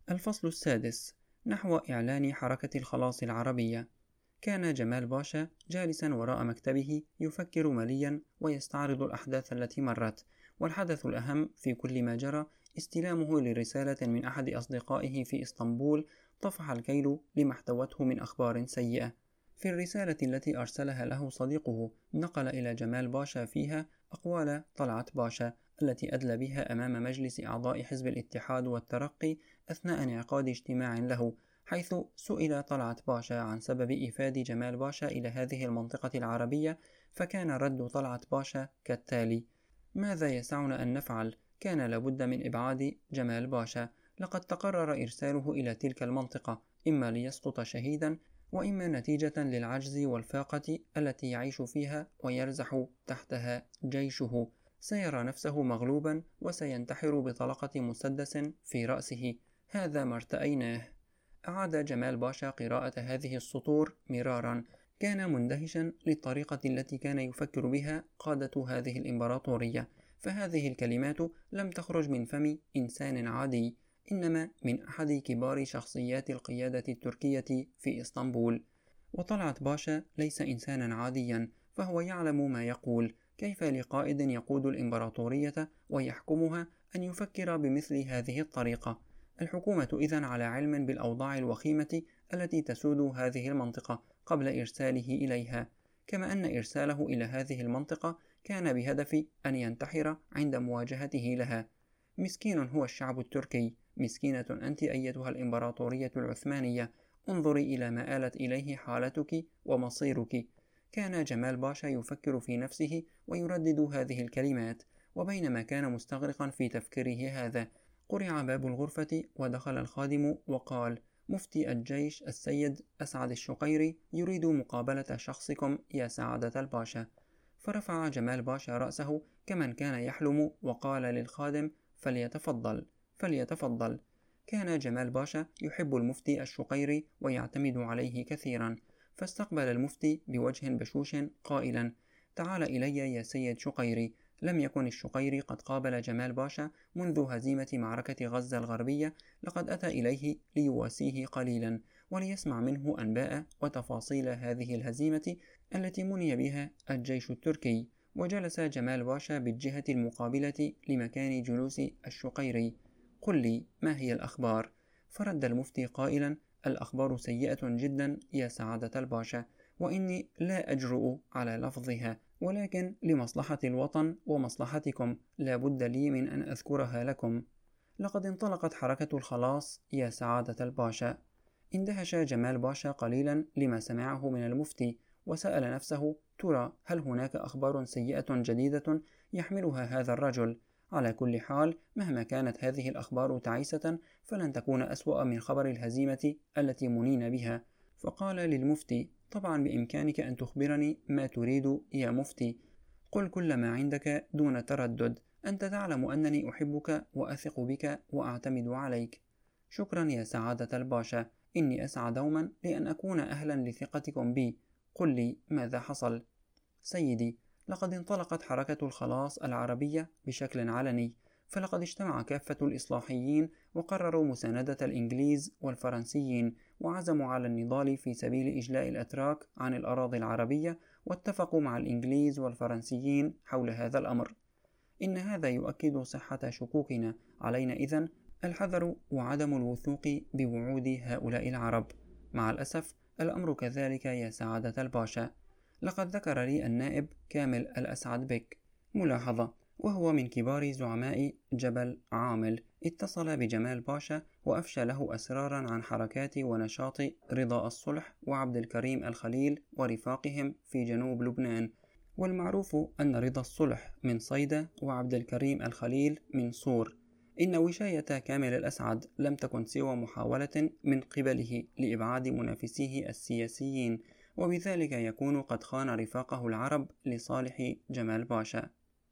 الفصل السادس: نحو إعلان حركة الخلاص العربية. كان جمال باشا جالسا وراء مكتبه يفكر مليا ويستعرض الأحداث التي مرت، والحدث الأهم في كل ما جرى استلامه لرسالة من أحد أصدقائه في إسطنبول طفح الكيل لما احتوته من أخبار سيئة. في الرسالة التي أرسلها له صديقه نقل إلى جمال باشا فيها أقوال طلعت باشا التي أدلى بها أمام مجلس أعضاء حزب الاتحاد والترقي أثناء انعقاد اجتماع له، حيث سئل طلعت باشا عن سبب إيفاد جمال باشا إلى هذه المنطقة العربية، فكان رد طلعت باشا كالتالي: ماذا يسعنا أن نفعل؟ كان لابد من إبعاد جمال باشا. لقد تقرر إرساله إلى تلك المنطقة إما ليسقط شهيدا، وإما نتيجة للعجز والفاقة التي يعيش فيها ويرزح تحتها جيشه. سيرى نفسه مغلوبا وسينتحر بطلقة مسدس في رأسه. هذا ما ارتأيناه. أعاد جمال باشا قراءة هذه السطور مرارا. كان مندهشا للطريقة التي كان يفكر بها قادة هذه الإمبراطورية، فهذه الكلمات لم تخرج من فم إنسان عادي، إنما من أحد كبار شخصيات القيادة التركية في إسطنبول. وطلعت باشا ليس إنسانا عاديا، فهو يعلم ما يقول. كيف لقائد يقود الإمبراطورية ويحكمها أن يفكر بمثل هذه الطريقة؟ الحكومة إذن على علم بالأوضاع الوخيمة التي تسود هذه المنطقة قبل إرساله إليها، كما أن إرساله إلى هذه المنطقة كان بهدف أن ينتحر عند مواجهته لها. مسكين هو الشعب التركي، مسكينة أنت أيتها الإمبراطورية العثمانية، انظري إلى ما آلت إليه حالتك ومصيرك. كان جمال باشا يفكر في نفسه ويردد هذه الكلمات، وبينما كان مستغرقا في تفكيره هذا قرع باب الغرفة ودخل الخادم وقال: مفتي الجيش السيد أسعد الشقيري يريد مقابلة شخصكم يا سعادة الباشا. فرفع جمال باشا رأسه كمن كان يحلم وقال للخادم: فليتفضل فليتفضل. كان جمال باشا يحب المفتي الشقيري ويعتمد عليه كثيرا، فاستقبل المفتي بوجه بشوش قائلا: تعال إلي يا سيد شقيري. لم يكن الشقيري قد قابل جمال باشا منذ هزيمة معركة غزة الغربية، لقد أتى إليه ليواسيه قليلا وليسمع منه أنباء وتفاصيل هذه الهزيمة التي مني بها الجيش التركي. وجلس جمال باشا بالجهة المقابلة لمكان جلوس الشقيري. قل لي ما هي الأخبار؟ فرد المفتي قائلا: الأخبار سيئة جدا يا سعادة الباشا، وإني لا أجرؤ على لفظها، ولكن لمصلحة الوطن ومصلحتكم لا بد لي من أن أذكرها لكم. لقد انطلقت حركة الخلاص يا سعادة الباشا. اندهش جمال باشا قليلا لما سمعه من المفتي، وسأل نفسه: ترى هل هناك أخبار سيئة جديدة يحملها هذا الرجل؟ على كل حال، مهما كانت هذه الأخبار تعيسة فلن تكون أسوأ من خبر الهزيمة التي منين بها. فقال للمفتي: طبعا بإمكانك أن تخبرني ما تريد يا مفتي. قل كل ما عندك دون تردد، أنت تعلم أنني أحبك وأثق بك وأعتمد عليك. شكرا يا سعادة الباشا، إني أسعى دوما لأن أكون أهلا لثقتكم بي. قل لي ماذا حصل؟ سيدي، لقد انطلقت حركة الخلاص العربية بشكل علني، فلقد اجتمع كافة الإصلاحيين وقرروا مساندة الإنجليز والفرنسيين، وعزموا على النضال في سبيل إجلاء الأتراك عن الأراضي العربية، واتفقوا مع الإنجليز والفرنسيين حول هذا الأمر. إن هذا يؤكد صحة شكوكنا. علينا إذن الحذر وعدم الوثوق بوعود هؤلاء العرب. مع الأسف الأمر كذلك يا سعادة الباشا. لقد ذكر لي النائب كامل الأسعد بك ملاحظة، وهو من كبار زعماء جبل عامل، اتصل بجمال باشا وأفشى له أسرارا عن حركات ونشاط رضا الصلح وعبد الكريم الخليل ورفاقهم في جنوب لبنان. والمعروف أن رضا الصلح من صيدا وعبد الكريم الخليل من صور. إن وشاية كامل الأسعد لم تكن سوى محاولة من قبله لإبعاد منافسيه السياسيين، وبذلك يكون قد خان رفاقه العرب لصالح جمال باشا.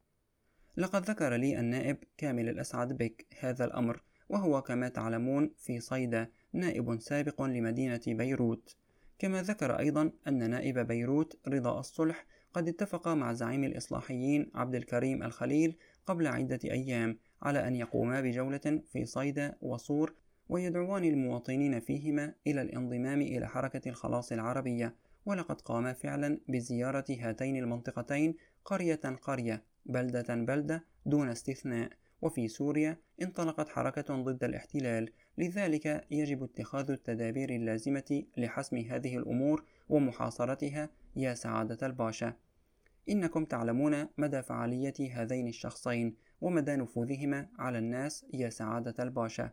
لقد ذكر لي النائب كامل الأسعد بك هذا الأمر، وهو كما تعلمون في صيدا نائب سابق لمدينة بيروت. كما ذكر أيضا أن نائب بيروت رضا الصلح قد اتفق مع زعيم الإصلاحيين عبد الكريم الخليل قبل عدة أيام على أن يقوما بجولة في صيدا وصور ويدعوان المواطنين فيهما إلى الانضمام إلى حركة الخلاص العربية. ولقد قام فعلا بزيارة هاتين المنطقتين قرية قرية، بلدة بلدة، دون استثناء. وفي سوريا انطلقت حركة ضد الاحتلال، لذلك يجب اتخاذ التدابير اللازمة لحسم هذه الأمور ومحاصرتها يا سعادة الباشا. إنكم تعلمون مدى فعالية هذين الشخصين ومدى نفوذهما على الناس يا سعادة الباشا.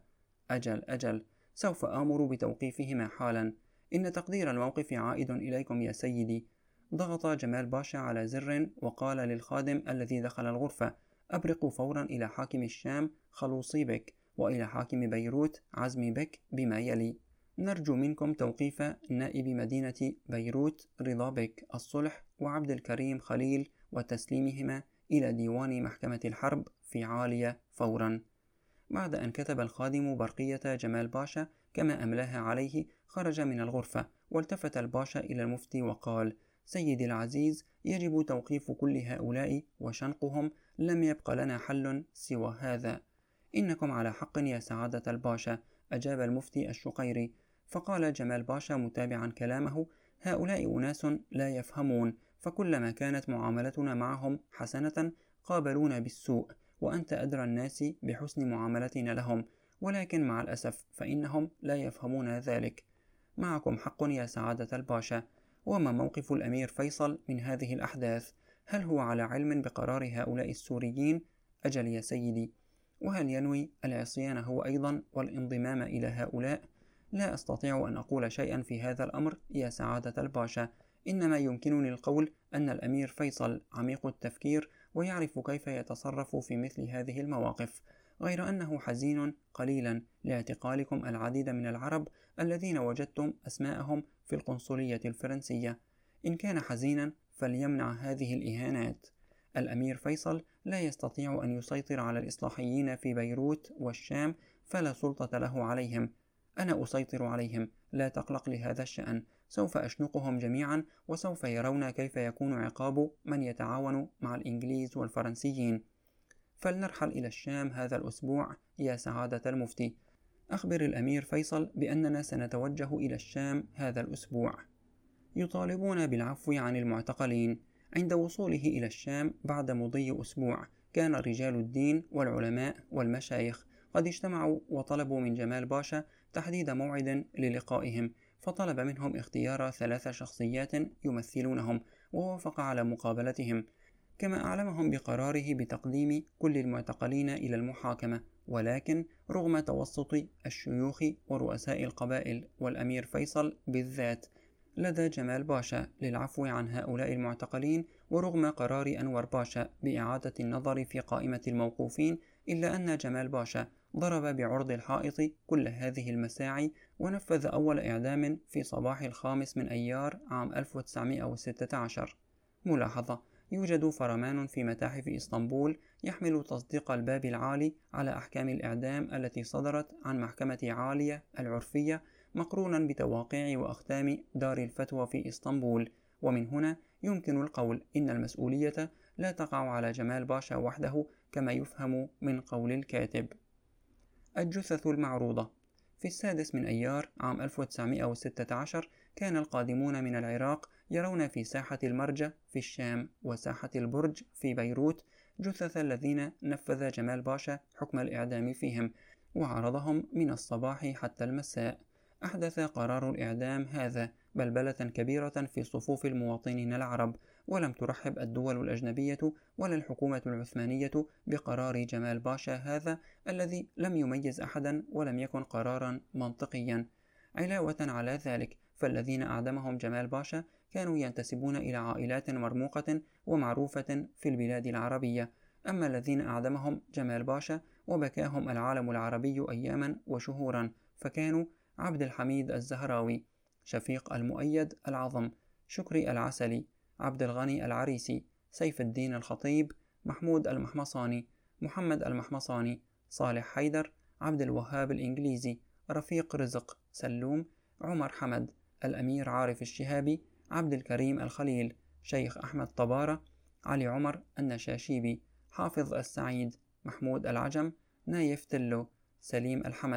أجل، سوف آمر بتوقيفهما حالا. إن تقدير الموقف عائد إليكم يا سيدي. ضغط جمال باشا على زر وقال للخادم الذي دخل الغرفة: أبرقوا فورا إلى حاكم الشام خلوصي بك، وإلى حاكم بيروت عزمي بك بما يلي: نرجو منكم توقيف نائب مدينة بيروت رضا بك الصلح وعبد الكريم خليل وتسليمهما إلى ديوان محكمة الحرب في عالية فورا. بعد أن كتب الخادم برقية جمال باشا كما أملاها عليه، خرج من الغرفة، والتفت الباشا إلى المفتي وقال: سيدي العزيز، يجب توقيف كل هؤلاء وشنقهم، لم يبق لنا حل سوى هذا. إنكم على حق يا سعادة الباشا، أجاب المفتي الشقيري. فقال جمال باشا متابعا كلامه: هؤلاء أناس لا يفهمون، فكلما كانت معاملتنا معهم حسنة قابلونا بالسوء، وأنت أدرى الناس بحسن معاملتنا لهم، ولكن مع الأسف فإنهم لا يفهمون ذلك. معكم حق يا سعادة الباشا. وما موقف الأمير فيصل من هذه الأحداث؟ هل هو على علم بقرار هؤلاء السوريين؟ أجل يا سيدي. وهل ينوي العصيان هو أيضا والانضمام إلى هؤلاء؟ لا أستطيع أن أقول شيئا في هذا الأمر يا سعادة الباشا، إنما يمكنني القول أن الأمير فيصل عميق التفكير ويعرف كيف يتصرف في مثل هذه المواقف، غير أنه حزين قليلا لاعتقالكم العديد من العرب الذين وجدتم أسماءهم في القنصلية الفرنسية. إن كان حزينا فليمنع هذه الإهانات. الأمير فيصل لا يستطيع أن يسيطر على الإصلاحيين في بيروت والشام، فلا سلطة له عليهم. أنا أسيطر عليهم، لا تقلق لهذا الشأن. سوف أشنقهم جميعا، وسوف يرون كيف يكون عقاب من يتعاون مع الإنجليز والفرنسيين. فلنرحل إلى الشام هذا الأسبوع يا سعادة المفتي. أخبر الأمير فيصل بأننا سنتوجه إلى الشام هذا الأسبوع. يطالبون بالعفو عن المعتقلين. عند وصوله إلى الشام بعد مضي أسبوع، كان رجال الدين والعلماء والمشايخ قد اجتمعوا وطلبوا من جمال باشا تحديد موعد للقائهم، فطلب منهم اختيار 3 شخصيات يمثلونهم، ووافق على مقابلتهم، كما أعلمهم بقراره بتقديم كل المعتقلين إلى المحاكمة. ولكن رغم توسط الشيوخ ورؤساء القبائل والأمير فيصل بالذات لدى جمال باشا للعفو عن هؤلاء المعتقلين، ورغم قرار أنور باشا بإعادة النظر في قائمة الموقوفين، إلا أن جمال باشا ضرب بعرض الحائط كل هذه المساعي، ونفذ أول إعدام في صباح 5 من أيار عام 1916. ملاحظة: يوجد فرمان في متاحف إسطنبول يحمل تصديق الباب العالي على أحكام الإعدام التي صدرت عن محكمة عالية العرفية، مقرونا بتواقيع وأختام دار الفتوى في إسطنبول. ومن هنا يمكن القول إن المسؤولية لا تقع على جمال باشا وحده كما يفهم من قول الكاتب. الجثث المعروضة. في 6 من أيار عام 1916 كان القادمون من العراق يرون في ساحة المرجة في الشام وساحة البرج في بيروت جثث الذين نفذ جمال باشا حكم الإعدام فيهم، وعرضهم من الصباح حتى المساء. أحدث قرار الإعدام هذا بلبلة كبيرة في صفوف المواطنين العرب، ولم ترحب الدول الأجنبية ولا الحكومة العثمانية بقرار جمال باشا هذا الذي لم يميز أحدا ولم يكن قرارا منطقيا. علاوة على ذلك، فالذين أعدمهم جمال باشا كانوا ينتسبون إلى عائلات مرموقة ومعروفة في البلاد العربية، أما الذين أعدمهم جمال باشا وبكاهم العالم العربي أياما وشهورا فكانوا عبد الحميد الزهراوي، شفيق المؤيد العظم، شكري العسلي، عبد الغني العريسي، سيف الدين الخطيب، محمود المحمصاني، محمد المحمصاني، صالح حيدر، عبد الوهاب الإنجليزي، رفيق رزق، سلوم، عمر حمد، الأمير عارف الشهابي، عبد الكريم الخليل، شيخ أحمد طبارة، علي عمر النشاشيبي، حافظ السعيد، محمود العجم، نايف تلو، سليم الحمد،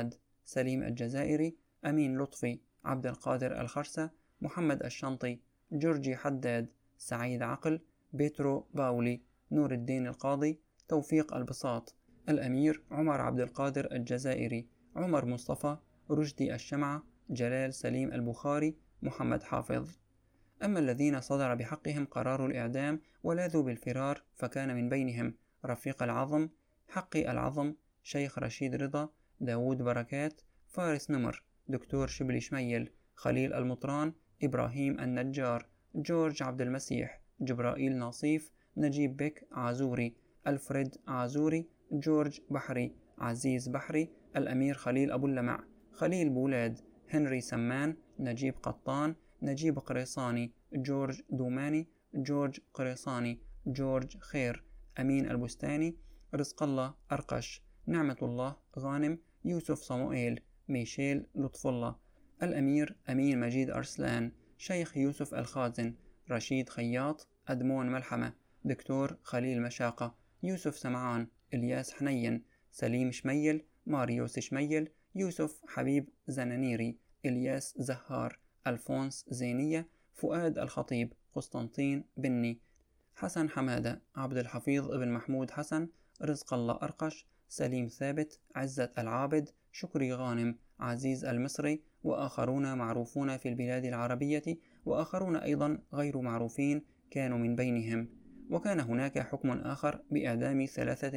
سليم الجزائري، أمين لطفي، عبد القادر الخرسة، محمد الشنطي، جورجي حداد، سعيد عقل، بيترو باولي، نور الدين القاضي، توفيق البساط. الأمير عمر عبد القادر الجزائري، عمر مصطفى، رشدي الشمعة، جلال سليم البخاري، محمد حافظ. أما الذين صدر بحقهم قرار الإعدام ولاذوا بالفرار فكان من بينهم رفيق العظم، حقي العظم، شيخ رشيد رضا، داود بركات، فارس نمر، دكتور شبلي شميل، خليل المطران، إبراهيم النجار، جورج عبد المسيح، جبرائيل ناصيف، نجيب بك عازوري، ألفريد عازوري، جورج بحري، عزيز بحري، الأمير خليل أبو اللمع، خليل بولاد، هنري سمان، نجيب قطان، نجيب قريصاني، جورج دوماني، جورج قريصاني، جورج خير، أمين البستاني، رزق الله أرقش، نعمة الله غانم، يوسف صموئيل، ميشيل لطف الله. الأمير أمين مجيد أرسلان، شيخ يوسف الخازن، رشيد خياط، أدمون ملحمة، دكتور خليل مشاقة، يوسف سمعان، إلياس حنين، سليم شميل، ماريوس شميل، يوسف حبيب زنانيري، إلياس زهار، ألفونس زينية، فؤاد الخطيب، قسطنطين بني، حسن حمادة، عبد الحفيظ ابن محمود حسن، رزق الله أرقش، سليم ثابت، عزة العابد، شكري غانم، عزيز المصري، وآخرون معروفون في البلاد العربية، وآخرون أيضا غير معروفين كانوا من بينهم. وكان هناك حكم آخر بإعدام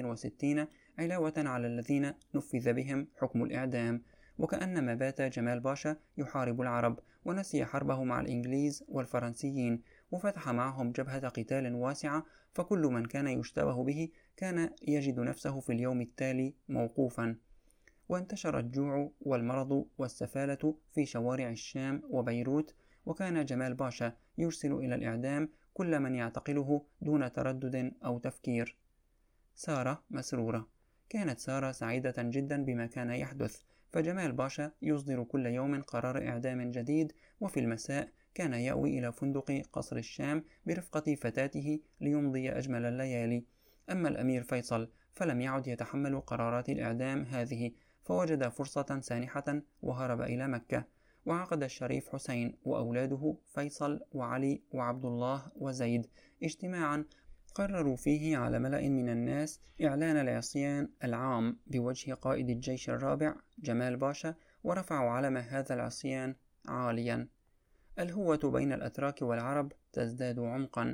63 علاوة على الذين نفذ بهم حكم الإعدام. وكأنما بات جمال باشا يحارب العرب ونسي حربه مع الإنجليز والفرنسيين، وفتح معهم جبهة قتال واسعة، فكل من كان يشتبه به كان يجد نفسه في اليوم التالي موقوفا. وانتشر الجوع والمرض والسفالة في شوارع الشام وبيروت، وكان جمال باشا يرسل إلى الإعدام كل من يعتقله دون تردد أو تفكير. سارة مسرورة. كانت سارة سعيدة جدا بما كان يحدث، فجمال باشا يصدر كل يوم قرار إعدام جديد، وفي المساء كان يأوي إلى فندق قصر الشام برفقة فتاته ليمضي أجمل الليالي. أما الأمير فيصل فلم يعد يتحمل قرارات الإعدام هذه، فوجد فرصة سانحة وهرب إلى مكة، وعقد الشريف حسين وأولاده فيصل وعلي وعبد الله وزيد اجتماعا قرروا فيه على ملأ من الناس إعلان العصيان العام بوجه قائد الجيش الرابع جمال باشا، ورفعوا علم هذا العصيان عاليا. الهوة بين الأتراك والعرب تزداد عمقا.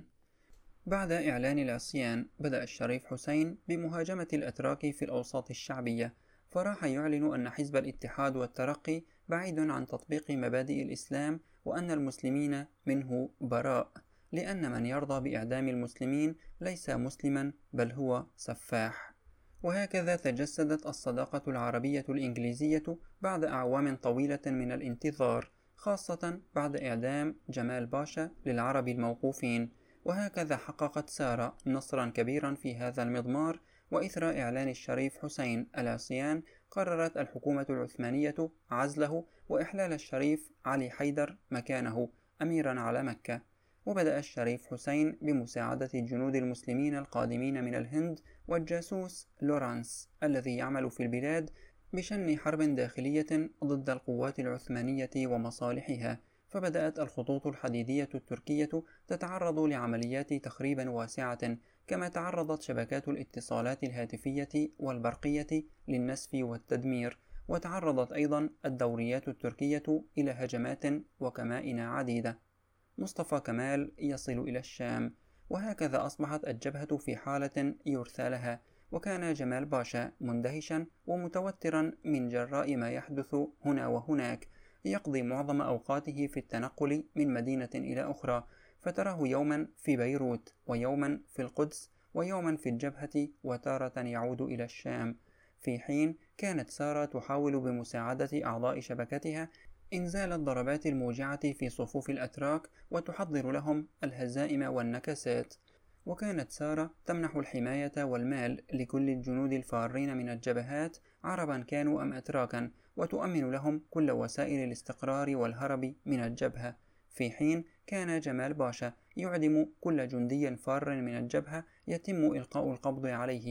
بعد إعلان العصيان بدأ الشريف حسين بمهاجمة الأتراك في الأوساط الشعبية، فراح يعلن أن حزب الاتحاد والترقي بعيد عن تطبيق مبادئ الإسلام، وأن المسلمين منه براء، لأن من يرضى بإعدام المسلمين ليس مسلما بل هو سفاح. وهكذا تجسدت الصداقة العربية الإنجليزية بعد أعوام طويلة من الانتظار، خاصة بعد إعدام جمال باشا للعرب الموقوفين. وهكذا حققت سارة نصرا كبيرا في هذا المضمار، وإثر إعلان الشريف حسين العصيان قررت الحكومة العثمانية عزله وإحلال الشريف علي حيدر مكانه أميرا على مكة. وبدأ الشريف حسين بمساعدة الجنود المسلمين القادمين من الهند والجاسوس لورانس الذي يعمل في البلاد بشن حرب داخلية ضد القوات العثمانية ومصالحها. فبدأت الخطوط الحديدية التركية تتعرض لعمليات تخريب واسعة، كما تعرضت شبكات الاتصالات الهاتفية والبرقية للنسف والتدمير، وتعرضت أيضا الدوريات التركية إلى هجمات وكمائن عديدة. مصطفى كمال يصل إلى الشام، وهكذا أصبحت الجبهة في حالة يرثى لها، وكان جمال باشا مندهشا ومتوترا من جراء ما يحدث هنا وهناك، يقضي معظم أوقاته في التنقل من مدينة إلى أخرى، فتراه يوما في بيروت، ويوما في القدس، ويوما في الجبهة، وتارة يعود إلى الشام. في حين كانت سارة تحاول بمساعدة أعضاء شبكتها إنزال الضربات الموجعة في صفوف الأتراك وتحضر لهم الهزائم والنكسات. وكانت سارة تمنح الحماية والمال لكل الجنود الفارين من الجبهات، عربا كانوا أم أتراكا، وتؤمن لهم كل وسائل الاستقرار والهرب من الجبهة. في حين كان جمال باشا يعدم كل جندي فار من الجبهة يتم إلقاء القبض عليه،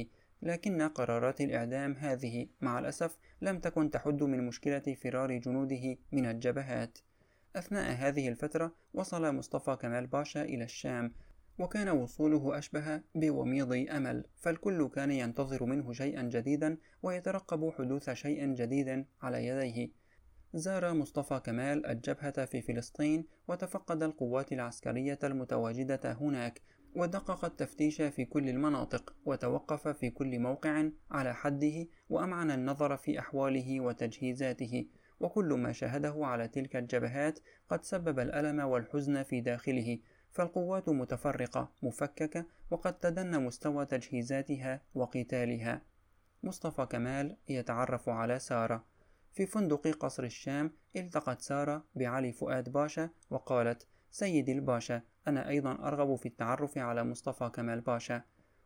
لكن قرارات الإعدام هذه مع الأسف لم تكن تحد من مشكلة فرار جنوده من الجبهات. أثناء هذه الفترة وصل مصطفى كمال باشا إلى الشام، وكان وصوله أشبه بوميض أمل، فالكل كان ينتظر منه شيئا جديدا ويترقب حدوث شيء جديد على يديه. زار مصطفى كمال الجبهة في فلسطين وتفقد القوات العسكرية المتواجدة هناك، ودقق التفتيش في كل المناطق، وتوقف في كل موقع على حده، وأمعن النظر في أحواله وتجهيزاته، وكل ما شاهده على تلك الجبهات قد سبب الألم والحزن في داخله، فالقوات متفرقة مفككة، وقد تدنى مستوى تجهيزاتها وقتالها. مصطفى كمال يتعرف على سارة. في فندق قصر الشام التقت سارة بعلي فؤاد باشا وقالت: سيدي الباشا، أنا أيضا أرغب في التعرف على مصطفى كمال باشا.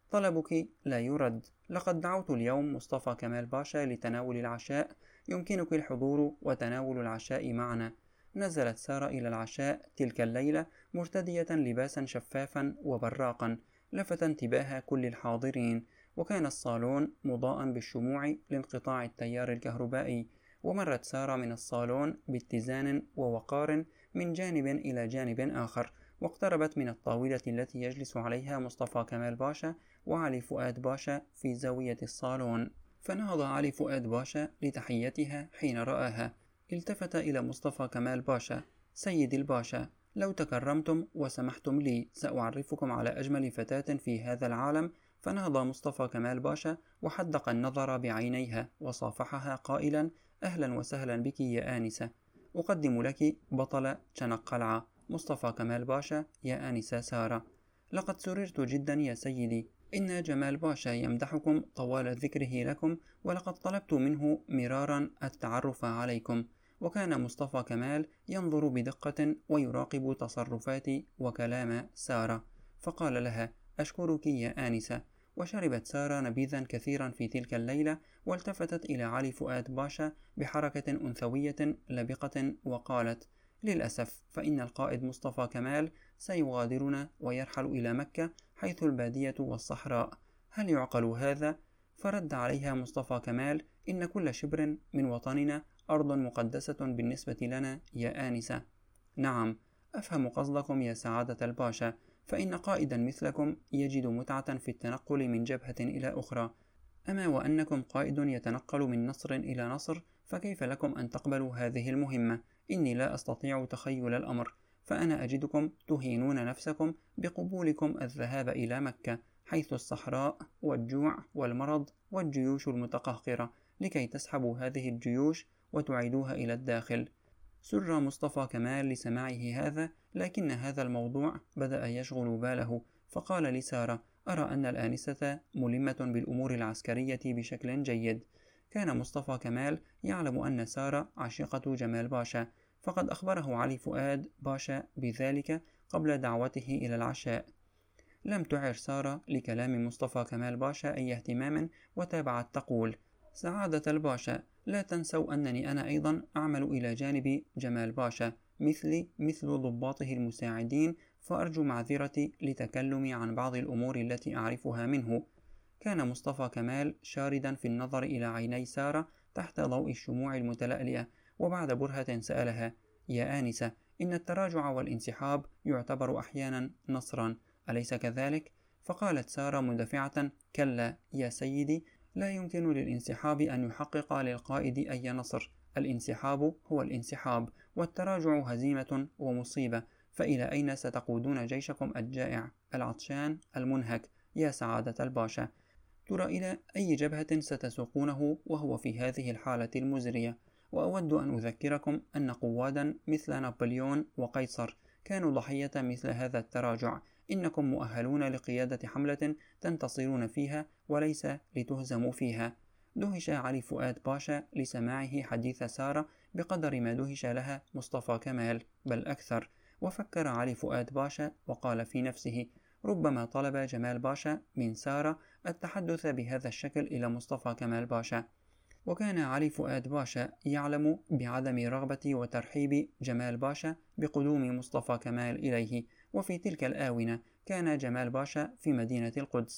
طلبك لا يرد، لقد دعوت اليوم مصطفى كمال باشا لتناول العشاء، يمكنك الحضور وتناول العشاء معنا. نزلت سارة إلى العشاء تلك الليلة مرتدية لباسا شفافا وبراقا، لفت انتباه كل الحاضرين، وكان الصالون مضاء بالشموع لانقطاع التيار الكهربائي. ومرت سارة من الصالون باتزان ووقار من جانب إلى جانب آخر، واقتربت من الطاولة التي يجلس عليها مصطفى كمال باشا وعلي فؤاد باشا في زاوية الصالون، فنهض علي فؤاد باشا لتحيتها. حين رآها التفت إلى مصطفى كمال باشا: سيدي الباشا، لو تكرمتم وسمحتم لي سأعرفكم على أجمل فتاة في هذا العالم. فنهض مصطفى كمال باشا وحدق النظر بعينيها وصافحها قائلا: أهلا وسهلا بك يا آنسة، أقدم لك بطل شنقلعة مصطفى كمال باشا يا آنسة سارة. لقد سررت جدا يا سيدي، إن جمال باشا يمدحكم طوال ذكره لكم، ولقد طلبت منه مرارا التعرف عليكم. وكان مصطفى كمال ينظر بدقة ويراقب تصرفات وكلام سارة، فقال لها: أشكرك يا آنسة. وشربت سارة نبيذا كثيرا في تلك الليلة، والتفتت إلى علي فؤاد باشا بحركة أنثوية لبقة وقالت: للأسف فإن القائد مصطفى كمال سيغادرنا ويرحل إلى مكة، حيث البادية والصحراء. هل يعقل هذا؟ فرد عليها مصطفى كمال: إن كل شبر من وطننا أرض مقدسة بالنسبة لنا يا آنسة. نعم، أفهم قصدكم يا سعادة الباشا، فإن قائدا مثلكم يجد متعة في التنقل من جبهة إلى أخرى، أما وأنكم قائد يتنقل من نصر إلى نصر، فكيف لكم أن تقبلوا هذه المهمة؟ إني لا أستطيع تخيل الأمر، فأنا أجدكم تهينون نفسكم بقبولكم الذهاب إلى مكة، حيث الصحراء والجوع والمرض والجيوش المتقهقرة، لكي تسحبوا هذه الجيوش وتعيدوها إلى الداخل. سر مصطفى كمال لسماعه هذا، لكن هذا الموضوع بدأ يشغل باله، فقال لسارة: أرى أن الآنسة ملمة بالأمور العسكرية بشكل جيد. كان مصطفى كمال يعلم أن سارة عشيقة جمال باشا، فقد أخبره علي فؤاد باشا بذلك قبل دعوته إلى العشاء. لم تعر سارة لكلام مصطفى كمال باشا أي اهتمام، وتابعت تقول: سعادة الباشا، لا تنسوا أنني أنا أيضا أعمل إلى جانب جمال باشا، مثل ضباطه المساعدين، فأرجو معذرتي لتكلمي عن بعض الأمور التي أعرفها منه. كان مصطفى كمال شاردا في النظر إلى عيني سارة تحت ضوء الشموع المتلألئة، وبعد برهة سألها: يا آنسة، إن التراجع والانسحاب يعتبر أحيانا نصرا، أليس كذلك؟ فقالت سارة مندفعة: كلا يا سيدي، لا يمكن للانسحاب أن يحقق للقائد أي نصر. الانسحاب هو الانسحاب، والتراجع هزيمة ومصيبة. فإلى أين ستقودون جيشكم الجائع العطشان المنهك يا سعادة الباشا؟ ترى إلى أي جبهة ستسوقونه وهو في هذه الحالة المزرية؟ وأود أن أذكركم أن قوادا مثل نابليون وقيصر كانوا ضحية مثل هذا التراجع. إنكم مؤهلون لقيادة حملة تنتصرون فيها وليس لتهزموا فيها. دهش علي فؤاد باشا لسماعه حديث سارة بقدر ما دهش لها مصطفى كمال، بل أكثر. وفكر علي فؤاد باشا وقال في نفسه: ربما طلب جمال باشا من سارة التحدث بهذا الشكل إلى مصطفى كمال باشا. وكان علي فؤاد باشا يعلم بعدم رغبة وترحيب جمال باشا بقدوم مصطفى كمال إليه، وفي تلك الآونة كان جمال باشا في مدينة القدس.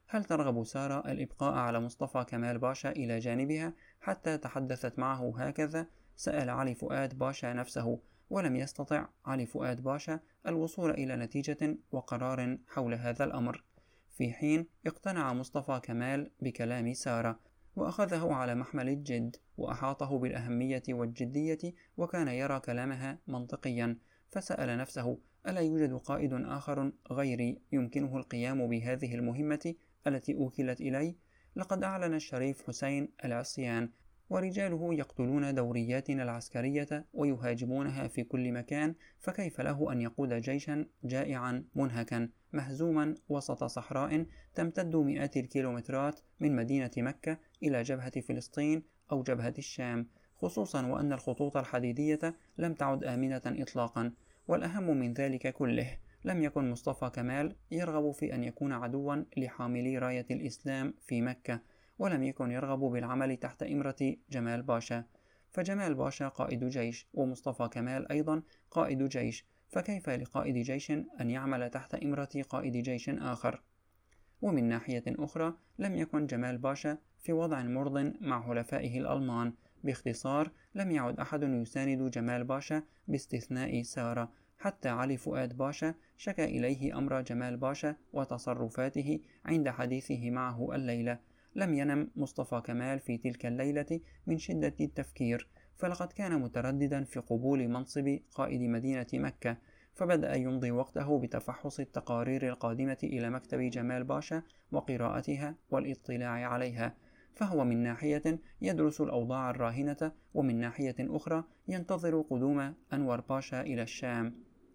هل ترغب سارة الإبقاء على مصطفى كمال باشا إلى جانبها حتى تحدثت معه هكذا؟ سأل علي فؤاد باشا نفسه، ولم يستطع علي فؤاد باشا الوصول إلى نتيجة وقرار حول هذا الأمر، في حين اقتنع مصطفى كمال بكلام سارة وأخذه على محمل الجد وأحاطه بالأهمية والجدية، وكان يرى كلامها منطقيا، فسأل نفسه: ألا يوجد قائد آخر غيري يمكنه القيام بهذه المهمة التي أوكلت إلي؟ لقد أعلن الشريف حسين العصيان ورجاله يقتلون دورياتنا العسكرية ويهاجمونها في كل مكان، فكيف له أن يقود جيشا جائعا منهكا مهزوما وسط صحراء تمتد مئات الكيلومترات من مدينة مكة إلى جبهة فلسطين أو جبهة الشام، خصوصا وأن الخطوط الحديدية لم تعد آمنة إطلاقا. والأهم من ذلك كله، لم يكن مصطفى كمال يرغب في أن يكون عدوا لحاملي راية الإسلام في مكة، ولم يكن يرغب بالعمل تحت إمرة جمال باشا، فجمال باشا قائد جيش ومصطفى كمال أيضا قائد جيش، فكيف لقائد جيش أن يعمل تحت إمرة قائد جيش آخر؟ ومن ناحية أخرى لم يكن جمال باشا في وضع مرض مع حلفائه الألمان، باختصار لم يعد أحد يساند جمال باشا باستثناء سارة، حتى علي فؤاد باشا شكى إليه أمر جمال باشا وتصرفاته عند حديثه معه الليلة. لم ينم مصطفى كمال في تلك الليلة من شدة التفكير، فلقد كان مترددا في قبول منصب قائد مدينة مكة، فبدأ يمضي وقته بتفحص التقارير القادمة إلى مكتب جمال باشا وقراءتها والاطلاع عليها، فهو من ناحية يدرس الأوضاع الراهنة، ومن ناحية أخرى ينتظر قدوم أنور باشا إلى الشام.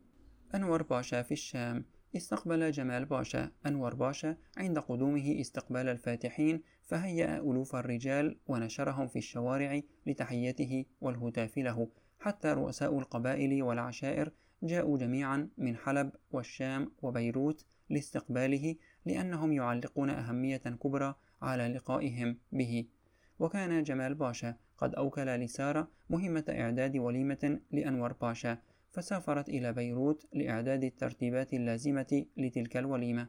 أنور باشا في الشام. استقبل جمال باشا أنور باشا عند قدومه استقبال الفاتحين، فهيأ ألوف الرجال ونشرهم في الشوارع لتحيته والهتاف له، حتى رؤساء القبائل والعشائر جاءوا جميعا من حلب والشام وبيروت لاستقباله، لأنهم يعلقون أهمية كبرى على لقائهم به. وكان جمال باشا قد أوكل لسارة مهمة إعداد وليمة لأنور باشا، فسافرت إلى بيروت لإعداد الترتيبات اللازمة لتلك الوليمة.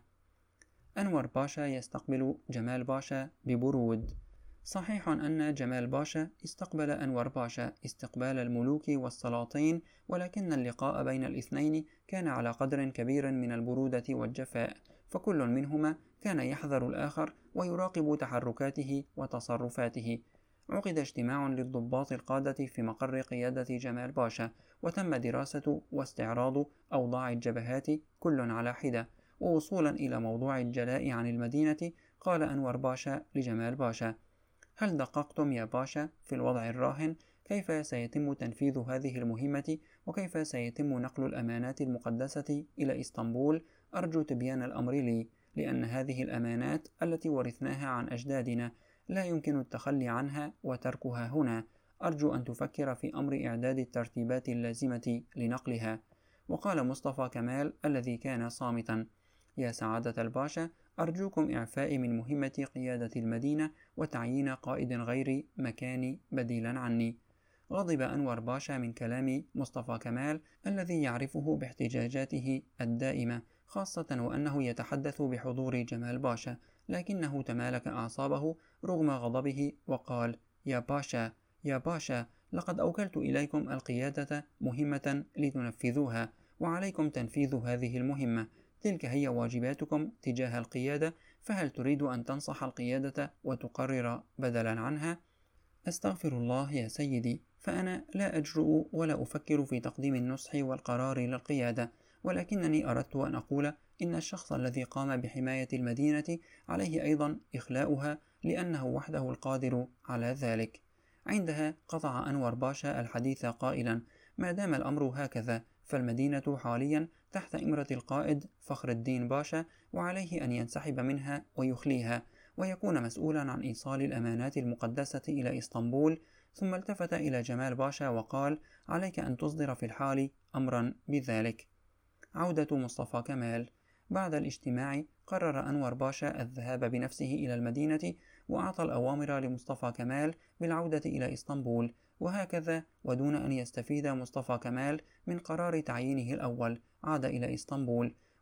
أنور باشا يستقبل جمال باشا ببرود. صحيح أن جمال باشا استقبل أنور باشا استقبال الملوك والسلاطين، ولكن اللقاء بين الاثنين كان على قدر كبير من البرودة والجفاء، فكل منهما كان يحذر الآخر ويراقب تحركاته وتصرفاته. عقد اجتماع للضباط القادة في مقر قيادة جمال باشا، وتم دراسة واستعراض أوضاع الجبهات كل على حدة، ووصولا إلى موضوع الجلاء عن المدينة. قال أنور باشا لجمال باشا: هل دققتم يا باشا في الوضع الراهن؟ كيف سيتم تنفيذ هذه المهمة؟ وكيف سيتم نقل الأمانات المقدسة إلى إسطنبول؟ أرجو تبيان الأمر لي، لأن هذه الأمانات التي ورثناها عن أجدادنا لا يمكن التخلي عنها وتركها هنا. أرجو أن تفكر في أمر إعداد الترتيبات اللازمة لنقلها. وقال مصطفى كمال الذي كان صامتا: يا سعادة الباشا، أرجوكم إعفائي من مهمة قيادة المدينة وتعيين قائد غيري مكاني بديلا عني. غضب أنور باشا من كلام مصطفى كمال الذي يعرفه باحتجاجاته الدائمة، خاصة وأنه يتحدث بحضور جمال باشا، لكنه تمالك أعصابه رغم غضبه وقال: يا باشا، يا باشا، لقد أوكلت إليكم القيادة مهمة لتنفذوها، وعليكم تنفيذ هذه المهمة. تلك هي واجباتكم تجاه القيادة، فهل تريد أن تنصح القيادة وتقرر بدلا عنها؟ أستغفر الله يا سيدي، فأنا لا أجرؤ ولا أفكر في تقديم النصح والقرار للقيادة، ولكنني أردت أن أقول إن الشخص الذي قام بحماية المدينة عليه أيضا إخلاؤها، لأنه وحده القادر على ذلك. عندها قطع أنور باشا الحديث قائلا: ما دام الأمر هكذا فالمدينة حاليا تحت إمرة القائد فخر الدين باشا، وعليه أن ينسحب منها ويخليها، ويكون مسؤولا عن إيصال الأمانات المقدسة إلى إسطنبول. ثم التفت إلى جمال باشا وقال: عليك أن تصدر في الحال أمرا بذلك. عودة مصطفى كمال. بعد الاجتماع قرر أنور باشا الذهاب بنفسه إلى المدينة، وأعطى الأوامر لمصطفى كمال بالعودة إلى إسطنبول، وهكذا ودون أن يستفيد مصطفى كمال من قرار تعيينه الأول عاد إلى إسطنبول،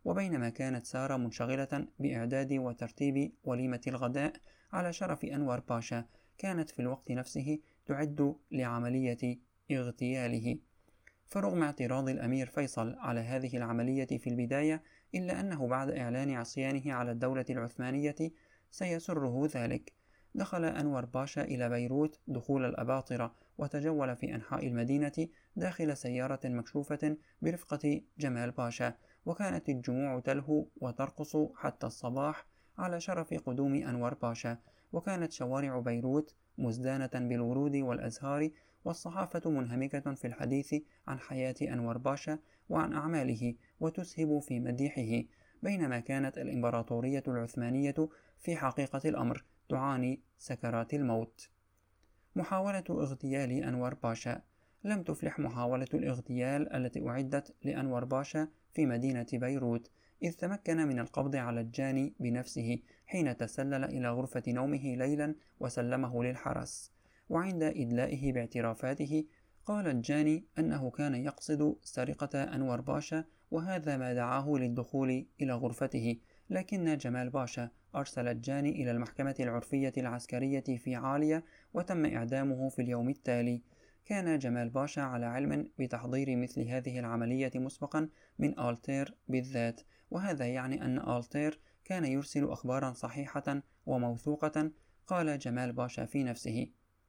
وبينما كانت سارة منشغلة بإعداد وترتيب وليمة الغداء على شرف أنور باشا، كانت في الوقت نفسه تعد لعملية اغتياله. فرغم اعتراض الأمير فيصل على هذه العملية في البداية، إلا أنه بعد إعلان عصيانه على الدولة العثمانية سيسره ذلك. دخل أنور باشا إلى بيروت دخول الأباطرة، وتجول في أنحاء المدينة داخل سيارة مكشوفة برفقة جمال باشا، وكانت الجموع تلهو وترقص حتى الصباح على شرف قدوم أنور باشا. وكانت شوارع بيروت مزدانة بالورود والأزهار، والصحافة منهمكة في الحديث عن حياة أنور باشا وعن أعماله وتسهب في مديحه، بينما كانت الإمبراطورية العثمانية في حقيقة الأمر تعاني سكرات الموت. محاولة اغتيال أنور باشا. لم تفلح محاولة الاغتيال التي أعدت لأنور باشا في مدينة بيروت، إذ تمكن من القبض على الجاني بنفسه حين تسلل إلى غرفة نومه ليلا وسلمه للحرس. وعند إدلائه باعترافاته قال الجاني أنه كان يقصد سرقة أنور باشا، وهذا ما دعاه للدخول إلى غرفته، لكن جمال باشا أرسل الجاني إلى المحكمة العرفية العسكرية في عالية، وتم إعدامه في اليوم التالي. كان جمال باشا على علم بتحضير مثل هذه العملية مسبقا من آلتير بالذات، وهذا يعني أن آلتير كان يرسل أخبارا صحيحة وموثوقة. قال جمال باشا في نفسه: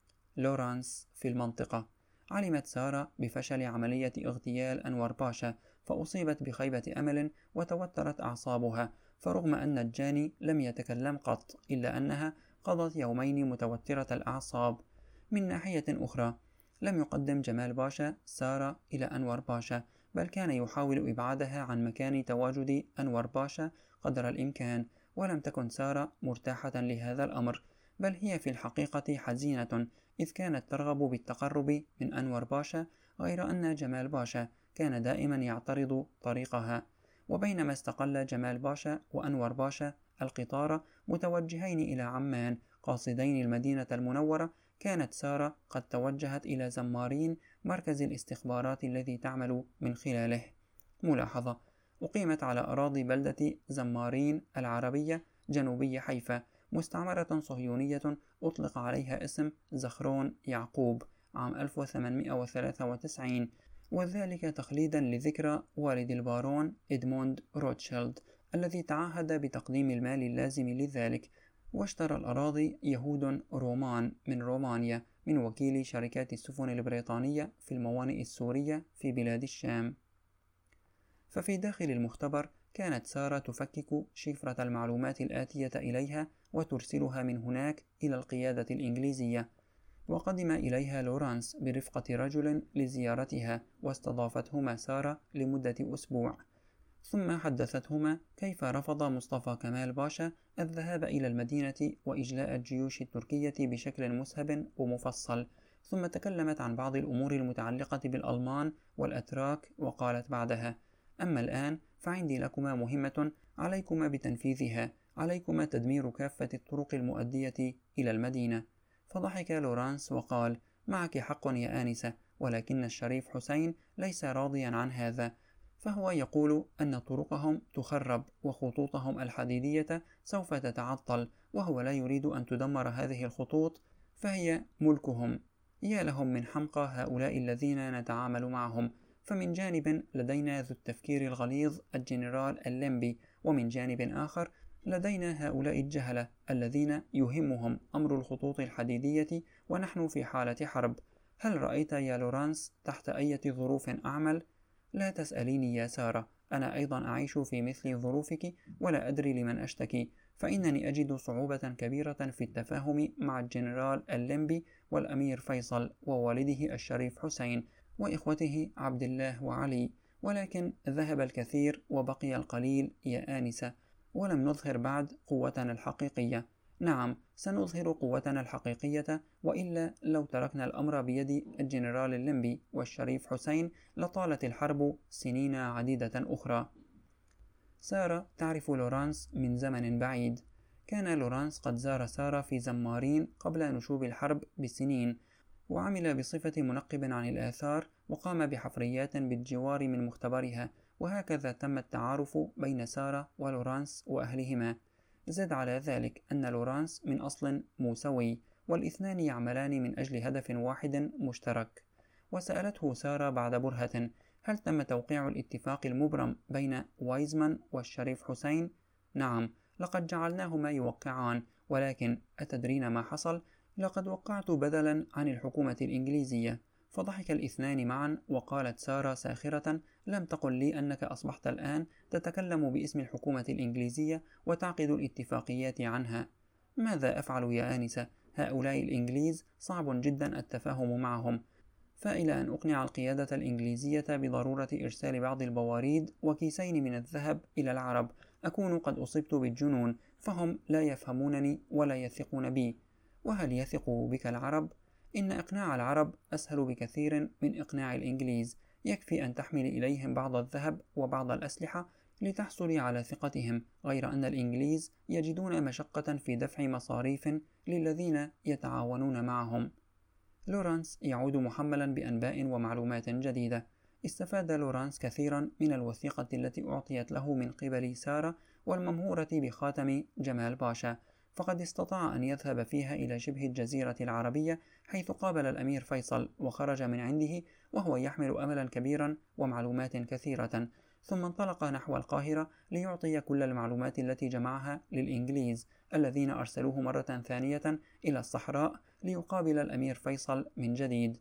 لورانس في المنطقة. علمت سارة بفشل عملية اغتيال أنور باشا، فأصيبت بخيبة أمل وتوترت أعصابها، فرغم أن الجاني لم يتكلم قط، إلا أنها قضت يومين متوترة الأعصاب. من ناحية أخرى، لم يقدم جمال باشا سارة إلى أنور باشا، بل كان يحاول إبعادها عن مكان تواجد أنور باشا قدر الإمكان. ولم تكن سارة مرتاحة لهذا الأمر، بل هي في الحقيقة حزينة، إذ كانت ترغب بالتقرب من أنور باشا، غير أن جمال باشا كان دائما يعترض طريقها. وبينما استقل جمال باشا وأنور باشا القطار متوجهين إلى عمان قاصدين المدينة المنورة، كانت سارة قد توجهت إلى زمارين، مركز الاستخبارات الذي تعمل من خلاله. ملاحظة: أقيمت على أراضي بلدة زمارين العربية جنوبي حيفا مستعمرة صهيونية أطلق عليها اسم زخرون يعقوب عام 1893، وذلك تخليدا لذكرى والد البارون إدموند روتشيلد الذي تعهد بتقديم المال اللازم لذلك. واشترى الأراضي يهود رومان من رومانيا من وكيل شركات السفن البريطانية في الموانئ السورية في بلاد الشام. ففي داخل المختبر كانت سارة تفكك شفرة المعلومات الآتية إليها وترسلها من هناك إلى القيادة الإنجليزية. وقدم إليها لورانس برفقة رجل لزيارتها، واستضافتهما سارة لمدة أسبوع، ثم حدثتهما كيف رفض مصطفى كمال باشا الذهاب إلى المدينة وإجلاء الجيوش التركية بشكل مسهب ومفصل. ثم تكلمت عن بعض الأمور المتعلقة بالألمان والأتراك، وقالت بعدها: أما الآن فعندي لكما مهمة عليكما بتنفيذها، عليكما تدمير كافة الطرق المؤدية إلى المدينة. فضحك لورانس وقال: معك حق يا آنسة، ولكن الشريف حسين ليس راضيا عن هذا، فهو يقول أن طرقهم تخرب وخطوطهم الحديدية سوف تتعطل، وهو لا يريد أن تدمر هذه الخطوط، فهي ملكهم. يا لهم من حمقى هؤلاء الذين نتعامل معهم. فمن جانب لدينا ذو التفكير الغليظ الجنرال الليمبي، ومن جانب آخر لدينا هؤلاء الجهلة الذين يهمهم أمر الخطوط الحديدية، ونحن في حالة حرب. هل رأيت يا لورانس تحت أي ظروف أعمل؟ لا تسأليني يا سارة، أنا أيضا أعيش في مثل ظروفك، ولا أدري لمن أشتكي، فإنني أجد صعوبة كبيرة في التفاهم مع الجنرال الليمبي والأمير فيصل ووالده الشريف حسين وإخوته عبد الله وعلي، ولكن ذهب الكثير وبقي القليل يا آنسة، ولم نظهر بعد قوتنا الحقيقية. نعم، سنظهر قوتنا الحقيقية، وإلا لو تركنا الأمر بيد الجنرال الليمبي والشريف حسين لطالت الحرب سنين عديدة أخرى. سارة تعرف لورانس من زمن بعيد. كان لورانس قد زار سارة في زمارين قبل نشوب الحرب بسنين، وعمل بصفة منقب عن الآثار، وقام بحفريات بالجوار من مختبرها، وهكذا تم التعارف بين سارة ولورانس وأهلهما. زد على ذلك أن لورانس من أصل موسوي، والاثنان يعملان من أجل هدف واحد مشترك. وسألته سارة بعد برهة: هل تم توقيع الاتفاق المبرم بين وايزمان والشريف حسين؟ نعم، لقد جعلناهما يوقعان، ولكن أتدرين ما حصل؟ لقد وقعت بدلا عن الحكومة الإنجليزية. فضحك الاثنان معا، وقالت سارة ساخرة: لم تقل لي أنك أصبحت الآن تتكلم باسم الحكومة الإنجليزية وتعقد الاتفاقيات عنها؟ ماذا أفعل يا آنسة؟ هؤلاء الإنجليز صعب جدا التفاهم معهم، فإلى أن أقنع القيادة الإنجليزية بضرورة إرسال بعض البواريد وكيسين من الذهب إلى العرب أكون قد أصبت بالجنون، فهم لا يفهمونني ولا يثقون بي. وهل يثق بك العرب؟ إن إقناع العرب أسهل بكثير من إقناع الإنجليز. يكفي أن تحمل إليهم بعض الذهب وبعض الأسلحة لتحصل على ثقتهم، غير أن الإنجليز يجدون مشقة في دفع مصاريف للذين يتعاونون معهم. لورانس يعود محملا بأنباء ومعلومات جديدة. استفاد لورانس كثيرا من الوثيقة التي أعطيت له من قبل سارة والممهورة بخاتم جمال باشا، فقد استطاع أن يذهب فيها إلى شبه الجزيرة العربية حيث قابل الأمير فيصل وخرج من عنده وهو يحمل أملا كبيرا ومعلومات كثيرة، ثم انطلق نحو القاهرة ليعطي كل المعلومات التي جمعها للإنجليز الذين أرسلوه مرة ثانية إلى الصحراء ليقابل الأمير فيصل من جديد.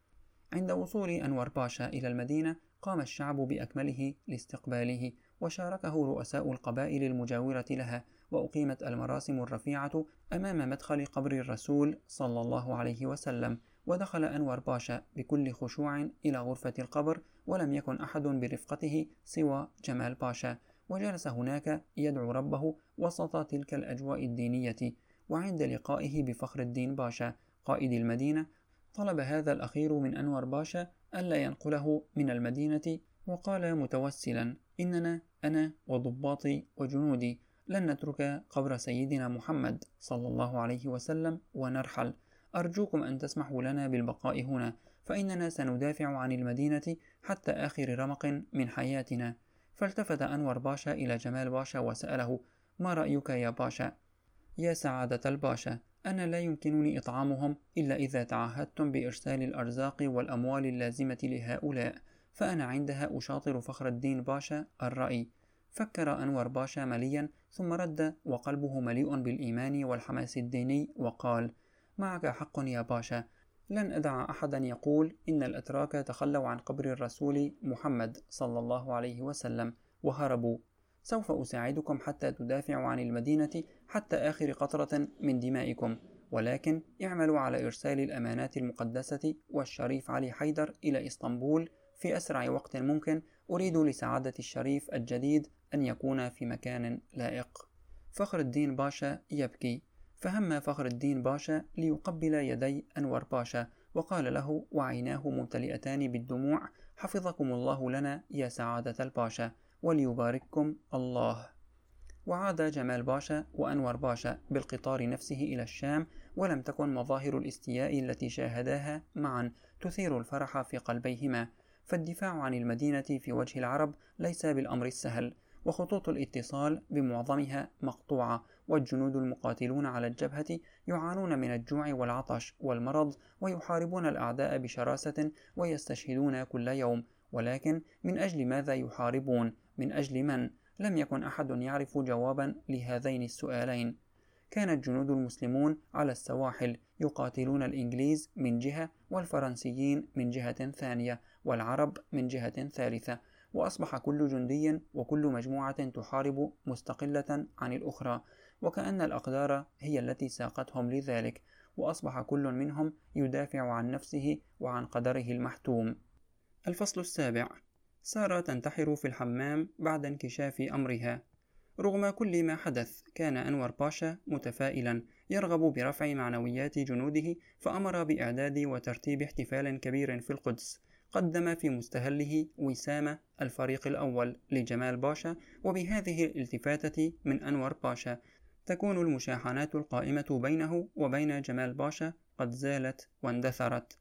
عند وصول أنور باشا إلى المدينة قام الشعب بأكمله لاستقباله، وشاركه رؤساء القبائل المجاورة لها، وأقيمت المراسم الرفيعة أمام مدخل قبر الرسول صلى الله عليه وسلم. ودخل أنور باشا بكل خشوع إلى غرفة القبر، ولم يكن أحد برفقته سوى جمال باشا، وجلس هناك يدعو ربه وسط تلك الأجواء الدينية. وعند لقائه بفخر الدين باشا قائد المدينة طلب هذا الأخير من أنور باشا ألا ينقله من المدينة، وقال متوسلا: إننا أنا وضباطي وجنودي لن نترك قبر سيدنا محمد صلى الله عليه وسلم ونرحل. أرجوكم أن تسمحوا لنا بالبقاء هنا، فإننا سندافع عن المدينة حتى آخر رمق من حياتنا. فالتفت أنور باشا إلى جمال باشا وسأله: ما رأيك يا باشا؟ يا سعادة الباشا، أنا لا يمكنني إطعامهم إلا إذا تعهدتم بإرسال الأرزاق والأموال اللازمة لهؤلاء، فأنا عندها أشاطر فخر الدين باشا الرأي. فكر أنور باشا مليا، ثم رد وقلبه مليء بالإيمان والحماس الديني وقال: معك حق يا باشا، لن أدع أحدا يقول إن الأتراك تخلوا عن قبر الرسول محمد صلى الله عليه وسلم وهربوا. سوف أساعدكم حتى تدافعوا عن المدينة حتى آخر قطرة من دمائكم، ولكن اعملوا على إرسال الأمانات المقدسة والشريف علي حيدر إلى إسطنبول في أسرع وقت ممكن. أريد لسعادة الشريف الجديد أن يكون في مكان لائق. فخر الدين باشا يبكي، فهم فخر الدين باشا ليقبل يدي أنور باشا، وقال له وعيناه ممتلئتان بالدموع: حفظكم الله لنا يا سعادة الباشا، وليبارككم الله. وعاد جمال باشا وأنور باشا بالقطار نفسه إلى الشام، ولم تكن مظاهر الاستياء التي شاهداها معا تثير الفرح في قلبيهما، فالدفاع عن المدينة في وجه العرب ليس بالأمر السهل، وخطوط الاتصال بمعظمها مقطوعة، والجنود المقاتلون على الجبهة يعانون من الجوع والعطش والمرض، ويحاربون الأعداء بشراسة ويستشهدون كل يوم. ولكن من أجل ماذا يحاربون؟ من أجل من؟ لم يكن أحد يعرف جوابا لهذين السؤالين. كان الجنود المسلمون على السواحل يقاتلون الإنجليز من جهة، والفرنسيين من جهة ثانية، والعرب من جهة ثالثة، وأصبح كل جندي وكل مجموعة تحارب مستقلة عن الأخرى، وكأن الأقدار هي التي ساقتهم لذلك، وأصبح كل منهم يدافع عن نفسه وعن قدره المحتوم. الفصل السابع. سارة تنتحر في الحمام بعد انكشاف أمرها. رغم كل ما حدث كان أنور باشا متفائلا، يرغب برفع معنويات جنوده، فأمر بإعداد وترتيب احتفال كبير في القدس. قدم في مستهله وسام الفريق الأول لجمال باشا، وبهذه الالتفاتة من أنور باشا تكون المشاحنات القائمة بينه وبين جمال باشا قد زالت واندثرت.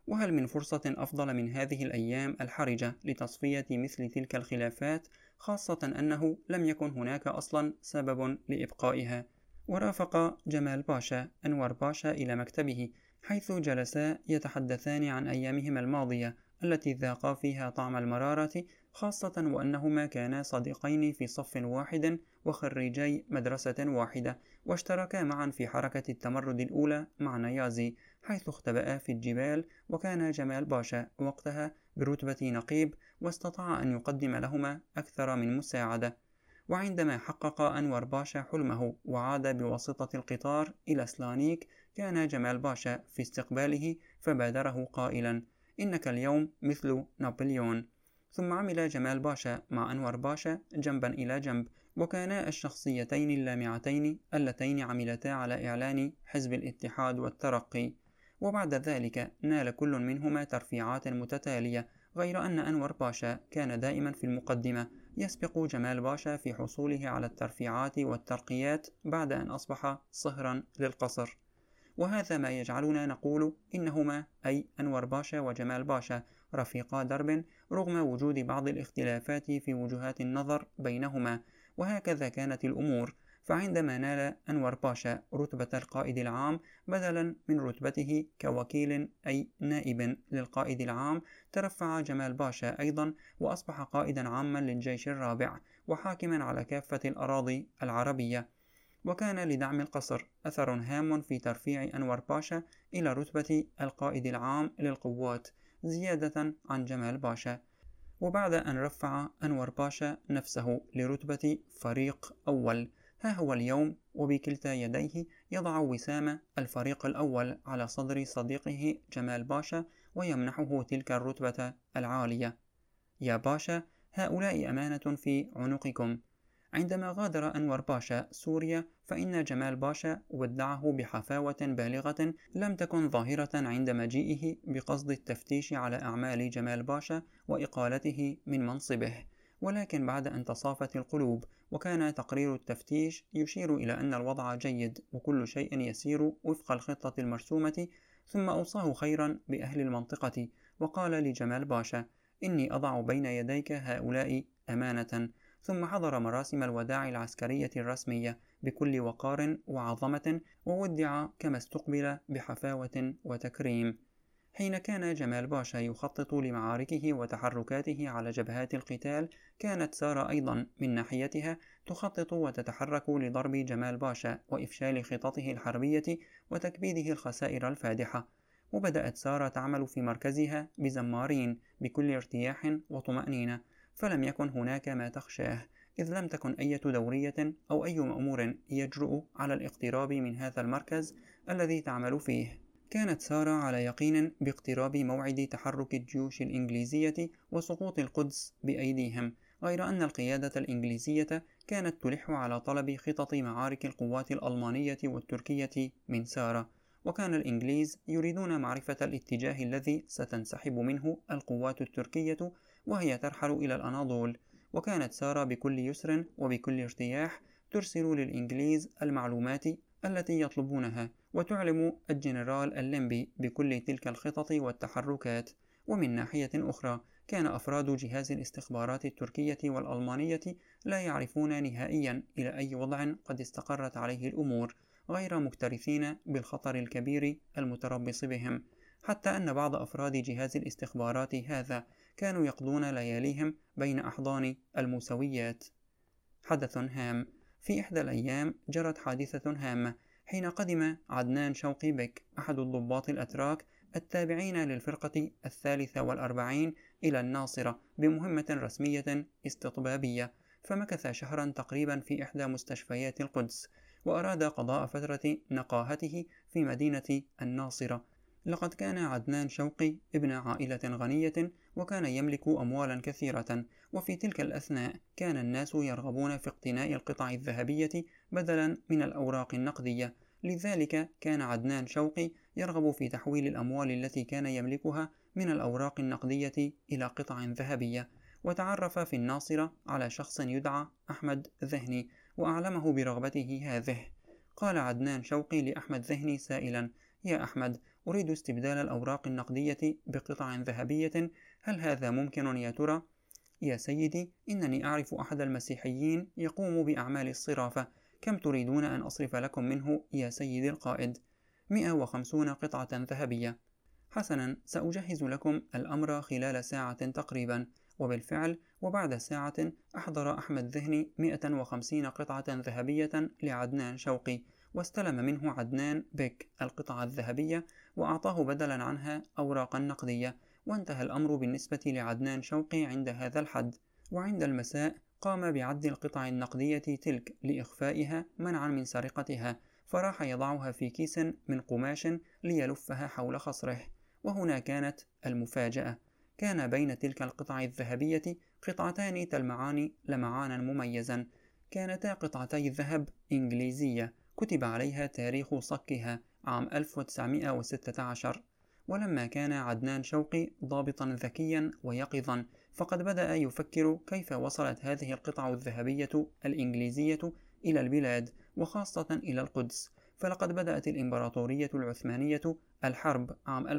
وهل من فرصة أفضل من هذه الأيام الحرجة لتصفية مثل تلك الخلافات، خاصة أنه لم يكن هناك أصلا سبب لإبقائها؟ ورافق جمال باشا أنور باشا إلى مكتبه، حيث جلسا يتحدثان عن أيامهما الماضية التي ذاقا فيها طعم المرارة، خاصة وأنهما كانا صديقين في صف واحد وخريجي مدرسة واحدة، واشتركا معا في حركة التمرد الأولى مع نيازي، حيث اختبأ في الجبال، وكان جمال باشا وقتها برتبة نقيب، واستطاع أن يقدم لهما أكثر من مساعدة. وعندما حقق أنور باشا حلمه وعاد بواسطة القطار إلى سلانيك، كان جمال باشا في استقباله فبادره قائلا: إنك اليوم مثل نابليون. ثم عمل جمال باشا مع أنور باشا جنبا إلى جنب، وكانا الشخصيتين اللامعتين اللتين عملتا على إعلان حزب الاتحاد والترقي. وبعد ذلك نال كل منهما ترفيعات متتالية، غير أن أنور باشا كان دائما في المقدمة، يسبق جمال باشا في حصوله على الترفيعات والترقيات بعد أن أصبح صهرا للقصر. وهذا ما يجعلنا نقول إنهما، أي أنور باشا وجمال باشا، رفيقا درب رغم وجود بعض الاختلافات في وجهات النظر بينهما. وهكذا كانت الأمور، فعندما نال أنور باشا رتبة القائد العام بدلا من رتبته كوكيل أي نائب للقائد العام، ترفع جمال باشا أيضا وأصبح قائدا عاما للجيش الرابع وحاكما على كافة الأراضي العربية. وكان لدعم القصر أثر هام في ترفيع أنور باشا إلى رتبة القائد العام للقوات زيادة عن جمال باشا. وبعد أن رفع أنور باشا نفسه لرتبة فريق أول، ها هو اليوم وبكلتا يديه يضع وسام الفريق الأول على صدر صديقه جمال باشا ويمنحه تلك الرتبة العالية. يا باشا، هؤلاء أمانة في عنقكم. عندما غادر أنور باشا سوريا، فإن جمال باشا ودعه بحفاوة بالغة لم تكن ظاهرة عند مجيئه بقصد التفتيش على أعمال جمال باشا وإقالته من منصبه، ولكن بعد أن تصافت القلوب وكان تقرير التفتيش يشير إلى أن الوضع جيد وكل شيء يسير وفق الخطة المرسومة، ثم أوصاه خيرا بأهل المنطقة، وقال لجمال باشا: إني أضع بين يديك هؤلاء أمانة. ثم حضر مراسم الوداع العسكرية الرسمية بكل وقار وعظمة، وودع كما استقبل بحفاوة وتكريم. حين كان جمال باشا يخطط لمعاركه وتحركاته على جبهات القتال، كانت سارة أيضا من ناحيتها تخطط وتتحرك لضرب جمال باشا وإفشال خططه الحربية وتكبيده الخسائر الفادحة. وبدأت سارة تعمل في مركزها بزمارين بكل ارتياح وطمأنينة، فلم يكن هناك ما تخشاه، إذ لم تكن أي دورية أو أي مأمور يجرؤ على الاقتراب من هذا المركز الذي تعمل فيه. كانت سارة على يقين باقتراب موعد تحرك الجيوش الإنجليزية وسقوط القدس بأيديهم، غير أن القيادة الإنجليزية كانت تلح على طلب خطط معارك القوات الألمانية والتركية من سارة، وكان الإنجليز يريدون معرفة الاتجاه الذي ستنسحب منه القوات التركية وهي ترحل إلى الأناضول. وكانت سارة بكل يسر وبكل ارتياح ترسل للإنجليز المعلومات التي يطلبونها، وتعلم الجنرال الليمبي بكل تلك الخطط والتحركات. ومن ناحية أخرى، كان أفراد جهاز الاستخبارات التركية والألمانية لا يعرفون نهائيا إلى أي وضع قد استقرت عليه الأمور، غير مكترثين بالخطر الكبير المتربص بهم، حتى أن بعض أفراد جهاز الاستخبارات هذا كانوا يقضون لياليهم بين أحضان الموسويات. حدث هام: في إحدى الأيام جرت حادثة هامة حين قدم عدنان شوقي بك أحد الضباط الأتراك التابعين للفرقة 43 إلى الناصرة بمهمة رسمية استطبابية، فمكث شهرا تقريبا في إحدى مستشفيات القدس، وأراد قضاء فترة نقاهته في مدينة الناصرة. لقد كان عدنان شوقي ابن عائلة غنية، وكان يملك أموالا كثيرة، وفي تلك الأثناء كان الناس يرغبون في اقتناء القطع الذهبية بدلا من الأوراق النقدية، لذلك كان عدنان شوقي يرغب في تحويل الأموال التي كان يملكها من الأوراق النقدية إلى قطع ذهبية. وتعرف في الناصرة على شخص يدعى أحمد ذهني وأعلمه برغبته هذه. قال عدنان شوقي لأحمد ذهني سائلا: يا أحمد، أريد استبدال الأوراق النقدية بقطع ذهبية، هل هذا ممكن يا ترى؟ يا سيدي، إنني أعرف أحد المسيحيين يقوم بأعمال الصرافة. كم تريدون أن أصرف لكم منه يا سيدي القائد؟ 150 قطعة ذهبية. حسنا، سأجهز لكم الأمر خلال ساعة تقريبا. وبالفعل، وبعد ساعة أحضر أحمد ذهني 150 قطعة ذهبية لعدنان شوقي، واستلم منه عدنان بك القطعة الذهبية وأعطاه بدلا عنها أوراقا نقدية. وانتهى الأمر بالنسبة لعدنان شوقي عند هذا الحد. وعند المساء قام بعد القطع النقدية تلك لإخفائها منعا من سرقتها، فراح يضعها في كيس من قماش ليلفها حول خصره. وهنا كانت المفاجأة، كان بين تلك القطع الذهبية قطعتان تلمعان لمعانا مميزا، كانتا قطعتي ذهب إنجليزية كتب عليها تاريخ صكها عام 1916. ولما كان عدنان شوقي ضابطا ذكيا ويقظا، فقد بدأ يفكر كيف وصلت هذه القطع الذهبية الإنجليزية إلى البلاد، وخاصة إلى القدس. فلقد بدأت الإمبراطورية العثمانية الحرب عام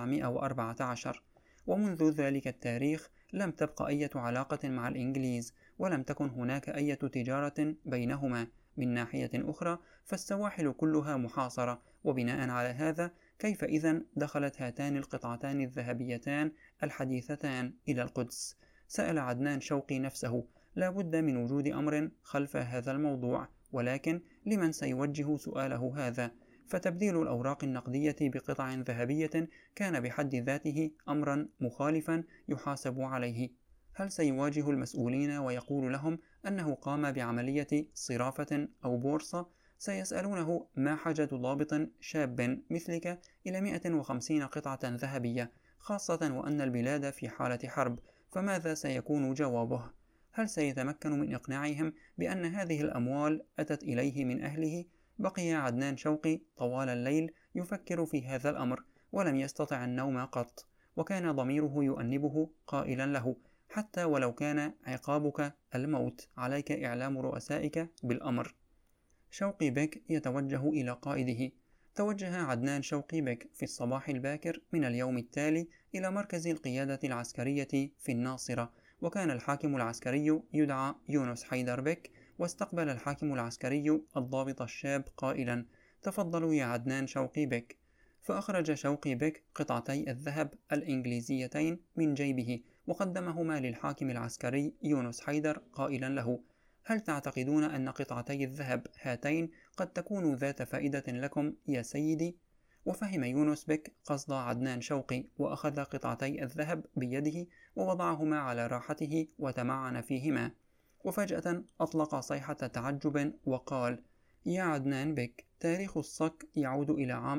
1914، ومنذ ذلك التاريخ لم تبق أي علاقة مع الإنجليز، ولم تكن هناك أي تجارة بينهما. من ناحية أخرى، فالسواحل كلها محاصرة، وبناء على هذا كيف إذن دخلت هاتان القطعتان الذهبيتان الحديثتان إلى القدس؟ سأل عدنان شوقي نفسه. لا بد من وجود أمر خلف هذا الموضوع، ولكن لمن سيوجه سؤاله هذا؟ فتبديل الأوراق النقدية بقطع ذهبية كان بحد ذاته أمرا مخالفا يحاسب عليه. هل سيواجه المسؤولين ويقول لهم أنه قام بعملية صرافة أو بورصة؟ سيسألونه ما حاجة ضابط شاب مثلك إلى 150 قطعة ذهبية، خاصة وأن البلاد في حالة حرب؟ فماذا سيكون جوابه؟ هل سيتمكن من إقناعهم بأن هذه الأموال أتت إليه من أهله؟ بقي عدنان شوقي طوال الليل يفكر في هذا الأمر، ولم يستطع النوم قط، وكان ضميره يؤنبه قائلا له: حتى ولو كان عقابك الموت، عليك إعلام رؤسائك بالأمر. شوقي بك يتوجه إلى قائده. توجه عدنان شوقي بك في الصباح الباكر من اليوم التالي إلى مركز القيادة العسكرية في الناصرة، وكان الحاكم العسكري يدعى يونس حيدر بك. واستقبل الحاكم العسكري الضابط الشاب قائلا: تفضلوا يا عدنان شوقي بك. فأخرج شوقي بك قطعتي الذهب الإنجليزيتين من جيبه وقدمهما للحاكم العسكري يونس حيدر قائلا له: هل تعتقدون أن قطعتي الذهب هاتين قد تكون ذات فائدة لكم يا سيدي؟ وفهم يونس بك قصد عدنان شوقي، وأخذ قطعتي الذهب بيده ووضعهما على راحته وتمعن فيهما. وفجأة أطلق صيحة تعجب وقال: يا عدنان بك، تاريخ الصك يعود إلى عام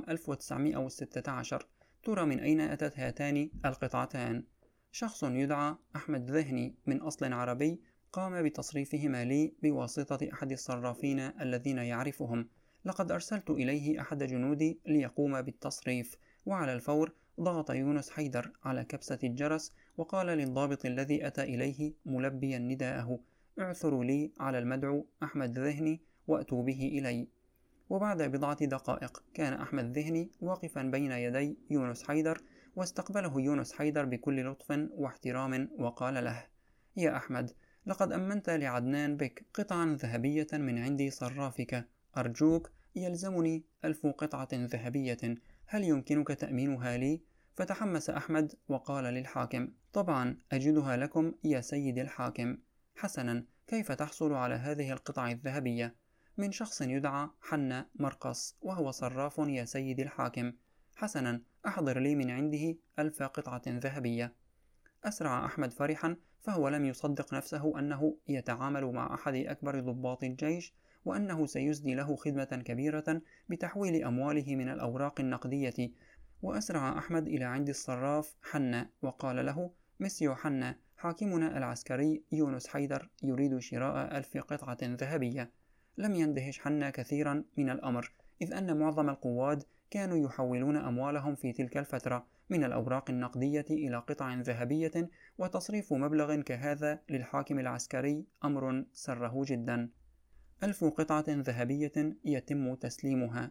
1916. ترى من أين أتت هاتان القطعتان؟ شخص يدعى أحمد ذهني من أصل عربي قام بتصريفهما لي بواسطة أحد الصرافين الذين يعرفهم. لقد أرسلت إليه أحد جنودي ليقوم بالتصريف. وعلى الفور ضغط يونس حيدر على كبسة الجرس وقال للضابط الذي أتى إليه ملبيا نداءه: اعثروا لي على المدعو أحمد ذهني وأتوا به إلي. وبعد بضعة دقائق كان أحمد ذهني واقفا بين يدي يونس حيدر، واستقبله يونس حيدر بكل لطف واحترام وقال له: يا أحمد، لقد أمنت لعدنان بك قطعا ذهبية من عند صرافك. أرجوك، يلزمني 1000 قطعة ذهبية، هل يمكنك تأمينها لي؟ فتحمس أحمد وقال للحاكم: طبعا أجدها لكم يا سيد الحاكم. حسنا، كيف تحصل على هذه القطع الذهبية؟ من شخص يدعى حنا مرقص، وهو صراف يا سيد الحاكم. حسنا، أحضر لي من عنده 1000 قطعة ذهبية. أسرع أحمد فرحا، فهو لم يصدق نفسه أنه يتعامل مع أحد أكبر ضباط الجيش، وأنه سيسدي له خدمة كبيرة بتحويل أمواله من الأوراق النقدية. وأسرع أحمد إلى عند الصراف حنا وقال له: مسيو حنا، حاكمنا العسكري يونس حيدر يريد شراء 1000 قطعة ذهبية. لم يندهش حنا كثيرا من الأمر، إذ أن معظم القواد كانوا يحولون أموالهم في تلك الفترة من الأوراق النقدية إلى قطع ذهبية، وتصريف مبلغ كهذا للحاكم العسكري أمر سره جدا. 1000 قطعة ذهبية يتم تسليمها.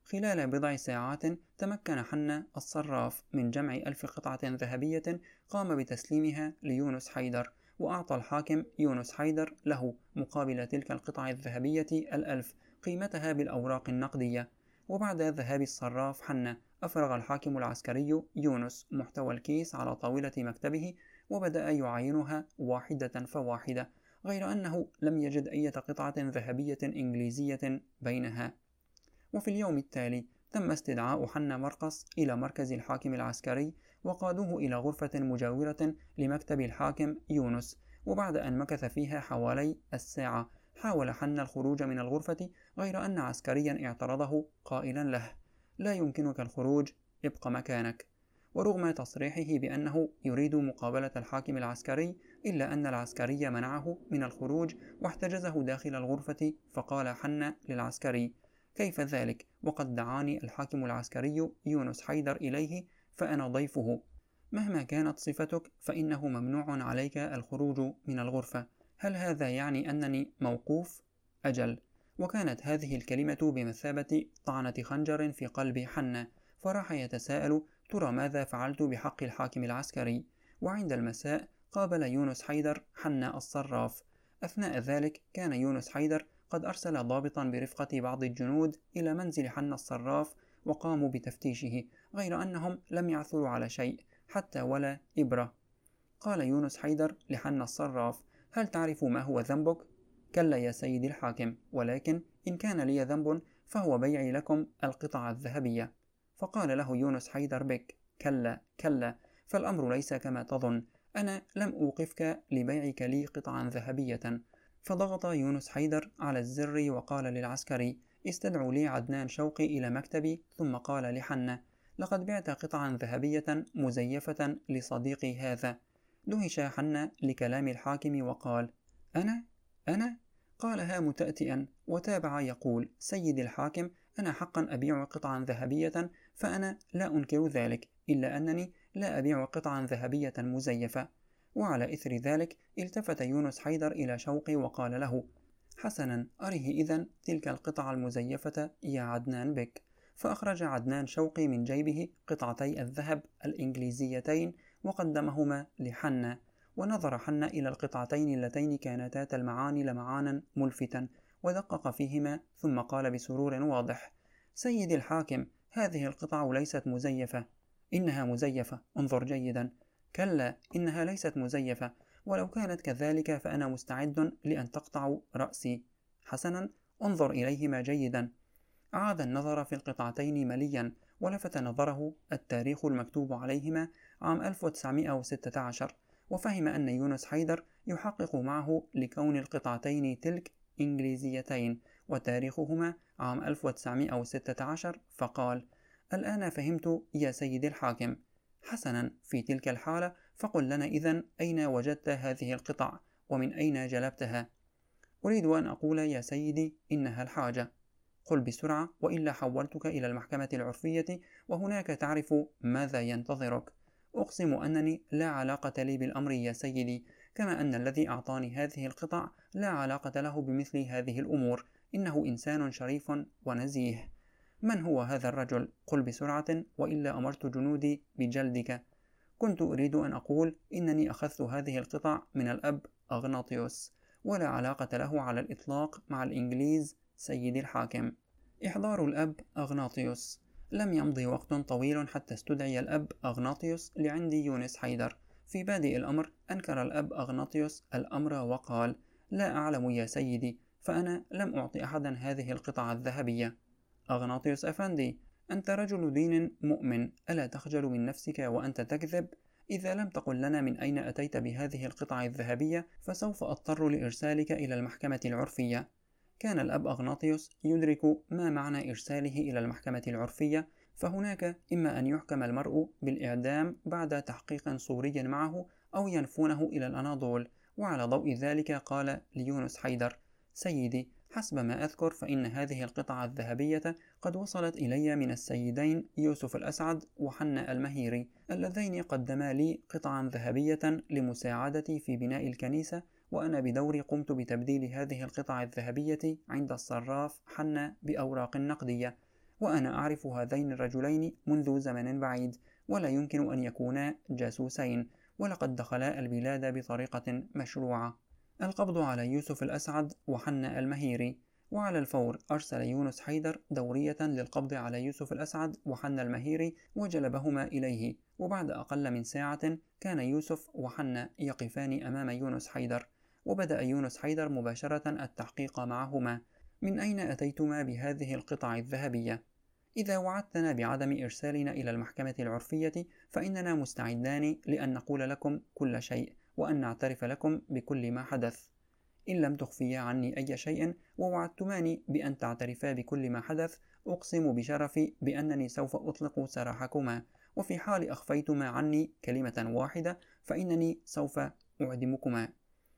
خلال بضع ساعات تمكن حنا الصراف من جمع 1000 قطعة ذهبية قام بتسليمها ليونس حيدر، وأعطى الحاكم يونس حيدر له مقابل تلك القطع الذهبية 1000 قيمتها بالأوراق النقدية. وبعد ذهاب الصراف حنا أفرغ الحاكم العسكري يونس محتوى الكيس على طاولة مكتبه وبدأ يعاينها واحدة فواحدة، غير أنه لم يجد أي قطعة ذهبية إنجليزية بينها. وفي اليوم التالي تم استدعاء حنا مرقص إلى مركز الحاكم العسكري وقادوه إلى غرفة مجاورة لمكتب الحاكم يونس، وبعد أن مكث فيها حوالي الساعة حاول حنا الخروج من الغرفة، غير أن عسكريا اعترضه قائلا له: لا يمكنك الخروج، ابق مكانك. ورغم تصريحه بأنه يريد مقابلة الحاكم العسكري، إلا أن العسكري منعه من الخروج واحتجزه داخل الغرفة. فقال حنا للعسكري: كيف ذلك وقد دعاني الحاكم العسكري يونس حيدر إليه، فأنا ضيفه، مهما كانت صفتك فإنه ممنوع عليك الخروج من الغرفة، هل هذا يعني أنني موقوف؟ أجل. وكانت هذه الكلمة بمثابة طعنة خنجر في قلب حنا، فراح يتساءل: ترى ماذا فعلت بحق الحاكم العسكري؟ وعند المساء قابل يونس حيدر حنا الصراف. أثناء ذلك كان يونس حيدر قد أرسل ضابطا برفقة بعض الجنود إلى منزل حنا الصراف وقاموا بتفتيشه، غير أنهم لم يعثروا على شيء حتى ولا إبرة. قال يونس حيدر لحنا الصراف: هل تعرف ما هو ذنبك؟ كلا يا سيدي الحاكم، ولكن إن كان لي ذنب فهو بيعي لكم القطع الذهبية. فقال له يونس حيدر بك: كلا كلا، فالأمر ليس كما تظن، أنا لم أوقفك لبيعك لي قطعا ذهبية. فضغط يونس حيدر على الزر وقال للعسكري: استدعوا لي عدنان شوقي إلى مكتبي. ثم قال لحنا: لقد بعت قطعا ذهبية مزيفة لصديقي هذا. دهش حنا لكلام الحاكم وقال: أنا؟ قالها متأتئا، وتابع يقول: سيدي الحاكم، أنا حقا أبيع قطعا ذهبية، فأنا لا أنكر ذلك، إلا أنني لا أبيع قطعا ذهبية مزيفة. وعلى إثر ذلك التفت يونس حيدر إلى شوقي وقال له: حسنا، أره إذن تلك القطع المزيفة يا عدنان بك. فأخرج عدنان شوقي من جيبه قطعتي الذهب الإنجليزيتين وقدمهما لحنا، ونظر حنا إلى القطعتين اللتين كانتا تلمعان لمعانا ملفتا، ودقق فيهما، ثم قال بسرور واضح: سيدي الحاكم، هذه القطع ليست مزيفة. إنها مزيفة، انظر جيدا. كلا، إنها ليست مزيفة، ولو كانت كذلك فأنا مستعد لأن تقطعوا رأسي. حسنا، انظر إليهما جيدا. أعاد النظر في القطعتين مليا، ولفت نظره التاريخ المكتوب عليهما عام 1916، وفهم أن يونس حيدر يحقق معه لكون القطعتين تلك إنجليزيتين وتاريخهما عام 1916، فقال: الآن فهمت يا سيدي الحاكم. حسنا، في تلك الحالة فقل لنا إذن أين وجدت هذه القطع، ومن أين جلبتها؟ أريد أن أقول يا سيدي إنها الحاجة. قل بسرعة، وإلا حولتك إلى المحكمة العرفية، وهناك تعرف ماذا ينتظرك. أقسم أنني لا علاقة لي بالأمر يا سيدي، كما أن الذي أعطاني هذه القطع لا علاقة له بمثل هذه الأمور، إنه إنسان شريف ونزيه. من هو هذا الرجل؟ قل بسرعة، وإلا أمرت جنودي بجلدك. كنت أريد أن أقول إنني أخذت هذه القطع من الأب أغناطيوس، ولا علاقة له على الإطلاق مع الإنجليز سيدي الحاكم. إحضار الأب أغناطيوس. لم يمضي وقت طويل حتى استدعي الأب أغناطيوس لعندي يونس حيدر. في بادئ الأمر أنكر الأب أغناطيوس الأمر وقال: لا أعلم يا سيدي، فأنا لم أعطي أحدا هذه القطع الذهبية. أغناطيوس أفندي، أنت رجل دين مؤمن، ألا تخجل من نفسك وأنت تكذب؟ إذا لم تقل لنا من أين أتيت بهذه القطع الذهبية فسوف أضطر لإرسالك إلى المحكمة العرفية. كان الأب أغناطيوس يدرك ما معنى إرساله إلى المحكمة العرفية، فهناك إما أن يحكم المرء بالإعدام بعد تحقيق صوري معه، أو ينفونه إلى الأناضول. وعلى ضوء ذلك قال ليونس حيدر: سيدي، حسب ما أذكر فإن هذه القطعة الذهبية قد وصلت إلي من السيدين يوسف الأسعد وحنا المهيري، اللذين قدما لي قطعا ذهبية لمساعدتي في بناء الكنيسة، وأنا بدوري قمت بتبديل هذه القطع الذهبية عند الصراف حنا بأوراق نقدية. وأنا أعرف هذين الرجلين منذ زمن بعيد، ولا يمكن أن يكونا جاسوسين، ولقد دخلا البلاد بطريقة مشروعة. القبض على يوسف الأسعد وحنا المهيري. وعلى الفور أرسل يونس حيدر دورية للقبض على يوسف الأسعد وحنا المهيري وجلبهما إليه، وبعد أقل من ساعة كان يوسف وحنا يقفان أمام يونس حيدر، وبدأ يونس حيدر مباشرة التحقيق معهما. من أين أتيتما بهذه القطع الذهبية؟ إذا وعدتنا بعدم إرسالنا إلى المحكمة العرفية فإننا مستعدان لأن نقول لكم كل شيء، وأن نعترف لكم بكل ما حدث. إن لم تخفيا عني أي شيء ووعدتماني بأن تعترفا بكل ما حدث، أقسم بشرفي بأنني سوف أطلق سراحكما، وفي حال أخفيتما عني كلمة واحدة فإنني سوف أعدمكما.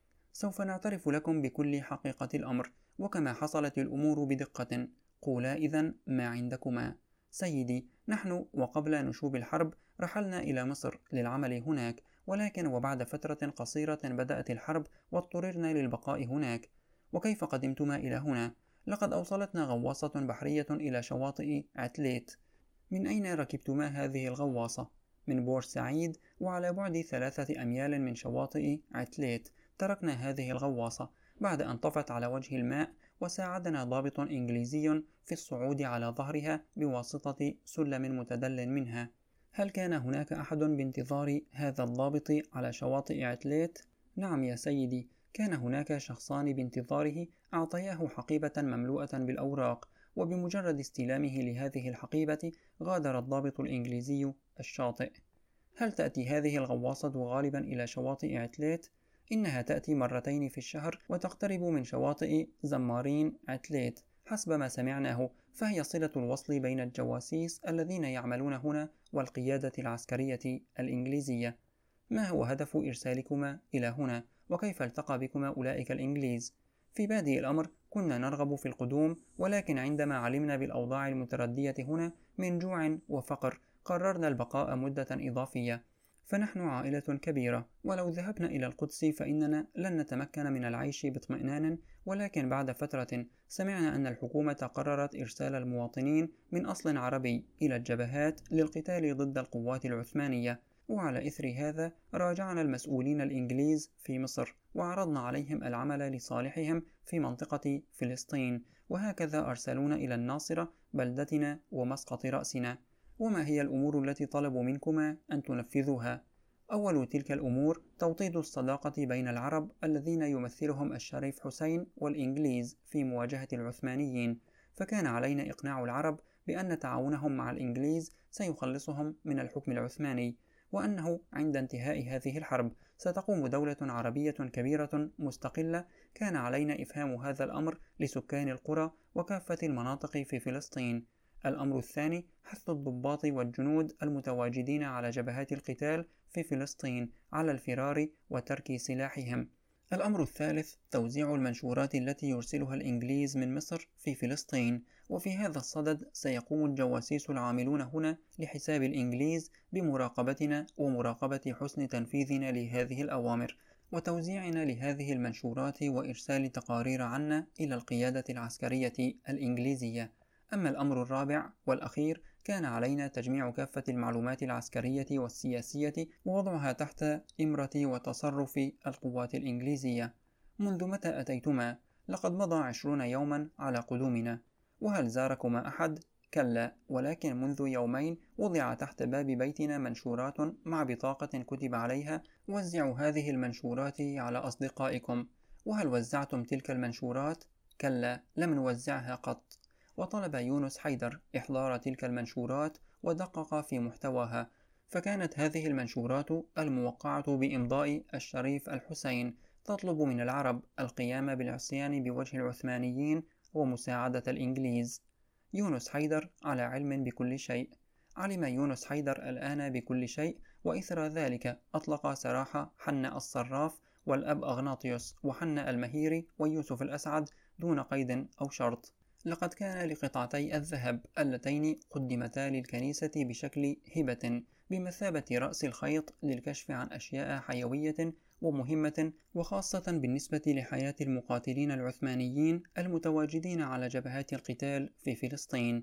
سوف نعترف لكم بكل حقيقة الأمر، وكما حصلت الأمور بدقة. قولا إذن ما عندكما. سيدي، نحن وقبل نشوب الحرب رحلنا إلى مصر للعمل هناك، ولكن وبعد فترة قصيرة بدأت الحرب واضطررنا للبقاء هناك. وكيف قدمتما إلى هنا؟ لقد أوصلتنا غواصة بحرية إلى شواطئ عتليت. من أين ركبتما هذه الغواصة؟ من بورسعيد، وعلى بعد 3 أميال من شواطئ عتليت تركنا هذه الغواصة بعد أن طفت على وجه الماء، وساعدنا ضابط إنجليزي في الصعود على ظهرها بواسطة سلم متدل منها. هل كان هناك أحد بانتظار هذا الضابط على شواطئ عتليت؟ نعم يا سيدي، كان هناك شخصان بانتظاره أعطياه حقيبة مملوءة بالأوراق، وبمجرد استلامه لهذه الحقيبة غادر الضابط الإنجليزي الشاطئ. هل تأتي هذه الغواصة غالبا إلى شواطئ عتليت؟ إنها تأتي مرتين في الشهر وتقترب من شواطئ زمارين عتليت حسب ما سمعناه، فهي صلة الوصل بين الجواسيس الذين يعملون هنا والقيادة العسكرية الإنجليزية. ما هو هدف إرسالكما إلى هنا؟ وكيف التقى بكما أولئك الإنجليز؟ في بادئ الأمر كنا نرغب في القدوم، ولكن عندما علمنا بالأوضاع المتردية هنا من جوع وفقر قررنا البقاء مدة إضافية. فنحن عائلة كبيرة، ولو ذهبنا إلى القدس فإننا لن نتمكن من العيش باطمئنان، ولكن بعد فترة سمعنا أن الحكومة قررت إرسال المواطنين من أصل عربي إلى الجبهات للقتال ضد القوات العثمانية، وعلى إثر هذا راجعنا المسؤولين الإنجليز في مصر وعرضنا عليهم العمل لصالحهم في منطقة فلسطين، وهكذا أرسلونا إلى الناصرة بلدتنا ومسقط رأسنا. وما هي الأمور التي طلبوا منكما أن تنفذوها؟ أول تلك الأمور توطيد الصداقة بين العرب الذين يمثلهم الشريف حسين والإنجليز في مواجهة العثمانيين، فكان علينا إقناع العرب بأن تعاونهم مع الإنجليز سيخلصهم من الحكم العثماني، وأنه عند انتهاء هذه الحرب ستقوم دولة عربية كبيرة مستقلة. كان علينا إفهام هذا الأمر لسكان القرى وكافة المناطق في فلسطين. الأمر الثاني حث الضباط والجنود المتواجدين على جبهات القتال في فلسطين على الفرار وترك سلاحهم. الأمر الثالث توزيع المنشورات التي يرسلها الإنجليز من مصر في فلسطين، وفي هذا الصدد سيقوم الجواسيس العاملون هنا لحساب الإنجليز بمراقبتنا ومراقبة حسن تنفيذنا لهذه الأوامر، وتوزيعنا لهذه المنشورات وإرسال تقارير عنا إلى القيادة العسكرية الإنجليزية. أما الأمر الرابع والأخير كان علينا تجميع كافة المعلومات العسكرية والسياسية ووضعها تحت إمرة وتصرف القوات الإنجليزية. منذ متى أتيتما؟ لقد مضى 20 يوما على قدومنا. وهل زاركما أحد؟ كلا، ولكن منذ يومين وضع تحت باب بيتنا منشورات مع بطاقة كتب عليها: وزعوا هذه المنشورات على أصدقائكم. وهل وزعتم تلك المنشورات؟ كلا، لم نوزعها قط. وطلب يونس حيدر إحضار تلك المنشورات ودقق في محتواها، فكانت هذه المنشورات الموقعة بإمضاء الشريف الحسين تطلب من العرب القيام بالعصيان بوجه العثمانيين ومساعدة الإنجليز. يونس حيدر على علم بكل شيء. علم يونس حيدر الآن بكل شيء، وإثر ذلك أطلق سراح حنا الصراف والأب أغناطيوس وحنا المهيري ويوسف الأسعد دون قيد أو شرط. لقد كان لقطعتي الذهب اللتين قدمتا للكنيسة بشكل هبة بمثابة رأس الخيط للكشف عن أشياء حيوية ومهمة، وخاصة بالنسبة لحياة المقاتلين العثمانيين المتواجدين على جبهات القتال في فلسطين.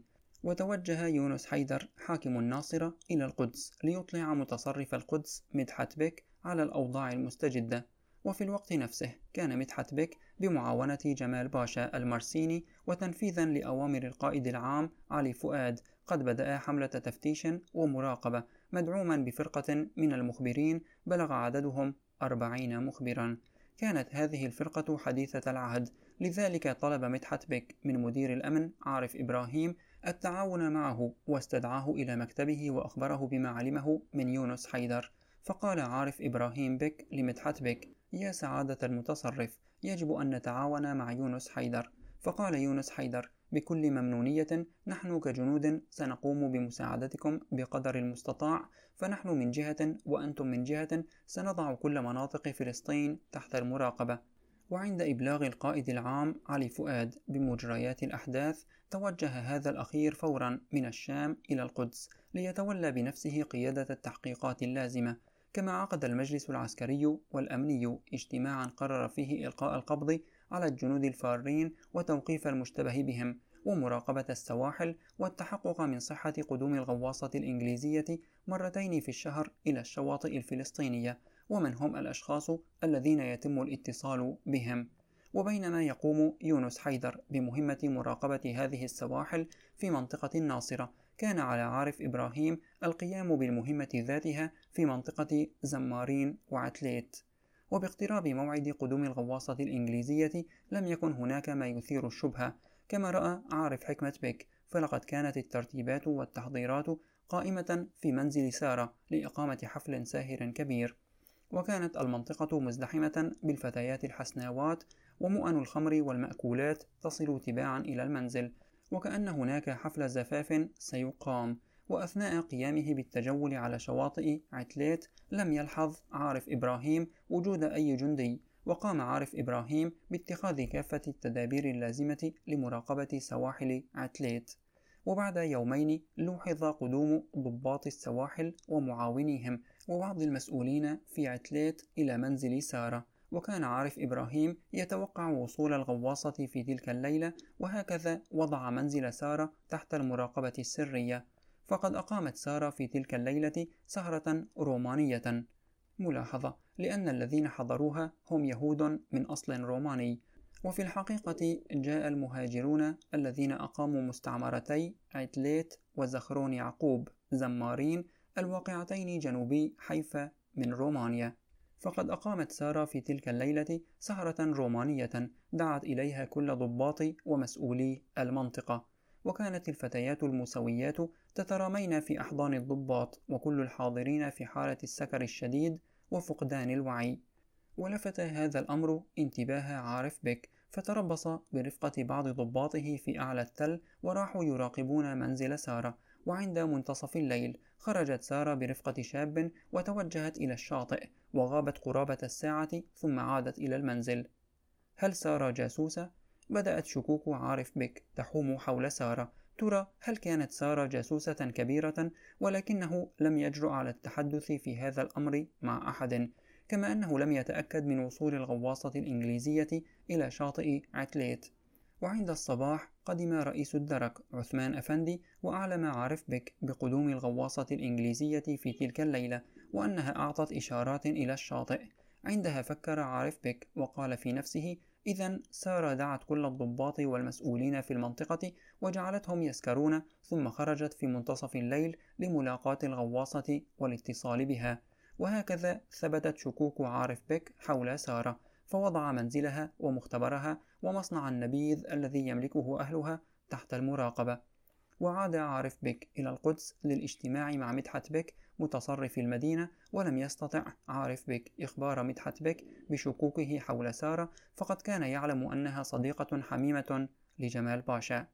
وتوجه يونس حيدر حاكم الناصرة إلى القدس ليطلع متصرف القدس مدحت بك على الأوضاع المستجدة. وفي الوقت نفسه كان مدحت بك بمعاونة جمال باشا المرسيني وتنفيذا لأوامر القائد العام علي فؤاد قد بدأ حملة تفتيش ومراقبة مدعوما بفرقة من المخبرين بلغ عددهم 40 مخبرا. كانت هذه الفرقة حديثة العهد، لذلك طلب مدحت بك من مدير الأمن عارف إبراهيم التعاون معه واستدعاه إلى مكتبه وأخبره بما علمه من يونس حيدر. فقال عارف إبراهيم بك لمدحت بك: يا سعادة المتصرف، يجب أن نتعاون مع يونس حيدر. فقال يونس حيدر بكل ممنونية: نحن كجنود سنقوم بمساعدتكم بقدر المستطاع، فنحن من جهة وأنتم من جهة سنضع كل مناطق فلسطين تحت المراقبة. وعند إبلاغ القائد العام علي فؤاد بمجريات الأحداث، توجه هذا الأخير فورا من الشام إلى القدس ليتولى بنفسه قيادة التحقيقات اللازمة. كما عقد المجلس العسكري والأمني اجتماعا قرر فيه إلقاء القبض على الجنود الفارين وتوقيف المشتبه بهم ومراقبة السواحل والتحقق من صحة قدوم الغواصة الإنجليزية مرتين في الشهر إلى الشواطئ الفلسطينية ومن هم الأشخاص الذين يتم الاتصال بهم. وبينما يقوم يونس حيدر بمهمة مراقبة هذه السواحل في منطقة الناصرة، كان على عارف إبراهيم القيام بالمهمة ذاتها في منطقة زمارين وعتليت. وباقتراب موعد قدوم الغواصة الإنجليزية لم يكن هناك ما يثير الشبهة كما رأى عارف حكمة بك، فلقد كانت الترتيبات والتحضيرات قائمة في منزل سارة لإقامة حفل ساهر كبير، وكانت المنطقة مزدحمة بالفتيات الحسناوات، ومؤن الخمر والمأكولات تصل تباعا إلى المنزل، وكأن هناك حفل زفاف سيقام. وأثناء قيامه بالتجول على شواطئ عتليت لم يلحظ عارف إبراهيم وجود أي جندي، وقام عارف إبراهيم باتخاذ كافة التدابير اللازمة لمراقبة سواحل عتليت. وبعد يومين لوحظ قدوم ضباط السواحل ومعاونيهم وبعض المسؤولين في عتليت إلى منزل سارة، وكان عارف إبراهيم يتوقع وصول الغواصة في تلك الليلة، وهكذا وضع منزل سارة تحت المراقبة السرية. فقد أقامت سارة في تلك الليلة سهرة رومانية. ملاحظة: لأن الذين حضروها هم يهود من أصل روماني. وفي الحقيقة جاء المهاجرون الذين أقاموا مستعمرتي عتليت وزخرون يعقوب زمارين الواقعتين جنوبي حيفا من رومانيا. فقد أقامت سارة في تلك الليلة سهرة رومانية دعت إليها كل ضباط ومسؤولي المنطقة، وكانت الفتيات المسويات تترامين في أحضان الضباط، وكل الحاضرين في حالة السكر الشديد وفقدان الوعي. ولفت هذا الأمر انتباه عارف بك، فتربص برفقة بعض ضباطه في أعلى التل وراحوا يراقبون منزل سارة. وعند منتصف الليل خرجت سارة برفقة شاب وتوجهت إلى الشاطئ، وغابت قرابة الساعة ثم عادت إلى المنزل. هل سارة جاسوسة؟ بدأت شكوك عارف بك تحوم حول سارة. ترى هل كانت سارة جاسوسة كبيرة؟ ولكنه لم يجرؤ على التحدث في هذا الأمر مع أحد، كما أنه لم يتأكد من وصول الغواصة الإنجليزية إلى شاطئ عتليت. وعند الصباح قدم رئيس الدرك عثمان أفندي وأعلم عارف بك بقدوم الغواصة الإنجليزية في تلك الليلة، وأنها أعطت إشارات إلى الشاطئ. عندها فكر عارف بك وقال في نفسه: إذن سارة دعت كل الضباط والمسؤولين في المنطقة وجعلتهم يسكرون، ثم خرجت في منتصف الليل لملاقاة الغواصة والاتصال بها. وهكذا ثبتت شكوك عارف بك حول سارة، فوضع منزلها ومختبرها ومصنع النبيذ الذي يملكه أهلها تحت المراقبة. وعاد عارف بك إلى القدس للاجتماع مع مدحت بك متصرف المدينة، ولم يستطع عارف بك إخبار مدحت بك بشكوكه حول سارة، فقد كان يعلم أنها صديقة حميمة لجمال باشا.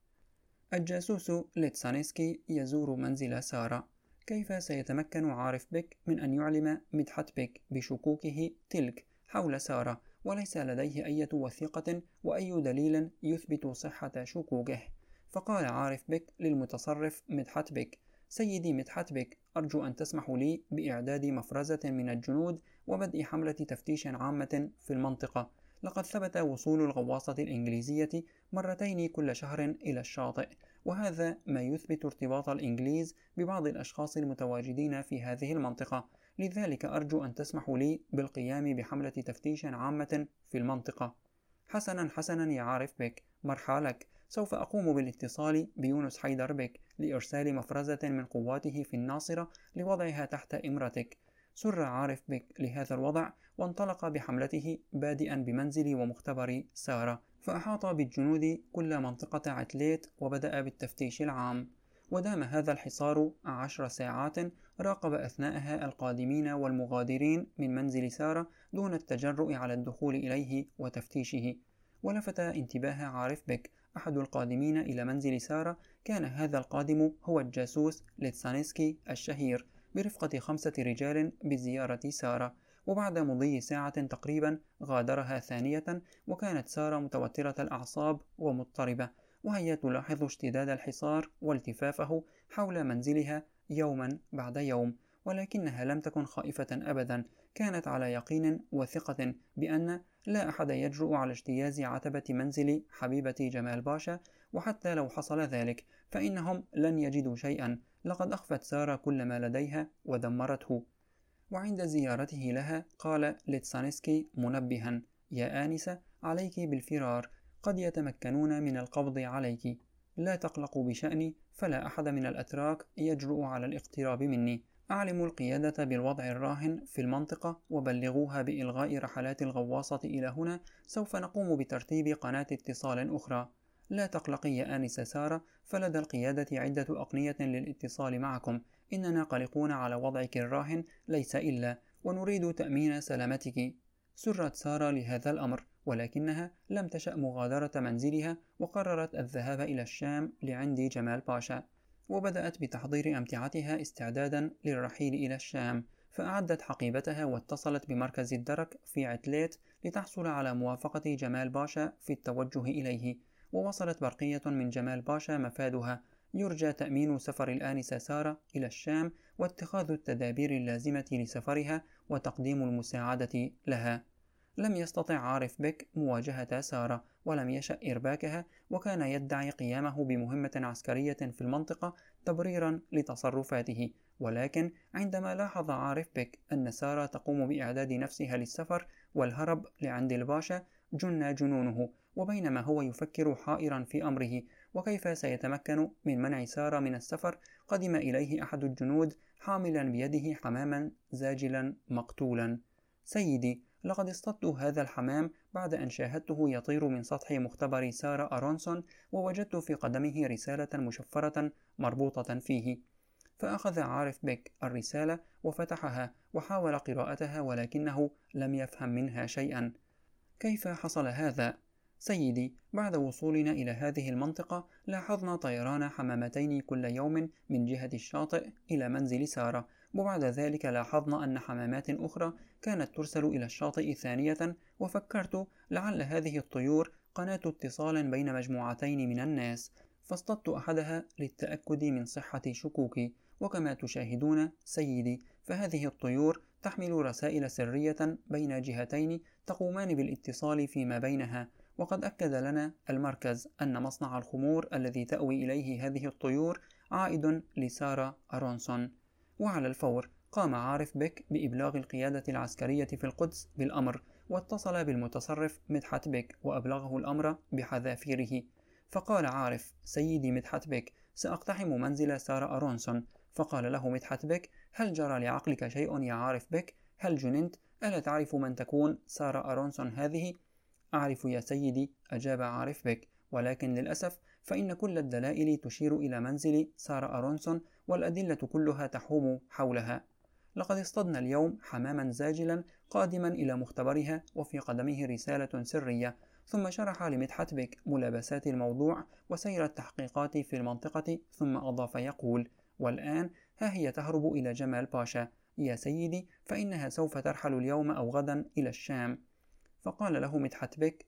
الجاسوس ليتسانسكي يزور منزل سارة. كيف سيتمكن عارف بك من أن يعلم مدحت بك بشكوكه تلك حول سارة وليس لديه أي وثيقة وأي دليل يثبت صحة شكوكه؟ فقال عارف بك للمتصرف مدحت بك: سيدي مدحت بك، أرجو أن تسمح لي بإعداد مفرزة من الجنود وبدء حملة تفتيش عامة في المنطقة. لقد ثبت وصول الغواصة الإنجليزية مرتين كل شهر إلى الشاطئ، وهذا ما يثبت ارتباط الإنجليز ببعض الأشخاص المتواجدين في هذه المنطقة. لذلك أرجو أن تسمحوا لي بالقيام بحملة تفتيش عامة في المنطقة. حسنا يا عارف بك، مرحى لك. سوف أقوم بالاتصال بيونس حيدر بك لإرسال مفرزة من قواته في الناصرة لوضعها تحت إمرتك. سر عارف بك لهذا الوضع، وانطلق بحملته بادئا بمنزل ومختبر سارة، فأحاط بالجنود كل منطقة عتليت وبدأ بالتفتيش العام. ودام هذا الحصار 10 ساعات، راقب أثناءها القادمين والمغادرين من منزل سارة دون التجرؤ على الدخول إليه وتفتيشه. ولفت انتباه عارف بك أحد القادمين إلى منزل سارة. كان هذا القادم هو الجاسوس ليتسانسكي الشهير برفقة 5 رجال بزيارة سارة. وبعد مضي ساعة تقريبا غادرها ثانية، وكانت سارة متوترة الأعصاب ومضطربة، وهي تلاحظ اشتداد الحصار والتفافه حول منزلها يوما بعد يوم. ولكنها لم تكن خائفة أبدا، كانت على يقين وثقة بأن لا أحد يجرؤ على اجتياز عتبة منزل حبيبة جمال باشا، وحتى لو حصل ذلك فإنهم لن يجدوا شيئا، لقد أخفت سارة كل ما لديها ودمرته. وعند زيارته لها قال ليتسانسكي منبها: يا آنسة، عليك بالفرار، قد يتمكنون من القبض عليك. لا تقلقوا بشأني، فلا أحد من الأتراك يجرؤ على الاقتراب مني. أعلموا القيادة بالوضع الراهن في المنطقة وبلغوها بإلغاء رحلات الغواصة إلى هنا. سوف نقوم بترتيب قناة اتصال أخرى. لا تقلقي يا آنسة سارة، فلدى القيادة عدة أقنية للاتصال معكم. إننا قلقون على وضعك الراهن ليس إلا، ونريد تأمين سلامتك. سرت سارة لهذا الأمر، ولكنها لم تشأ مغادرة منزلها، وقررت الذهاب إلى الشام لعند جمال باشا. وبدأت بتحضير أمتعتها استعدادا للرحيل إلى الشام، فأعدت حقيبتها واتصلت بمركز الدرك في عتليت لتحصل على موافقة جمال باشا في التوجه إليه. ووصلت برقية من جمال باشا مفادها. يرجى تأمين سفر الآنسة سارة إلى الشام، واتخاذ التدابير اللازمة لسفرها وتقديم المساعدة لها. لم يستطع عارف بك مواجهة سارة، ولم يشأ إرباكها، وكان يدعي قيامه بمهمة عسكرية في المنطقة تبريرا لتصرفاته. ولكن عندما لاحظ عارف بك أن سارة تقوم بإعداد نفسها للسفر والهرب لعند الباشا، جن جنونه. وبينما هو يفكر حائرا في أمره وكيف سيتمكن من منع سارة من السفر، قدم إليه أحد الجنود حاملا بيده حماما زاجلا مقتولا. سيدي، لقد اصطدت هذا الحمام بعد أن شاهدته يطير من سطح مختبر سارة أرونسون، ووجدت في قدمه رسالة مشفرة مربوطة فيه. فأخذ عارف بك الرسالة وفتحها وحاول قراءتها، ولكنه لم يفهم منها شيئا. كيف حصل هذا؟ سيدي، بعد وصولنا إلى هذه المنطقة لاحظنا طيران حمامتين كل يوم من جهة الشاطئ إلى منزل سارة، وبعد ذلك لاحظنا أن حمامات أخرى كانت ترسل إلى الشاطئ ثانية، وفكرت لعل هذه الطيور قناة اتصال بين مجموعتين من الناس، فاصطدت أحدها للتأكد من صحة شكوكي. وكما تشاهدون سيدي، فهذه الطيور تحمل رسائل سرية بين جهتين تقومان بالاتصال فيما بينها. وقد أكد لنا المركز أن مصنع الخمور الذي تأوي إليه هذه الطيور عائد لسارة أرونسون. وعلى الفور قام عارف بك بإبلاغ القيادة العسكرية في القدس بالأمر، واتصل بالمتصرف مدحت بك وأبلغه الأمر بحذافيره. فقال عارف: سيدي مدحت بك، سأقتحم منزل سارة أرونسون. فقال له مدحت بك: هل جرى لعقلك شيء يا عارف بك؟ هل جننت؟ ألا تعرف من تكون سارة أرونسون هذه؟ أعرف يا سيدي، أجاب عارف بك، ولكن للأسف فإن كل الدلائل تشير إلى منزل سارة أرونسون، والأدلة كلها تحوم حولها. لقد اصطدنا اليوم حماما زاجلا قادما إلى مختبرها، وفي قدمه رسالة سرية. ثم شرح لمدحت بك ملابسات الموضوع وسير التحقيقات في المنطقة، ثم أضاف يقول: والآن ها هي تهرب إلى جمال باشا يا سيدي، فإنها سوف ترحل اليوم أو غدا إلى الشام. فقال له مدحت بك: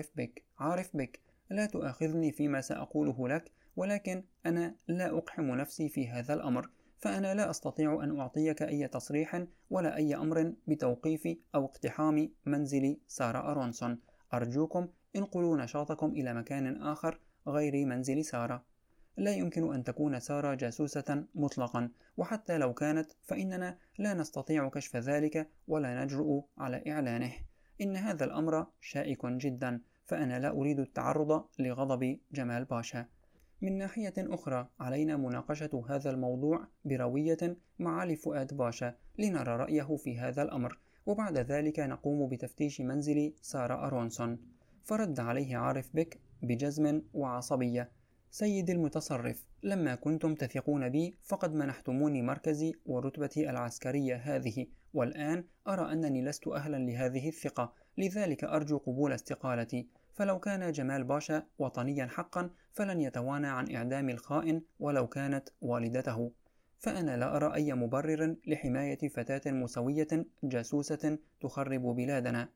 عارف بك، لا تؤاخذني فيما سأقوله لك، ولكن أنا لا أقحم نفسي في هذا الأمر، فأنا لا أستطيع أن أعطيك أي تصريح ولا أي أمر بتوقيف أو اقتحام منزل سارة أرونسون. أرجوكم انقلوا نشاطكم إلى مكان آخر غير منزل سارة. لا يمكن أن تكون سارة جاسوسة مطلقا، وحتى لو كانت فإننا لا نستطيع كشف ذلك ولا نجرؤ على إعلانه. إن هذا الأمر شائك جدا، فأنا لا أريد التعرض لغضب جمال باشا. من ناحية أخرى علينا مناقشة هذا الموضوع بروية مع علي فؤاد باشا لنرى رأيه في هذا الأمر، وبعد ذلك نقوم بتفتيش منزل سارة أرونسون. فرد عليه عارف بك بجزم وعصبية: سيدي المتصرف، لما كنتم تثقون بي فقد منحتموني مركزي ورتبتي العسكرية هذه، والآن أرى أنني لست أهلا لهذه الثقة، لذلك أرجو قبول استقالتي. فلو كان جمال باشا وطنيا حقا فلن يتوانى عن إعدام الخائن ولو كانت والدته. فأنا لا أرى أي مبرر لحماية فتاة موسوية جاسوسة تخرب بلادنا.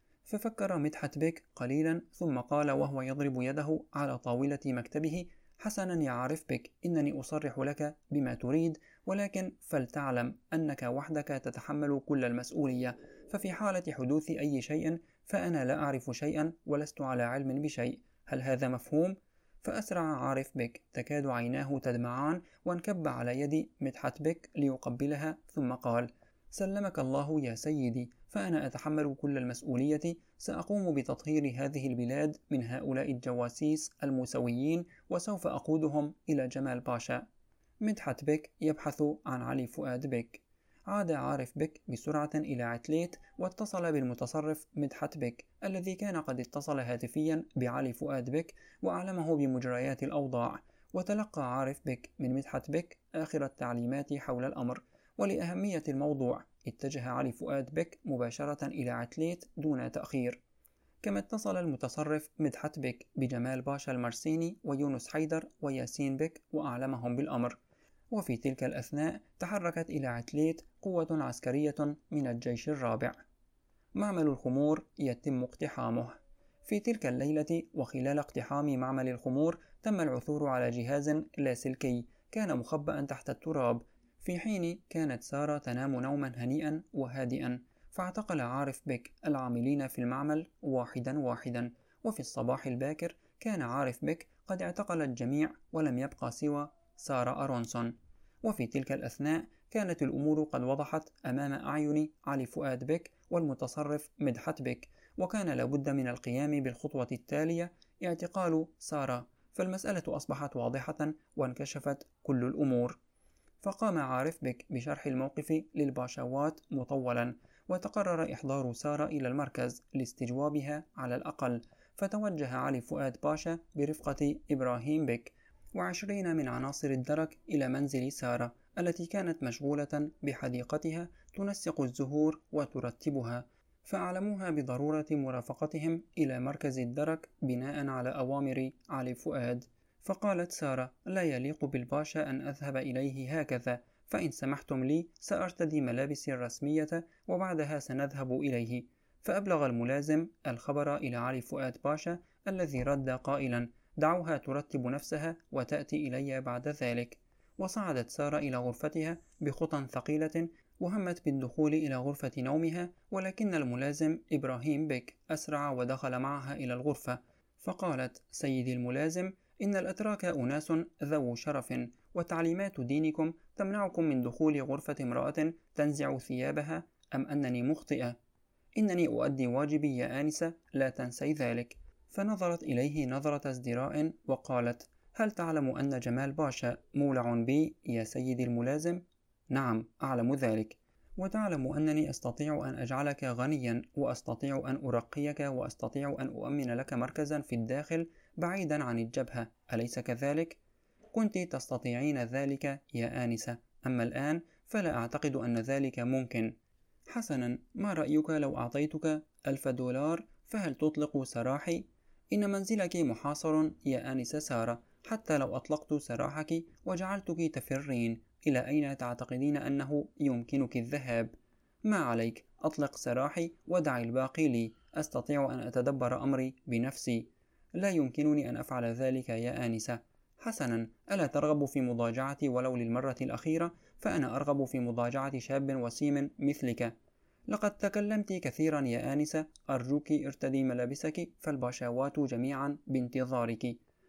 ففكر مدحت بك قليلا ثم قال وهو يضرب يده على طاولة مكتبه: حسنا يا عارف بك، إنني أصرح لك بما تريد، ولكن فلتعلم أنك وحدك تتحمل كل المسؤولية، ففي حالة حدوث أي شيء فأنا لا أعرف شيئا ولست على علم بشيء. هل هذا مفهوم؟ فأسرع عارف بك، تكاد عيناه تدمعان، وانكب على يد مدحت بك ليقبلها، ثم قال: سلمك الله يا سيدي، فأنا أتحمل كل المسؤولية، سأقوم بتطهير هذه البلاد من هؤلاء الجواسيس الموسويين، وسوف أقودهم إلى جمال باشا. مدحت بك يبحث عن علي فؤاد بك. عاد عارف بك بسرعة إلى عتليت واتصل بالمتصرف مدحت بك الذي كان قد اتصل هاتفيا بعلي فؤاد بك وأعلمه بمجريات الأوضاع. وتلقى عارف بك من مدحت بك آخر التعليمات حول الأمر، ولأهمية الموضوع اتجه علي فؤاد بك مباشرة إلى عتليت دون تأخير. كما اتصل المتصرف مدحت بك بجمال باشا المرسيني ويونس حيدر وياسين بك وأعلمهم بالأمر. وفي تلك الأثناء تحركت إلى عتليت قوة عسكرية من الجيش الرابع. معمل الخمور يتم اقتحامه. في تلك الليلة وخلال اقتحام معمل الخمور تم العثور على جهاز لاسلكي كان مخبأ تحت التراب، في حين كانت سارة تنام نوما هنيئا وهادئا. فاعتقل عارف بك العاملين في المعمل واحدا واحدا، وفي الصباح الباكر كان عارف بك قد اعتقل الجميع ولم يبقى سوى سارة أرونسون. وفي تلك الأثناء كانت الأمور قد وضحت أمام أعين علي فؤاد بك والمتصرف مدحت بك، وكان لابد من القيام بالخطوة التالية: اعتقال سارة. فالمسألة أصبحت واضحة وانكشفت كل الأمور. فقام عارف بك بشرح الموقف للباشوات مطولا، وتقرر إحضار سارة إلى المركز لاستجوابها على الأقل. فتوجه علي فؤاد باشا برفقة إبراهيم بك و20 من عناصر الدرك إلى منزل سارة التي كانت مشغولة بحديقتها تنسق الزهور وترتبها، فأعلموها بضرورة مرافقتهم إلى مركز الدرك بناء على أوامر علي فؤاد. فقالت سارة: لا يليق بالباشا أن أذهب إليه هكذا، فإن سمحتم لي سأرتدي ملابسي الرسمية وبعدها سنذهب إليه. فأبلغ الملازم الخبر إلى علي فؤاد باشا الذي رد قائلا: دعوها ترتب نفسها وتأتي إلي بعد ذلك. وصعدت سارة إلى غرفتها بخطى ثقيلة وهمت بالدخول إلى غرفة نومها، ولكن الملازم إبراهيم بك أسرع ودخل معها إلى الغرفة. فقالت: سيدي الملازم، إن الأتراك أناس ذو شرف، وتعليمات دينكم تمنعكم من دخول غرفة امرأة تنزع ثيابها، أم أنني مخطئة؟ إنني أؤدي واجبي يا آنسة، لا تنسي ذلك. فنظرت إليه نظرة ازدراء وقالت: هل تعلم أن جمال باشا مولع بي يا سيدي الملازم؟ نعم، أعلم ذلك. وتعلم أنني أستطيع أن أجعلك غنيا، وأستطيع أن أرقيك، وأستطيع أن أؤمن لك مركزا في الداخل بعيدا عن الجبهة، أليس كذلك؟ كنت تستطيعين ذلك يا آنسة، أما الآن فلا أعتقد أن ذلك ممكن. حسنا، ما رأيك لو أعطيتك $1000 فهل تطلق سراحي؟ إن منزلك محاصر يا آنسة سارة، حتى لو أطلقت سراحك وجعلتك تفرين، إلى أين تعتقدين أنه يمكنك الذهاب؟ ما عليك، أطلق سراحي ودع الباقي لي، أستطيع أن أتدبر أمري بنفسي. لا يمكنني أن أفعل ذلك يا آنسة. حسنا، ألا ترغب في مضاجعتي ولو للمرة الأخيرة؟ فأنا أرغب في مضاجعة شاب وسيم مثلك. لقد تكلمت كثيرا يا آنسة، أرجوك ارتدي ملابسك، فالباشوات جميعا بانتظارك.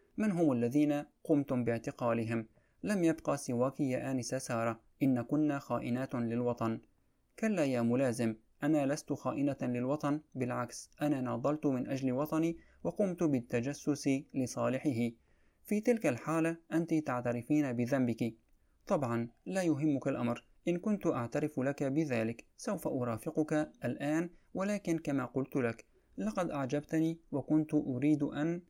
من هم الذين قمتم باعتقالهم؟ لم يبقى سواك يا آنسة سارة، إن كنا خائنات للوطن. كلا يا ملازم، أنا لست خائنة للوطن، بالعكس أنا ناضلت من أجل وطني وقمت بالتجسس لصالحه. في تلك الحالة أنت تعترفين بذنبك. طبعا لا يهمك الأمر، إن كنت أعترف لك بذلك سوف أرافقك الآن، ولكن كما قلت لك لقد أعجبتني وكنت أريد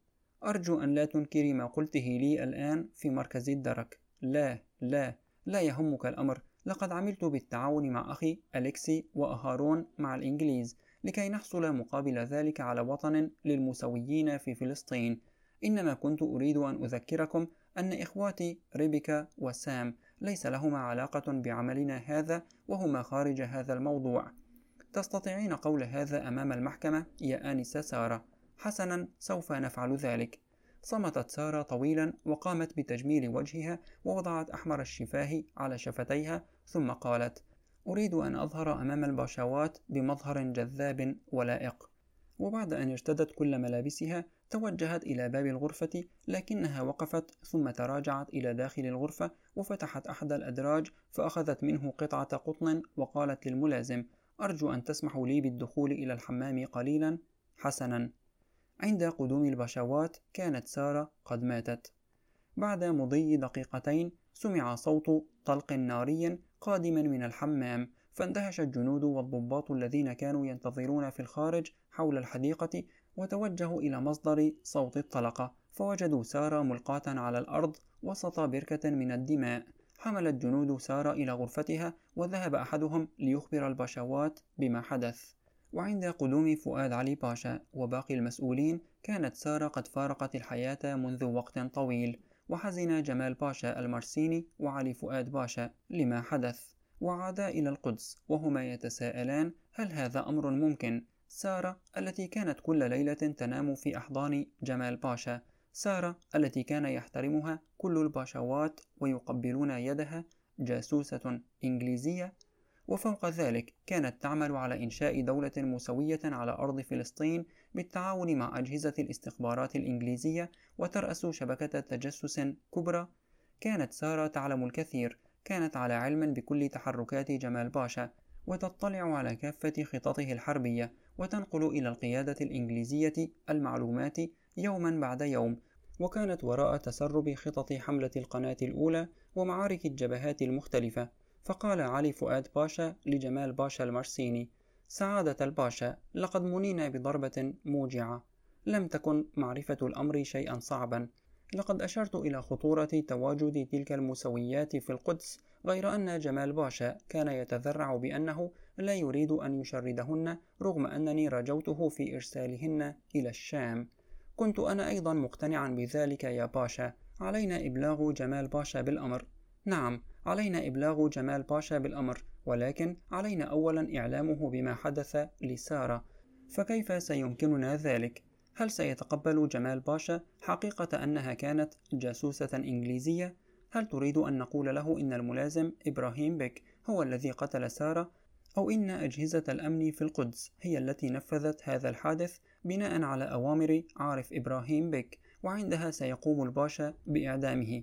أرجو أن لا تنكري ما قلته لي الآن في مركز الدرك. لا لا لا يهمك الأمر، لقد عملت بالتعاون مع أخي أليكسي وأهارون مع الإنجليز لكي نحصل مقابل ذلك على وطن للمسويين في فلسطين. إنما كنت أريد أن أذكركم أن إخواتي ريبيكا وسام ليس لهما علاقة بعملنا هذا، وهما خارج هذا الموضوع. تستطيعين قول هذا أمام المحكمة يا آنسة سارة. حسنا، سوف نفعل ذلك. صمتت سارة طويلا وقامت بتجميل وجهها ووضعت أحمر الشفاه على شفتيها، ثم قالت: أريد أن أظهر أمام الباشوات بمظهر جذاب ولائق. وبعد أن ارتدت كل ملابسها توجهت إلى باب الغرفة، لكنها وقفت ثم تراجعت إلى داخل الغرفة وفتحت أحد الأدراج فأخذت منه قطعة قطن وقالت للملازم: أرجو أن تسمحوا لي بالدخول إلى الحمام قليلا. حسنا. عند قدوم الباشوات كانت سارة قد ماتت. بعد مضي دقيقتين سمع صوت طلق ناري قادما من الحمام، فاندهش الجنود والضباط الذين كانوا ينتظرون في الخارج حول الحديقة وتوجهوا إلى مصدر صوت الطلقة، فوجدوا سارة ملقاة على الأرض وسط بركة من الدماء. حمل الجنود سارة إلى غرفتها وذهب أحدهم ليخبر الباشوات بما حدث. وعند قدوم فؤاد علي باشا وباقي المسؤولين كانت سارة قد فارقت الحياة منذ وقت طويل، وحزن جمال باشا المرسيني وعلي فؤاد باشا لما حدث، وعادا إلى القدس وهما يتساءلان: هل هذا أمر ممكن؟ سارة التي كانت كل ليلة تنام في أحضان جمال باشا، سارة التي كان يحترمها كل الباشوات ويقبلون يدها، جاسوسة إنجليزية، وفوق ذلك كانت تعمل على إنشاء دولة مسوية على أرض فلسطين بالتعاون مع أجهزة الاستخبارات الإنجليزية وترأس شبكة تجسس كبرى. كانت سارة تعلم الكثير، كانت على علم بكل تحركات جمال باشا وتطلع على كافة خططه الحربية وتنقل إلى القيادة الإنجليزية المعلومات يوما بعد يوم، وكانت وراء تسرب خطط حملة القناة الأولى ومعارك الجبهات المختلفة. فقال علي فؤاد باشا لجمال باشا المرسيني: سعادة الباشا، لقد منينا بضربة موجعة، لم تكن معرفة الأمر شيئا صعبا. لقد أشرت إلى خطورة تواجد تلك المسويات في القدس، غير أن جمال باشا كان يتذرع بأنه لا يريد أن يشردهن، رغم أنني رجوته في إرسالهن إلى الشام. كنت أنا أيضا مقتنعا بذلك يا باشا. علينا إبلاغ جمال باشا بالأمر. نعم، علينا إبلاغ جمال باشا بالأمر، ولكن علينا أولا إعلامه بما حدث لسارة. فكيف سيمكننا ذلك؟ هل سيتقبل جمال باشا حقيقة أنها كانت جاسوسة إنجليزية؟ هل تريد أن نقول له إن الملازم إبراهيم بيك هو الذي قتل سارة؟ أو إن أجهزة الأمن في القدس هي التي نفذت هذا الحادث بناء على أوامر عارف إبراهيم بيك، وعندها سيقوم الباشا بإعدامه؟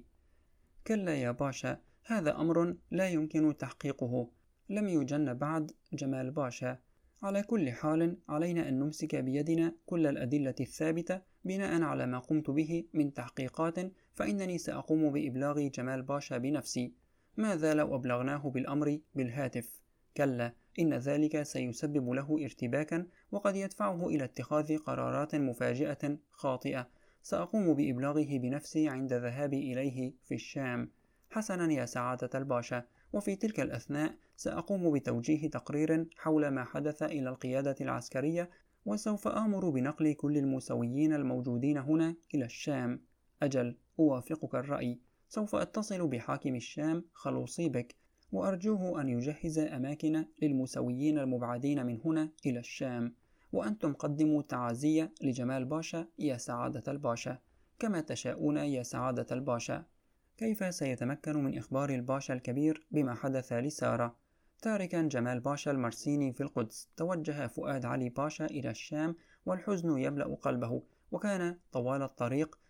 كلا يا باشا، هذا أمر لا يمكن تحقيقه. لم يجن بعد جمال باشا. على كل حال علينا أن نمسك بيدنا كل الأدلة الثابتة بناء على ما قمت به من تحقيقات، فإنني سأقوم بإبلاغ جمال باشا بنفسي. ماذا لو أبلغناه بالأمر بالهاتف؟ كلا، إن ذلك سيسبب له ارتباكا وقد يدفعه إلى اتخاذ قرارات مفاجئة خاطئة. سأقوم بإبلاغه بنفسي عند ذهابي إليه في الشام. حسنا يا سعادة الباشا، وفي تلك الأثناء سأقوم بتوجيه تقرير حول ما حدث إلى القيادة العسكرية، وسوف آمر بنقل كل المسويين الموجودين هنا إلى الشام. أجل، أوافقك الرأي. سوف أتصل بحاكم الشام خلوصي بك وأرجوه أن يجهز أماكن للمسويين المبعدين من هنا إلى الشام، وأنتم قدموا تعازية لجمال باشا يا سعادة الباشا. كما تشاءون يا سعادة الباشا. كيف سيتمكن من إخبار الباشا الكبير بما حدث لسارة؟ تاركا جمال باشا المرسيني في القدس، توجه فؤاد علي باشا إلى الشام والحزن يملأ قلبه، وكان طوال الطريق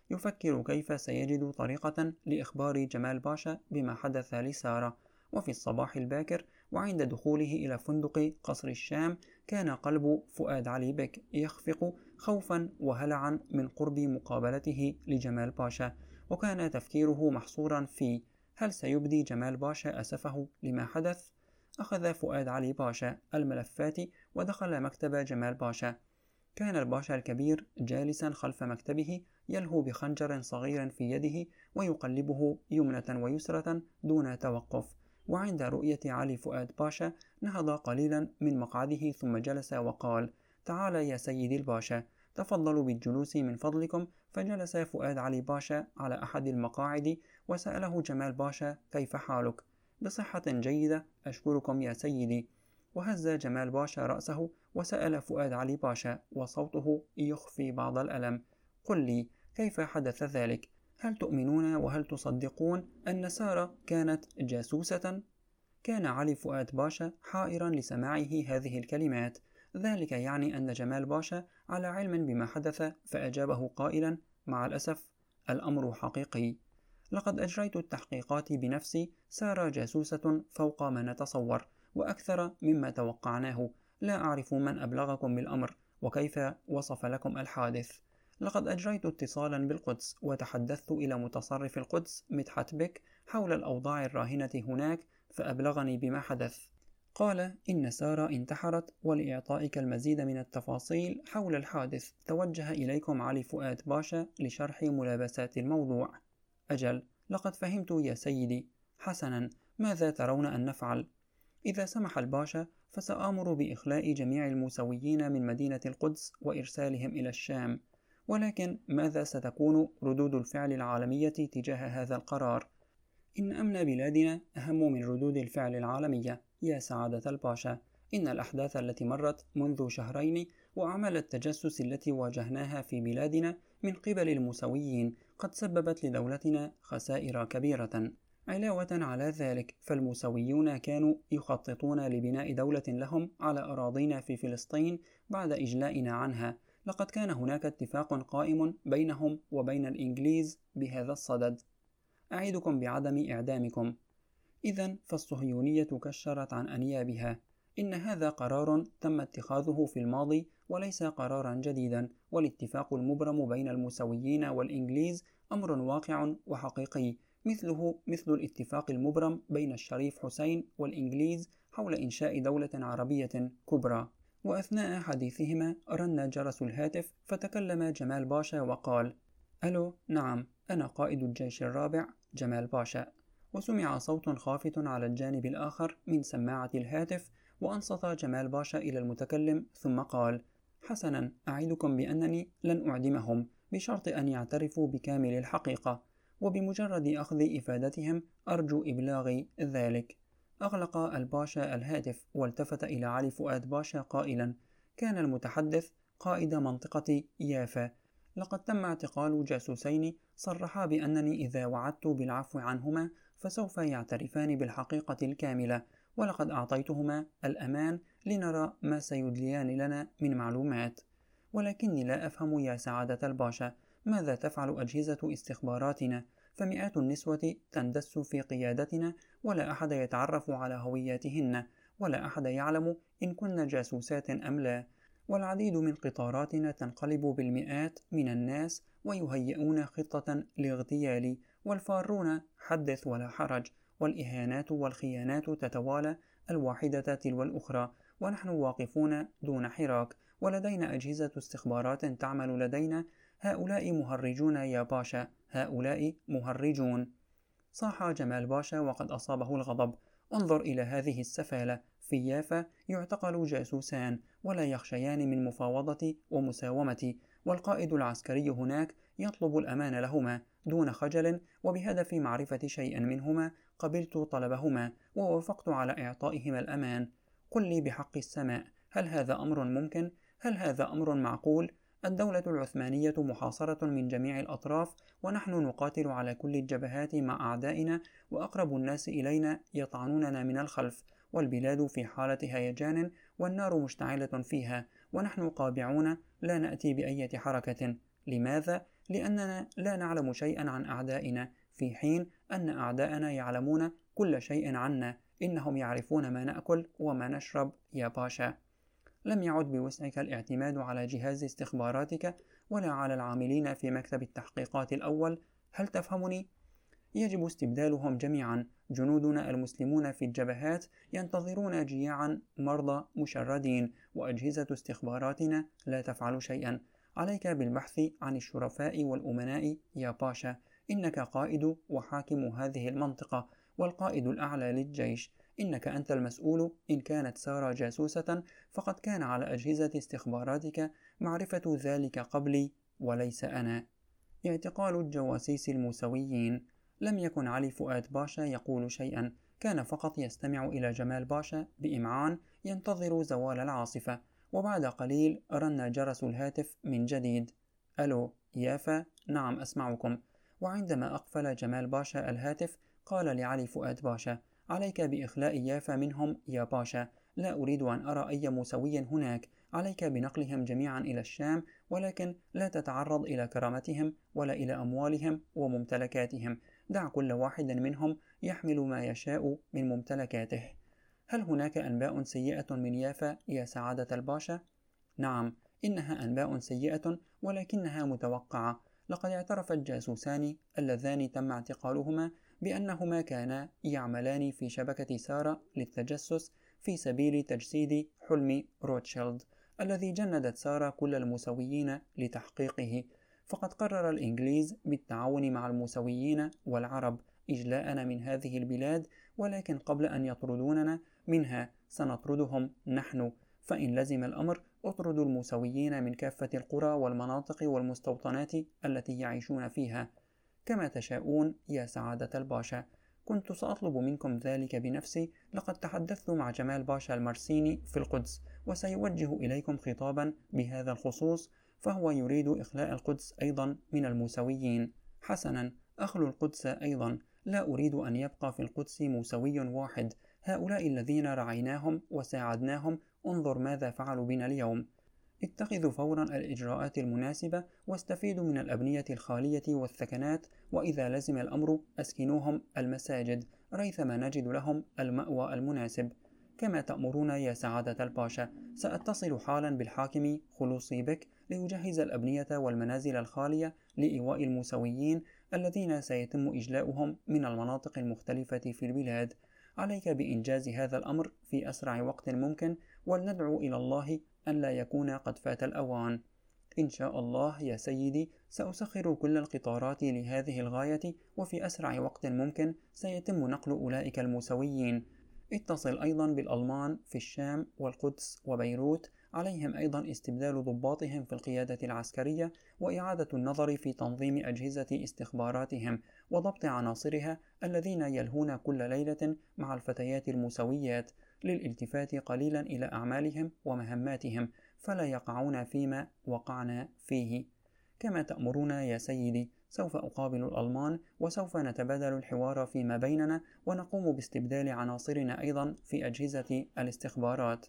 يفكر كيف سيجد طريقة لإخبار جمال باشا بما حدث لسارة. وفي الصباح الباكر وعند دخوله إلى فندق قصر الشام كان قلب فؤاد علي بك يخفق خوفا وهلعا من قرب مقابلته لجمال باشا، وكان تفكيره محصورا في هل سيبدي جمال باشا أسفه لما حدث؟ أخذ فؤاد علي باشا الملفات ودخل مكتب جمال باشا. كان الباشا الكبير جالسا خلف مكتبه يلهو بخنجر صغير في يده ويقلبه يمنة ويسرة دون توقف. وعند رؤية علي فؤاد باشا نهض قليلا من مقعده ثم جلس وقال: تعال يا سيدي الباشا، تفضلوا بالجلوس من فضلكم. فجلس فؤاد علي باشا على أحد المقاعد وسأله جمال باشا: كيف حالك؟ بصحة جيدة أشكركم يا سيدي. وهز جمال باشا رأسه وسأل فؤاد علي باشا وصوته يخفي بعض الألم: قل لي كيف حدث ذلك؟ هل تؤمنون وهل تصدقون أن سارة كانت جاسوسة؟ كان علي فؤاد باشا حائرا لسماعه هذه الكلمات. ذلك يعني أن جمال باشا على علم بما حدث، فأجابه قائلا: مع الأسف الأمر حقيقي. لقد أجريت التحقيقات بنفسي، سارة جاسوسة فوق ما نتصور وأكثر مما توقعناه. لا أعرف من أبلغكم بالأمر وكيف وصف لكم الحادث. لقد أجريت اتصالا بالقدس وتحدثت إلى متصرف القدس مدحت بك حول الأوضاع الراهنة هناك، فأبلغني بما حدث. قال إن سارة انتحرت، ولإعطائك المزيد من التفاصيل حول الحادث توجه إليكم علي فؤاد باشا لشرح ملابسات الموضوع. أجل، لقد فهمت يا سيدي. حسنا، ماذا ترون أن نفعل؟ إذا سمح الباشا فسآمر بإخلاء جميع الموسويين من مدينة القدس وإرسالهم إلى الشام. ولكن ماذا ستكون ردود الفعل العالمية تجاه هذا القرار؟ إن أمن بلادنا أهم من ردود الفعل العالمية يا سعادة الباشا. إن الأحداث التي مرت منذ شهرين وأعمال التجسس التي واجهناها في بلادنا من قبل الموسويين قد سببت لدولتنا خسائر كبيرة. علاوة على ذلك فالموسويون كانوا يخططون لبناء دولة لهم على أراضينا في فلسطين بعد إجلائنا عنها. لقد كان هناك اتفاق قائم بينهم وبين الإنجليز بهذا الصدد. أعدكم بعدم إعدامكم. إذن فالصهيونية كشرت عن أنيابها. إن هذا قرار تم اتخاذه في الماضي وليس قرارا جديدا، والاتفاق المبرم بين الموسويين والإنجليز أمر واقع وحقيقي، مثله مثل الاتفاق المبرم بين الشريف حسين والإنجليز حول إنشاء دولة عربية كبرى. وأثناء حديثهما رن جرس الهاتف، فتكلم جمال باشا وقال: ألو، نعم، أنا قائد الجيش الرابع جمال باشا. وسمع صوت خافت على الجانب الآخر من سماعة الهاتف، وأنصت جمال باشا إلى المتكلم ثم قال: حسنا، أعدكم بأنني لن أعدمهم بشرط أن يعترفوا بكامل الحقيقة، وبمجرد أخذ إفادتهم أرجو إبلاغ ذلك. أغلق الباشا الهاتف والتفت إلى علي فؤاد باشا قائلا: كان المتحدث قائد منطقة يافا. لقد تم اعتقال جاسوسين صرحا بأنني إذا وعدت بالعفو عنهما فسوف يعترفان بالحقيقة الكاملة، ولقد أعطيتهما الأمان لنرى ما سيدليان لنا من معلومات. ولكني لا أفهم يا سعادة الباشا، ماذا تفعل أجهزة استخباراتنا؟ فمئات النسوة تندس في قيادتنا ولا أحد يتعرف على هوياتهن، ولا أحد يعلم إن كن جاسوسات أم لا. والعديد من قطاراتنا تنقلب بالمئات من الناس ويهيئون خطة لاغتيالي، والفارون حدث ولا حرج، والإهانات والخيانات تتوالى الواحدة تلو الأخرى، ونحن واقفون دون حراك، ولدينا أجهزة استخبارات تعمل لدينا. هؤلاء مهرجون يا باشا، هؤلاء مهرجون. صاح جمال باشا وقد أصابه الغضب: انظر إلى هذه السفالة، في يافا يعتقل جاسوسان ولا يخشيان من مفاوضتي ومساومتي، والقائد العسكري هناك يطلب الأمان لهما دون خجل، وبهدف معرفة شيء منهما قبلت طلبهما ووافقت على إعطائهما الأمان. قل لي بحق السماء، هل هذا أمر ممكن؟ هل هذا أمر معقول؟ الدولة العثمانية محاصرة من جميع الأطراف، ونحن نقاتل على كل الجبهات مع أعدائنا، وأقرب الناس إلينا يطعنوننا من الخلف، والبلاد في حالة هيجان والنار مشتعلة فيها، ونحن قابعون لا نأتي بأية حركة. لماذا؟ لأننا لا نعلم شيئا عن أعدائنا، في حين أن أعداءنا يعلمون كل شيء عنا. إنهم يعرفون ما نأكل وما نشرب يا باشا. لم يعد بوسعك الاعتماد على جهاز استخباراتك ولا على العاملين في مكتب التحقيقات الأول. هل تفهمني؟ يجب استبدالهم جميعا. جنودنا المسلمون في الجبهات ينتظرون جياعا مرضى مشردين، وأجهزة استخباراتنا لا تفعل شيئا. عليك بالبحث عن الشرفاء والأمناء يا باشا. إنك قائد وحاكم هذه المنطقة، والقائد الأعلى للجيش. إنك أنت المسؤول. إن كانت سارة جاسوسة فقد كان على أجهزة استخباراتك معرفة ذلك قبلي وليس أنا. اعتقال الجواسيس الموسويين. لم يكن علي فؤاد باشا يقول شيئا، كان فقط يستمع إلى جمال باشا بإمعان ينتظر زوال العاصفة. وبعد قليل رن جرس الهاتف من جديد. ألو يافا، نعم أسمعكم. وعندما أقفل جمال باشا الهاتف قال لعلي فؤاد باشا: عليك بإخلاء يافا منهم يا باشا، لا أريد أن أرى أي موسوي هناك. عليك بنقلهم جميعا إلى الشام، ولكن لا تتعرض إلى كرامتهم ولا إلى أموالهم وممتلكاتهم. دع كل واحد منهم يحمل ما يشاء من ممتلكاته. هل هناك أنباء سيئة من يافا يا سعادة الباشا؟ نعم، إنها أنباء سيئة ولكنها متوقعة. لقد اعترف الجاسوسان اللذان تم اعتقالهما بأنهما كانا يعملان في شبكة سارة للتجسس في سبيل تجسيد حلم روتشيلد الذي جندت سارة كل الموسويين لتحقيقه. فقد قرر الإنجليز بالتعاون مع الموسويين والعرب إجلاءنا من هذه البلاد، ولكن قبل أن يطردوننا منها سنطردهم نحن. فإن لزم الأمر اطردوا الموسويين من كافة القرى والمناطق والمستوطنات التي يعيشون فيها كما تشاءون يا سعادة الباشا. كنت سأطلب منكم ذلك بنفسي. لقد تحدثت مع جمال باشا المرسيني في القدس، وسيوجه إليكم خطابا بهذا الخصوص، فهو يريد إخلاء القدس أيضا من الموسويين. حسنا، أخلو القدس أيضا. لا أريد أن يبقى في القدس موسوي واحد. هؤلاء الذين رعيناهم وساعدناهم انظر ماذا فعلوا بنا اليوم. اتخذوا فورا الإجراءات المناسبة، واستفيدوا من الأبنية الخالية والثكنات، وإذا لزم الأمر أسكنوهم المساجد ريثما نجد لهم المأوى المناسب كما تأمرون يا سعادة الباشا. سأتصل حالا بالحاكم خلوصي بك ليجهز الأبنية والمنازل الخالية لإيواء الموسويين الذين سيتم إجلاؤهم من المناطق المختلفة في البلاد. عليك بإنجاز هذا الأمر في أسرع وقت ممكن، ولندعو إلى الله أن لا يكون قد فات الأوان. إن شاء الله يا سيدي سأسخر كل القطارات لهذه الغاية، وفي أسرع وقت ممكن سيتم نقل أولئك الموسويين. اتصل أيضا بالألمان في الشام والقدس وبيروت. عليهم أيضا استبدال ضباطهم في القيادة العسكرية، وإعادة النظر في تنظيم أجهزة استخباراتهم وضبط عناصرها الذين يلهون كل ليلة مع الفتيات الموسويات للالتفات قليلا إلى أعمالهم ومهماتهم، فلا يقعون فيما وقعنا فيه. كما تأمرون يا سيدي. سوف أقابل الألمان، وسوف نتبادل الحوار فيما بيننا، ونقوم باستبدال عناصرنا أيضا في أجهزة الاستخبارات.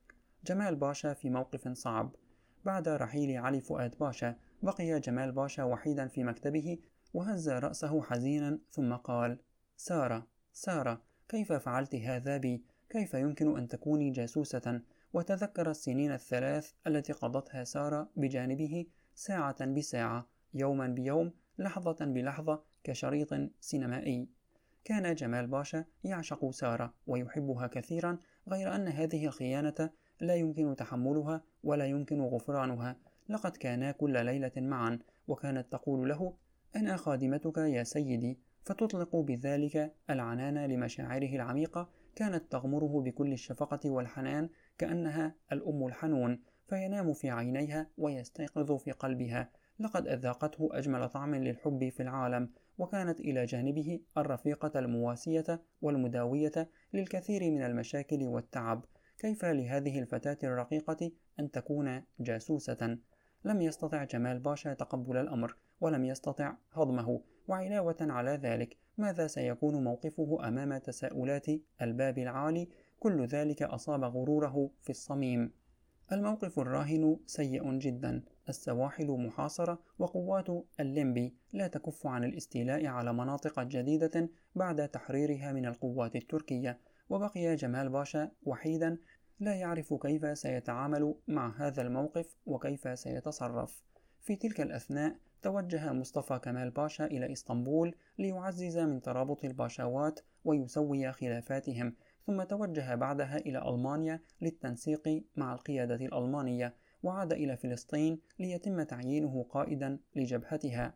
جمال باشا في موقف صعب. بعد رحيل علي فؤاد باشا بقي جمال باشا وحيدا في مكتبه، وهز رأسه حزينا ثم قال: سارة، سارة، كيف فعلت هذا بي؟ كيف يمكن أن تكوني جاسوسة؟ وتذكر السنين الثلاث التي قضتها سارة بجانبه، ساعة بساعة، يوما بيوم، لحظة بلحظة، كشريط سينمائي. كان جمال باشا يعشق سارة ويحبها كثيرا، غير أن هذه الخيانة لا يمكن تحملها ولا يمكن غفرانها. لقد كانا كل ليلة معا، وكانت تقول له: أنا خادمتك يا سيدي، فتطلق بذلك العنان لمشاعره العميقة. كانت تغمره بكل الشفقة والحنان كأنها الأم الحنون، فينام في عينيها ويستيقظ في قلبها. لقد أذاقته أجمل طعم للحب في العالم، وكانت إلى جانبه الرفيقة المواسية والمداوية للكثير من المشاكل والتعب. كيف لهذه الفتاة الرقيقة أن تكون جاسوسة؟ لم يستطع جمال باشا تقبل الأمر، ولم يستطع هضمه. وعلاوة على ذلك، ماذا سيكون موقفه أمام تساؤلات الباب العالي؟ كل ذلك أصاب غروره في الصميم. الموقف الراهن سيء جدا. السواحل محاصرة، وقوات الليمبي لا تكف عن الاستيلاء على مناطق جديدة بعد تحريرها من القوات التركية، وبقي جمال باشا وحيدا لا يعرف كيف سيتعامل مع هذا الموقف وكيف سيتصرف. في تلك الأثناء توجه مصطفى كمال باشا إلى إسطنبول ليعزز من ترابط الباشوات ويسوي خلافاتهم، ثم توجه بعدها إلى ألمانيا للتنسيق مع القيادة الألمانية، وعاد إلى فلسطين ليتم تعيينه قائدا لجبهتها.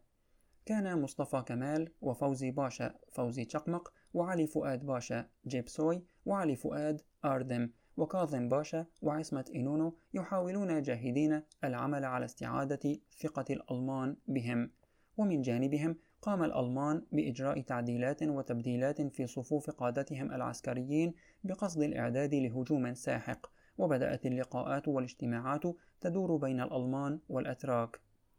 كان مصطفى كمال وفوزي باشا فوزي تشقمق، وعلي فؤاد باشا جيبسوي، وعلي فؤاد آردم، وكاظم باشا وعصمت إنونو يحاولون جاهدين العمل على استعادة ثقة الألمان بهم. ومن جانبهم قام الألمان بإجراء تعديلات وتبديلات في صفوف قادتهم العسكريين بقصد الإعداد لهجوم ساحق، وبدأت اللقاءات والاجتماعات تدور بين الألمان والأتراك.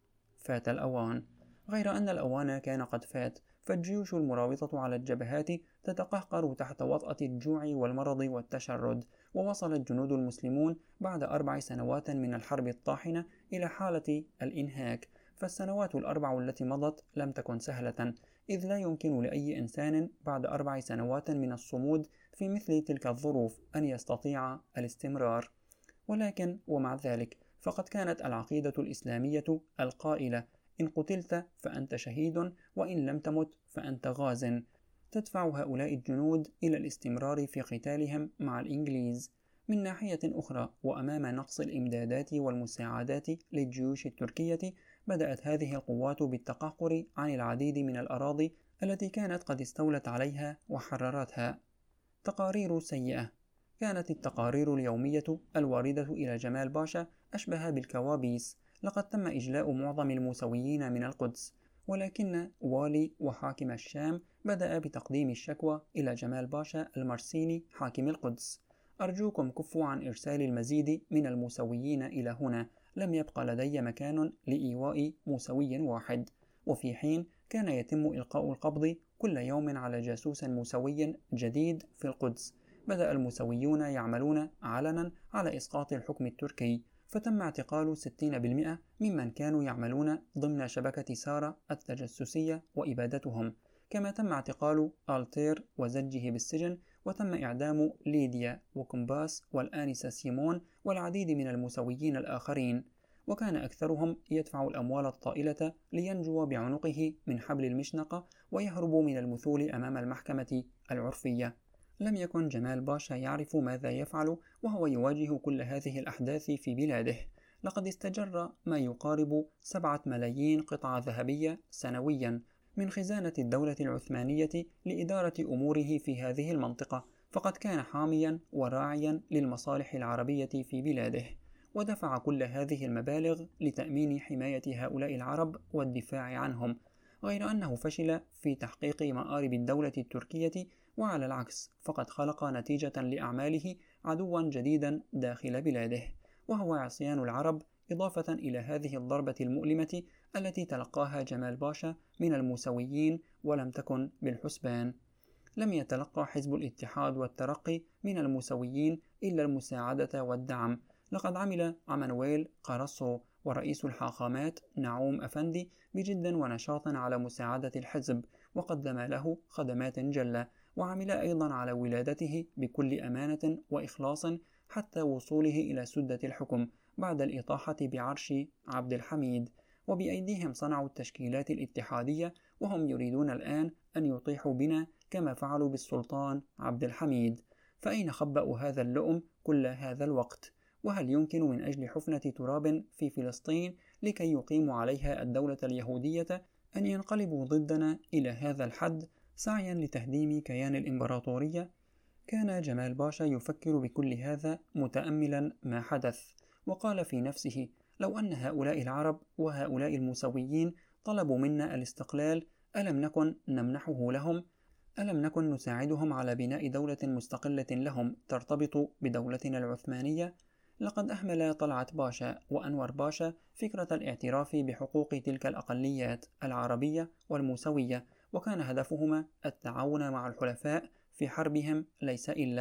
فات الأوان. غير أن الأوان كان قد فات، فالجيوش المراوطة على الجبهات تتقهقر تحت وطأة الجوع والمرض والتشرد، ووصل الجنود المسلمون بعد 4 سنوات من الحرب الطاحنة إلى حالة الإنهاك. فالسنوات ال4 التي مضت لم تكن سهلة، إذ لا يمكن لأي إنسان بعد 4 سنوات من الصمود في مثل تلك الظروف أن يستطيع الاستمرار. ولكن ومع ذلك فقد كانت العقيدة الإسلامية القائلة: إن قتلت فأنت شهيد، وإن لم تمت فأنت غاز، تدفع هؤلاء الجنود إلى الاستمرار في قتالهم مع الإنجليز. من ناحية أخرى، وأمام نقص الإمدادات والمساعدات للجيوش التركية، بدأت هذه القوات بالتقهقر عن العديد من الأراضي التي كانت قد استولت عليها وحررتها. تقارير سيئة. كانت التقارير اليومية الواردة إلى جمال باشا أشبه بالكوابيس. لقد تم إجلاء معظم الموسويين من القدس، ولكن والي وحاكم الشام بدأ بتقديم الشكوى إلى جمال باشا المرسيني حاكم القدس: أرجوكم كفوا عن إرسال المزيد من الموسويين إلى هنا، لم يبق لدي مكان لإيواء موسوي واحد. وفي حين كان يتم إلقاء القبض كل يوم على جاسوس موسوي جديد في القدس، بدأ الموسويون يعملون علنا على إسقاط الحكم التركي، فتم اعتقال 60% ممن كانوا يعملون ضمن شبكة سارة التجسسية وإبادتهم، كما تم اعتقال آلتير وزجه بالسجن، وتم إعدام ليديا وكومباس والآنسة سيمون والعديد من الموسويين الآخرين، وكان أكثرهم يدفع الأموال الطائلة لينجو بعنقه من حبل المشنقة ويهرب من المثول أمام المحكمة العرفية. لم يكن جمال باشا يعرف ماذا يفعل وهو يواجه كل هذه الأحداث في بلاده. لقد استجر ما يقارب 7 ملايين قطعة ذهبية سنويا من خزانة الدولة العثمانية لإدارة أموره في هذه المنطقة، فقد كان حاميا وراعيا للمصالح العربية في بلاده، ودفع كل هذه المبالغ لتأمين حماية هؤلاء العرب والدفاع عنهم، غير أنه فشل في تحقيق مآرب الدولة التركية، وعلى العكس فقد خلق نتيجة لأعماله عدوا جديدا داخل بلاده، وهو عصيان العرب، إضافة إلى هذه الضربة المؤلمة التي تلقاها جمال باشا من الموسويين ولم تكن بالحسبان. لم يتلقى حزب الاتحاد والترقي من الموسويين إلا المساعدة والدعم. لقد عمل عمانويل قرصو ورئيس الحاخامات نعوم أفندي بجد ونشاط على مساعدة الحزب، وقدم له خدمات جلة، وعمل أيضا على ولادته بكل أمانة وإخلاص حتى وصوله إلى سدة الحكم بعد الإطاحة بعرش عبد الحميد. وبأيديهم صنعوا التشكيلات الاتحادية، وهم يريدون الآن أن يطيحوا بنا كما فعلوا بالسلطان عبد الحميد. فأين خبأوا هذا اللؤم كل هذا الوقت؟ وهل يمكن من أجل حفنة تراب في فلسطين لكي يقيموا عليها الدولة اليهودية أن ينقلبوا ضدنا إلى هذا الحد سعيا لتهديم كيان الإمبراطورية؟ كان جمال باشا يفكر بكل هذا متأملا ما حدث، وقال في نفسه: لو أن هؤلاء العرب وهؤلاء الموسويين طلبوا منا الاستقلال، ألم نكن نمنحه لهم؟ ألم نكن نساعدهم على بناء دولة مستقلة لهم ترتبط بدولتنا العثمانية؟ لقد أهمل طلعت باشا وأنور باشا فكرة الاعتراف بحقوق تلك الأقليات العربية والموسوية، وكان هدفهما التعاون مع الحلفاء في حربهم ليس إلا،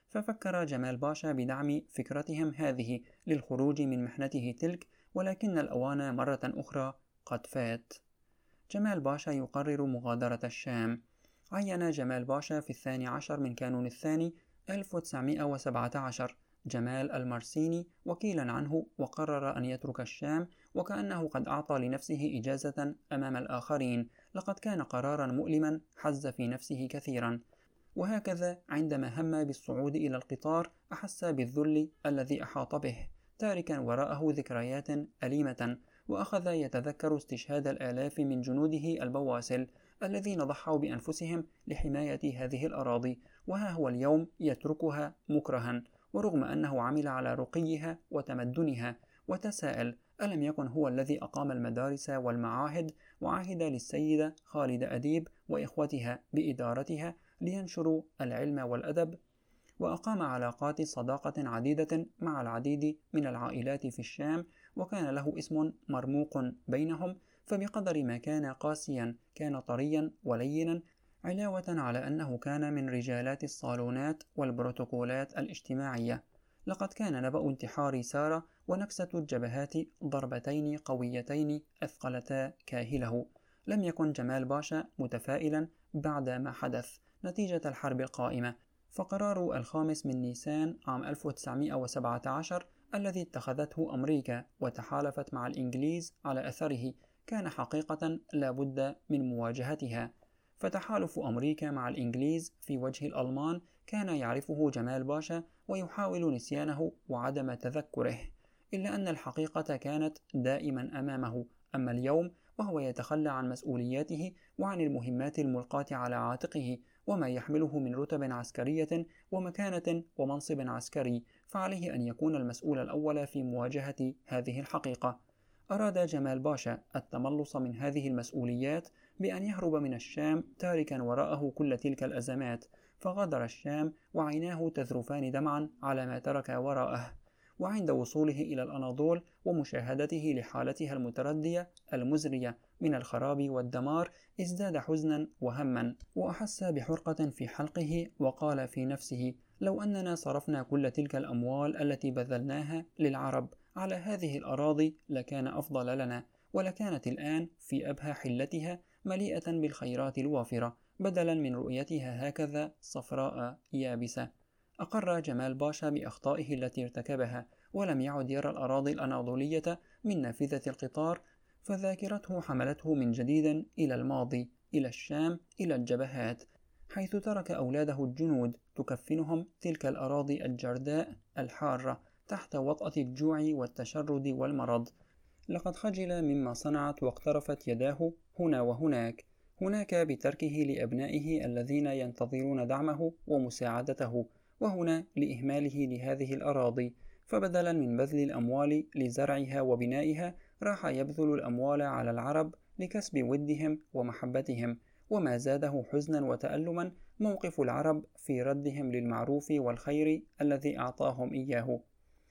ففكر جمال باشا بدعم فكرتهم هذه للخروج من محنته تلك، ولكن الأوان مرة أخرى قد فات. جمال باشا يقرر مغادرة الشام. عين جمال باشا في 12 من كانون الثاني 1917 جمال المرسيني وكيلا عنه، وقرر أن يترك الشام، وكأنه قد أعطى لنفسه إجازة أمام الآخرين. لقد كان قرارا مؤلما حز في نفسه كثيرا. وهكذا عندما هم بالصعود إلى القطار أحس بالذل الذي أحاط به، تاركا وراءه ذكريات أليمة، وأخذ يتذكر استشهاد الآلاف من جنوده البواسل الذين ضحوا بأنفسهم لحماية هذه الأراضي، وها هو اليوم يتركها مكرها، ورغم أنه عمل على رقيها وتمدنها. وتساءل: ألم يكن هو الذي أقام المدارس والمعاهد، وعهد للسيدة خالدة أديب وإخوتها بإدارتها لينشروا العلم والأدب، وأقام علاقات صداقة عديدة مع العديد من العائلات في الشام، وكان له اسم مرموق بينهم، فبقدر ما كان قاسيا كان طريا ولينا، علاوة على أنه كان من رجالات الصالونات والبروتوكولات الاجتماعية. لقد كان نبأ انتحار سارة ونكسة الجبهات ضربتين قويتين أثقلتا كاهله. لم يكن جمال باشا متفائلا بعد ما حدث نتيجة الحرب القائمة، فقرار 5 من نيسان عام 1917 الذي اتخذته أمريكا وتحالفت مع الإنجليز على أثره كان حقيقة لا بد من مواجهتها. فتحالف أمريكا مع الإنجليز في وجه الألمان كان يعرفه جمال باشا ويحاول نسيانه وعدم تذكره، إلا أن الحقيقة كانت دائما أمامه. أما اليوم وهو يتخلى عن مسؤولياته وعن المهمات الملقاة على عاتقه وما يحمله من رتب عسكرية ومكانة ومنصب عسكري، فعليه أن يكون المسؤول الأول في مواجهة هذه الحقيقة. أراد جمال باشا التملص من هذه المسؤوليات بأن يهرب من الشام تاركا وراءه كل تلك الأزمات، فغادر الشام وعيناه تذرفان دمعا على ما ترك وراءه. وعند وصوله إلى الأناضول ومشاهدته لحالتها المتردية المزرية من الخراب والدمار ازداد حزنا وهما، وأحس بحرقة في حلقه، وقال في نفسه: لو أننا صرفنا كل تلك الأموال التي بذلناها للعرب على هذه الأراضي لكان أفضل لنا، ولكانت الآن في أبهى حلتها مليئة بالخيرات الوافرة، بدلا من رؤيتها هكذا صفراء يابسة. أقر جمال باشا بأخطائه التي ارتكبها، ولم يعد يرى الأراضي الأناضولية من نافذة القطار، فذاكرته حملته من جديد إلى الماضي، إلى الشام، إلى الجبهات، حيث ترك أولاده الجنود تكفنهم تلك الأراضي الجرداء الحارة تحت وطأة الجوع والتشرد والمرض. لقد خجل مما صنعت واقترفت يداه هنا وهناك، هناك بتركه لأبنائه الذين ينتظرون دعمه ومساعدته، وهنا لإهماله لهذه الأراضي، فبدلا من بذل الأموال لزرعها وبنائها راح يبذل الأموال على العرب لكسب ودهم ومحبتهم. وما زاده حزنا وتألما موقف العرب في ردهم للمعروف والخير الذي أعطاهم إياه.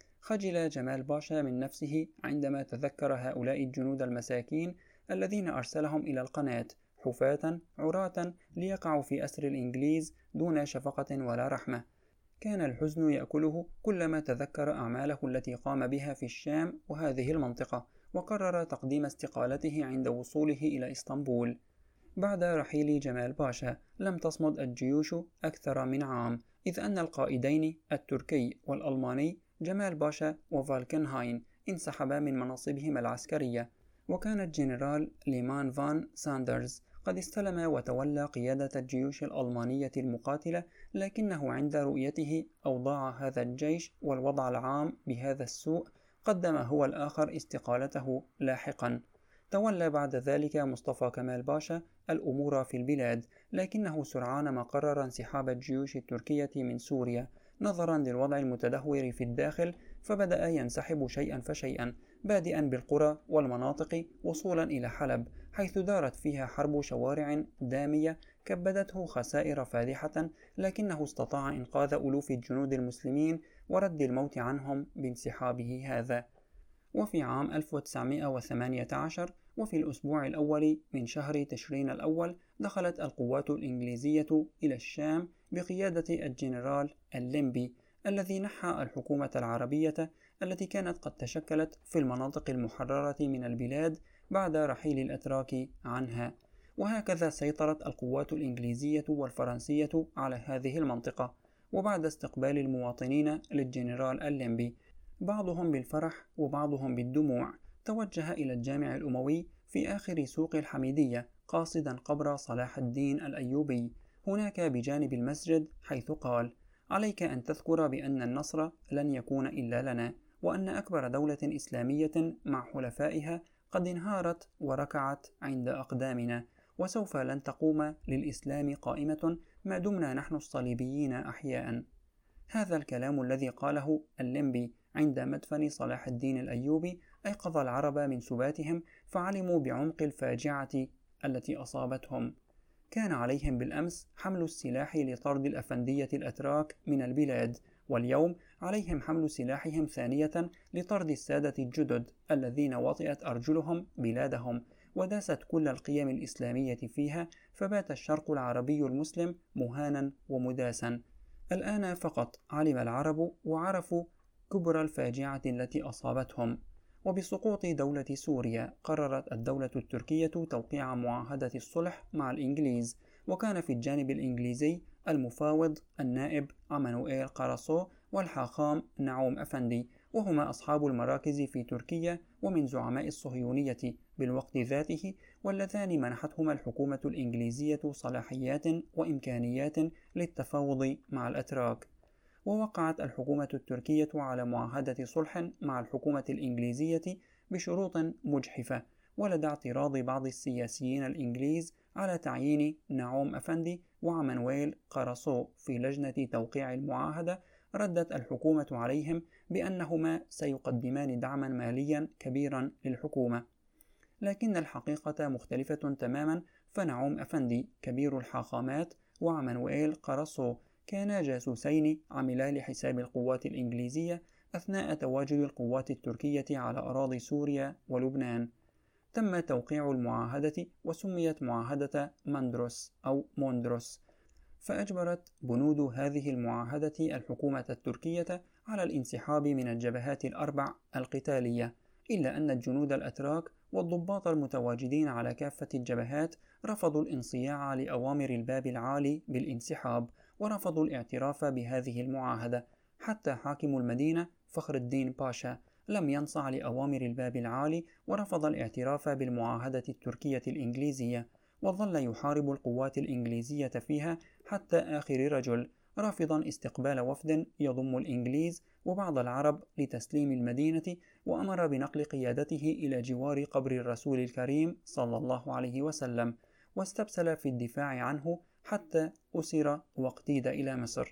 خجل جمال باشا من نفسه عندما تذكر هؤلاء الجنود المساكين الذين أرسلهم إلى القناة حفاة عراة ليقعوا في أسر الإنجليز دون شفقة ولا رحمة. كان الحزن يأكله كلما تذكر أعماله التي قام بها في الشام وهذه المنطقة، وقرر تقديم استقالته عند وصوله إلى إسطنبول. بعد رحيل جمال باشا لم تصمد الجيوش أكثر من عام، إذ أن القائدين التركي والألماني جمال باشا وفالكنهاين انسحبا من مناصبهما العسكرية، وكان الجنرال ليمان فان ساندرز قد استلم وتولى قيادة الجيوش الألمانية المقاتلة، لكنه عند رؤيته أوضاع هذا الجيش والوضع العام بهذا السوء قدم هو الآخر استقالته لاحقا. تولى بعد ذلك مصطفى كمال باشا الأمور في البلاد، لكنه سرعان ما قرر انسحاب الجيوش التركية من سوريا نظرا للوضع المتدهور في الداخل، فبدأ ينسحب شيئا فشيئا، بادئا بالقرى والمناطق وصولا إلى حلب، حيث دارت فيها حرب شوارع دامية كبدته خسائر فادحة، لكنه استطاع إنقاذ ألوف الجنود المسلمين ورد الموت عنهم بانسحابه هذا. وفي عام 1918 وفي الأسبوع الأول من شهر تشرين الأول دخلت القوات الإنجليزية إلى الشام بقيادة الجنرال الليمبي، الذي نحى الحكومة العربية التي كانت قد تشكلت في المناطق المحررة من البلاد بعد رحيل الأتراك عنها. وهكذا سيطرت القوات الإنجليزية والفرنسية على هذه المنطقة. وبعد استقبال المواطنين للجنرال الليمبي، بعضهم بالفرح وبعضهم بالدموع، توجه إلى الجامع الأموي في آخر سوق الحميدية قاصدا قبر صلاح الدين الأيوبي هناك بجانب المسجد، حيث قال: عليك أن تذكر بأن النصر لن يكون إلا لنا، وأن أكبر دولة إسلامية مع حلفائها قد انهارت وركعت عند أقدامنا، وسوف لن تقوم للإسلام قائمة ما دمنا نحن الصليبيين أحياء. هذا الكلام الذي قاله الليمبي عند مدفن صلاح الدين الأيوبي أيقظ العرب من سباتهم، فعلموا بعمق الفاجعة التي أصابتهم. كان عليهم بالأمس حمل السلاح لطرد الأفندية الأتراك من البلاد، واليوم عليهم حمل سلاحهم ثانية لطرد السادة الجدد الذين وطئت أرجلهم بلادهم وداست كل القيم الإسلامية فيها، فبات الشرق العربي المسلم مهانا ومداسا. الآن فقط علم العرب وعرفوا كبر الفاجعة التي أصابتهم. وبسقوط دولة سوريا قررت الدولة التركية توقيع معاهدة الصلح مع الإنجليز، وكان في الجانب الإنجليزي المفاوض النائب عمانوئيل قرصو والحاخام نعوم أفندي، وهما أصحاب المراكز في تركيا ومن زعماء الصهيونية بالوقت ذاته، واللذان منحتهما الحكومة الإنجليزية صلاحيات وإمكانيات للتفاوض مع الأتراك. ووقعت الحكومة التركية على معاهدة صلح مع الحكومة الإنجليزية بشروط مجحفة، ولدى اعتراض بعض السياسيين الإنجليز على تعيين نعوم أفندي وعمانويل قرصو في لجنة توقيع المعاهدة، ردت الحكومة عليهم بأنهما سيقدمان دعما ماليا كبيرا للحكومة. لكن الحقيقة مختلفة تماما، فنعوم أفندي كبير الحاخامات وعمانويل قرصو كانا جاسوسين عملا لحساب القوات الإنجليزية أثناء تواجد القوات التركية على أراضي سوريا ولبنان. تم توقيع المعاهدة وسميت معاهدة مندروس أو موندروس، فأجبرت بنود هذه المعاهدة الحكومة التركية على الانسحاب من الجبهات الأربع القتالية، إلا أن الجنود الأتراك والضباط المتواجدين على كافة الجبهات رفضوا الانصياع لأوامر الباب العالي بالانسحاب، ورفضوا الاعتراف بهذه المعاهدة. حتى حاكم المدينة فخر الدين باشا لم ينصع لأوامر الباب العالي، ورفض الاعتراف بالمعاهدة التركية الإنجليزية، وظل يحارب القوات الإنجليزية فيها حتى آخر رجل، رافضا استقبال وفد يضم الإنجليز وبعض العرب لتسليم المدينة، وأمر بنقل قيادته إلى جوار قبر الرسول الكريم صلى الله عليه وسلم، واستبسل في الدفاع عنه حتى أسر واقتيد إلى مصر.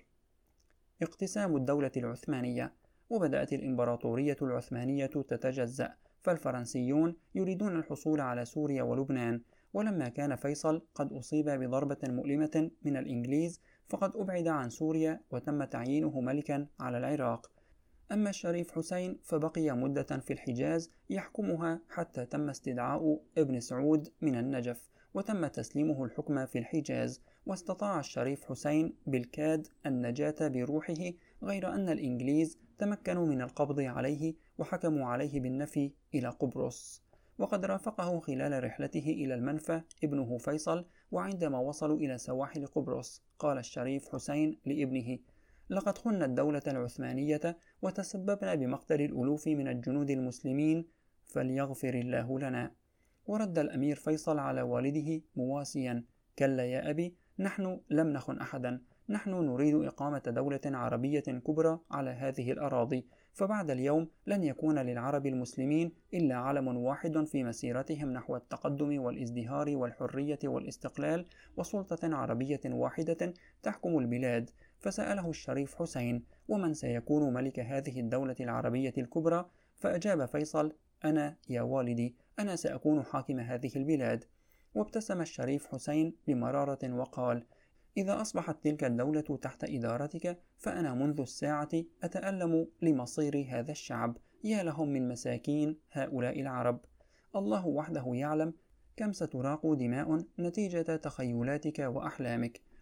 اقتسام الدولة العثمانية. وبدأت الإمبراطورية العثمانية تتجزأ، فالفرنسيون يريدون الحصول على سوريا ولبنان، ولما كان فيصل قد أصيب بضربة مؤلمة من الإنجليز فقد أبعد عن سوريا وتم تعيينه ملكا على العراق. أما الشريف حسين فبقي مدة في الحجاز يحكمها حتى تم استدعاء ابن سعود من النجف، وتم تسليمه الحكم في الحجاز، واستطاع الشريف حسين بالكاد النجاة بروحه، غير أن الإنجليز تمكنوا من القبض عليه وحكموا عليه بالنفي إلى قبرص. وقد رافقه خلال رحلته إلى المنفى ابنه فيصل، وعندما وصلوا إلى سواحل قبرص قال الشريف حسين لابنه: لقد خنا الدولة العثمانية وتسببنا بمقتل الألوف من الجنود المسلمين، فليغفر الله لنا. ورد الأمير فيصل على والده مواسيا: كلا يا أبي، نحن لم نخن أحدا، نحن نريد إقامة دولة عربية كبرى على هذه الأراضي، فبعد اليوم لن يكون للعرب المسلمين إلا علم واحد في مسيرتهم نحو التقدم والازدهار والحرية والاستقلال، وسلطة عربية واحدة تحكم البلاد. فسأله الشريف حسين: ومن سيكون ملك هذه الدولة العربية الكبرى؟ فأجاب فيصل: أنا يا والدي، أنا سأكون حاكم هذه البلاد. وابتسم الشريف حسين بمرارة وقال: إذا أصبحت تلك الدولة تحت إدارتك فأنا منذ الساعة أتألم لمصير هذا الشعب، يا لهم من مساكين هؤلاء العرب. الله وحده يعلم كم ستراق دماء نتيجة تخيلاتك وأحلامك،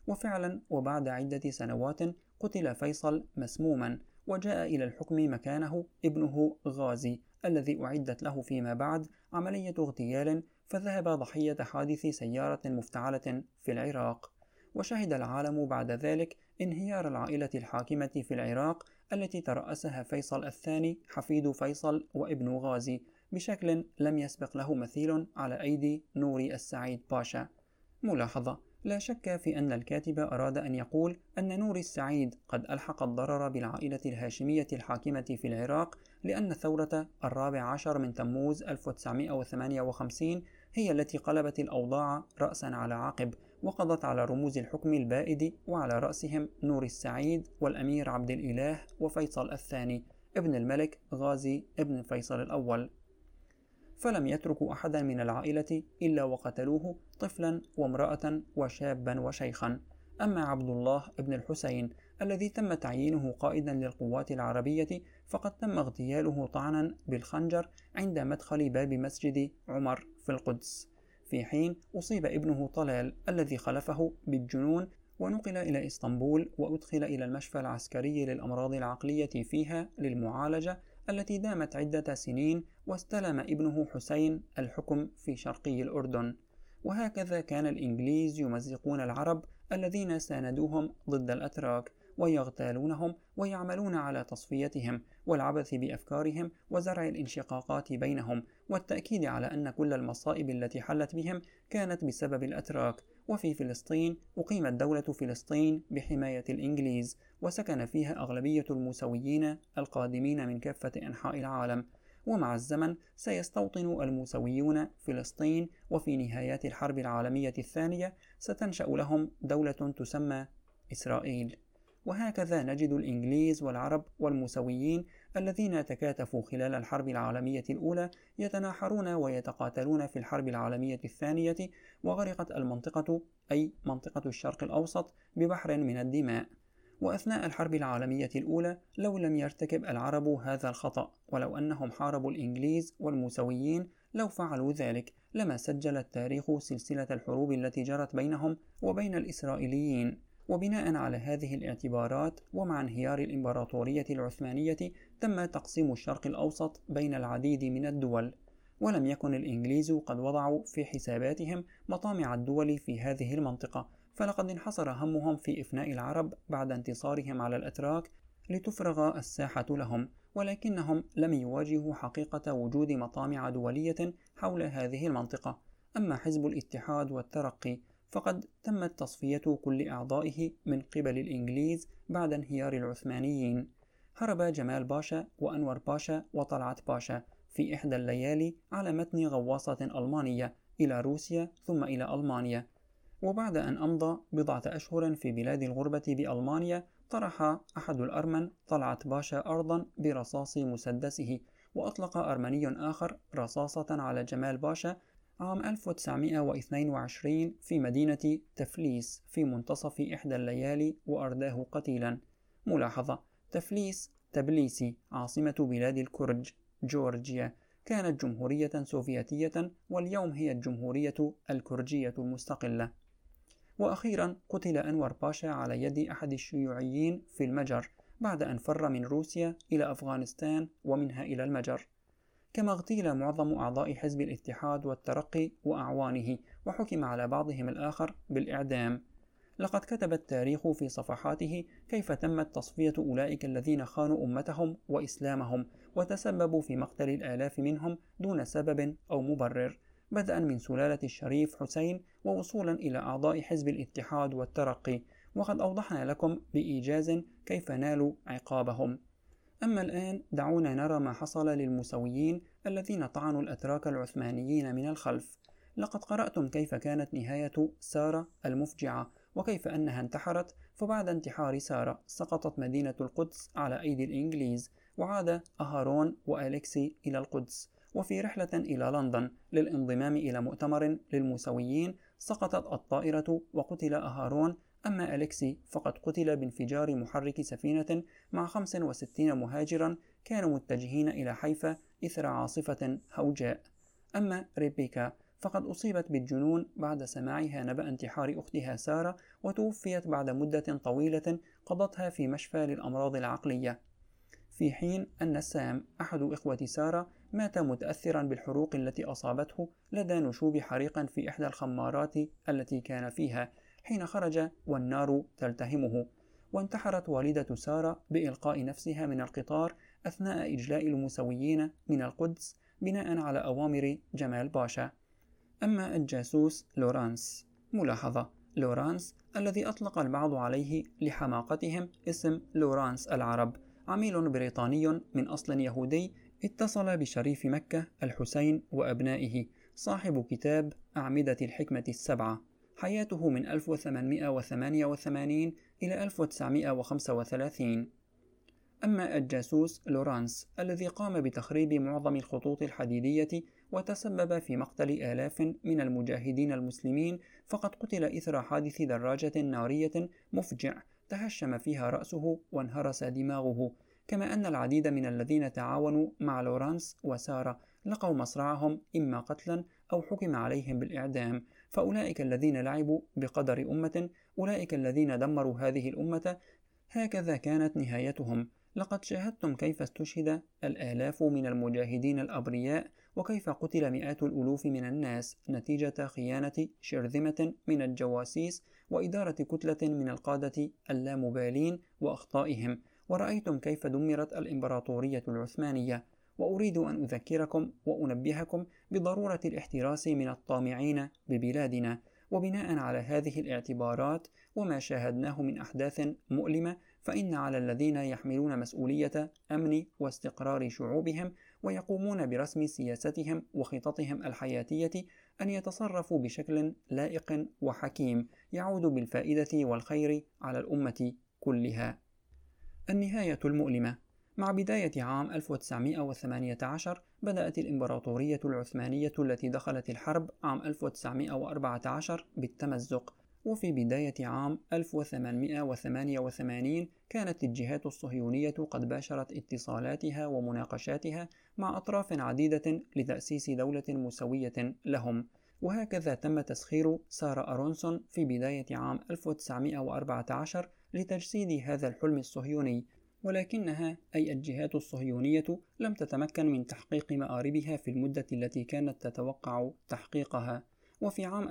وفعلا وبعد عدة سنوات قتل فيصل مسموما، وجاء إلى الحكم مكانه ابنه غازي الذي أعدت له فيما بعد عملية اغتيال، فذهب ضحية حادث سيارة مفتعلة في العراق. وشهد العالم بعد ذلك انهيار العائلة الحاكمة في العراق التي ترأسها فيصل الثاني حفيد فيصل وابن غازي بشكل لم يسبق له مثيل على أيدي نوري السعيد باشا. ملاحظة: لا شك في أن الكاتب أراد أن يقول أن نوري السعيد قد ألحق الضرر بالعائلة الهاشمية الحاكمة في العراق، لأن ثورة 14 من تموز 1958 هي التي قلبت الأوضاع رأسا على عقب، وقضت على رموز الحكم البائد، وعلى رأسهم نوري السعيد والأمير عبد الإله وفيصل الثاني ابن الملك غازي ابن فيصل الأول. فلم يتركوا أحدا من العائلة إلا وقتلوه، طفلا وامرأة وشابا وشيخا. أما عبد الله ابن الحسين الذي تم تعيينه قائدا للقوات العربية فقد تم اغتياله طعنا بالخنجر عند مدخل باب مسجد عمر في القدس، في حين أصيب ابنه طلال الذي خلفه بالجنون ونقل إلى إسطنبول وأدخل إلى المشفى العسكري للأمراض العقلية فيها للمعالجة التي دامت عدة سنين، واستلم ابنه حسين الحكم في شرقي الأردن. وهكذا كان الإنجليز يمزقون العرب الذين ساندوهم ضد الأتراك، ويغتالونهم ويعملون على تصفيتهم والعبث بأفكارهم وزرع الانشقاقات بينهم، والتأكيد على أن كل المصائب التي حلت بهم كانت بسبب الأتراك. وفي فلسطين أقيمت دولة فلسطين بحماية الإنجليز، وسكن فيها أغلبية الموسويين القادمين من كافة أنحاء العالم. ومع الزمن سيستوطن الموسويون فلسطين، وفي نهايات الحرب العالمية الثانية ستنشأ لهم دولة تسمى إسرائيل. وهكذا نجد الإنجليز والعرب والموسويين الذين تكاتفوا خلال الحرب العالمية الأولى يتناحرون ويتقاتلون في الحرب العالمية الثانية، وغرقت المنطقة أي منطقة الشرق الأوسط ببحر من الدماء. وأثناء الحرب العالمية الأولى لو لم يرتكب العرب هذا الخطأ، ولو أنهم حاربوا الإنجليز والموسويين لو فعلوا ذلك، لما سجل التاريخ سلسلة الحروب التي جرت بينهم وبين الإسرائيليين. وبناء على هذه الاعتبارات، ومع انهيار الإمبراطورية العثمانية، تم تقسيم الشرق الأوسط بين العديد من الدول، ولم يكن الإنجليز قد وضعوا في حساباتهم مطامع الدول في هذه المنطقة، فلقد انحصر همهم في إفناء العرب بعد انتصارهم على الأتراك لتفرغ الساحة لهم، ولكنهم لم يواجهوا حقيقة وجود مطامع دولية حول هذه المنطقة. أما حزب الاتحاد والترقي فقد تمت تصفية كل أعضائه من قبل الإنجليز بعد انهيار العثمانيين. هرب جمال باشا وأنور باشا وطلعت باشا في إحدى الليالي على متن غواصة ألمانية إلى روسيا ثم إلى ألمانيا، وبعد أن أمضى بضعة أشهر في بلاد الغربة بألمانيا طرح أحد الأرمن طلعت باشا أرضا برصاص مسدسه، وأطلق أرمني آخر رصاصة على جمال باشا عام 1922 في مدينة تفليس في منتصف إحدى الليالي، وأرداه قتيلا. ملاحظة: تفليس تبليسي عاصمة بلاد الكرج جورجيا كانت جمهورية سوفيتية، واليوم هي الجمهورية الكرجية المستقلة. وأخيرا قتل أنور باشا على يد أحد الشيوعيين في المجر بعد أن فر من روسيا إلى أفغانستان ومنها إلى المجر. كما اغتيل معظم أعضاء حزب الاتحاد والترقي وأعوانه، وحكم على بعضهم الآخر بالإعدام. لقد كتب التاريخ في صفحاته كيف تمت تصفية أولئك الذين خانوا أمتهم وإسلامهم وتسببوا في مقتل الآلاف منهم دون سبب أو مبرر، بدءا من سلالة الشريف حسين ووصولا إلى أعضاء حزب الاتحاد والترقي، وقد أوضحنا لكم بإيجاز كيف نالوا عقابهم. أما الآن دعونا نرى ما حصل للموسويين الذين طعنوا الأتراك العثمانيين من الخلف. لقد قرأتم كيف كانت نهاية سارة المفجعة، وكيف أنها انتحرت، فبعد انتحار سارة سقطت مدينة القدس على أيدي الإنجليز، وعاد أهارون وأليكسي إلى القدس. وفي رحلة إلى لندن للانضمام إلى مؤتمر للموسويين سقطت الطائرة وقتل أهارون، أما أليكسي فقد قتل بانفجار محرك سفينة مع 65 مهاجرا كانوا متجهين إلى حيفا إثر عاصفة هوجاء. أما ريبيكا فقد أصيبت بالجنون بعد سماعها نبأ انتحار أختها سارة، وتوفيت بعد مدة طويلة قضتها في مشفى للأمراض العقلية، في حين أن سام أحد إخوة سارة مات متأثرا بالحروق التي أصابته لدى نشوب حريق في إحدى الخمارات التي كان فيها حين خرج والنار تلتهمه. وانتحرت والدة سارة بإلقاء نفسها من القطار أثناء إجلاء الموسويين من القدس بناء على أوامر جمال باشا. أما الجاسوس لورانس، ملاحظة: لورانس الذي أطلق البعض عليه لحماقتهم اسم لورانس العرب، عميل بريطاني من أصل يهودي اتصل بشريف مكة الحسين وأبنائه، صاحب كتاب أعمدة الحكمة السبعة، حياته من 1888 إلى 1935. أما الجاسوس لورانس الذي قام بتخريب معظم الخطوط الحديدية وتسبب في مقتل آلاف من المجاهدين المسلمين، فقد قتل إثر حادث دراجة نارية مفجع تهشم فيها رأسه وانهرس دماغه، كما أن العديد من الذين تعاونوا مع لورانس وسارة لقوا مصرعهم إما قتلا أو حكم عليهم بالإعدام. فأولئك الذين لعبوا بقدر أمة، أولئك الذين دمروا هذه الأمة، هكذا كانت نهايتهم. لقد شاهدتم كيف استشهد الآلاف من المجاهدين الأبرياء، وكيف قتل مئات الألوف من الناس نتيجة خيانة شرذمة من الجواسيس وإدارة كتلة من القادة اللامبالين وأخطائهم، ورأيتم كيف دمرت الإمبراطورية العثمانية. وأريد أن أذكركم وأنبهكم بضرورة الاحتراس من الطامعين ببلادنا. وبناء على هذه الاعتبارات وما شاهدناه من أحداث مؤلمة، فإن على الذين يحملون مسؤولية أمن واستقرار شعوبهم ويقومون برسم سياستهم وخططهم الحياتية أن يتصرفوا بشكل لائق وحكيم يعود بالفائدة والخير على الأمة كلها. النهاية المؤلمة: مع بداية عام 1918 بدأت الإمبراطورية العثمانية التي دخلت الحرب عام 1914 بالتمزق، وفي بداية عام 1888 كانت الجهات الصهيونية قد باشرت اتصالاتها ومناقشاتها مع أطراف عديدة لتأسيس دولة مسوية لهم. وهكذا تم تسخير سارة أرونسون في بداية عام 1914 لتجسيد هذا الحلم الصهيوني، ولكنها أي الجهات الصهيونية لم تتمكن من تحقيق مآربها في المدة التي كانت تتوقع تحقيقها. وفي عام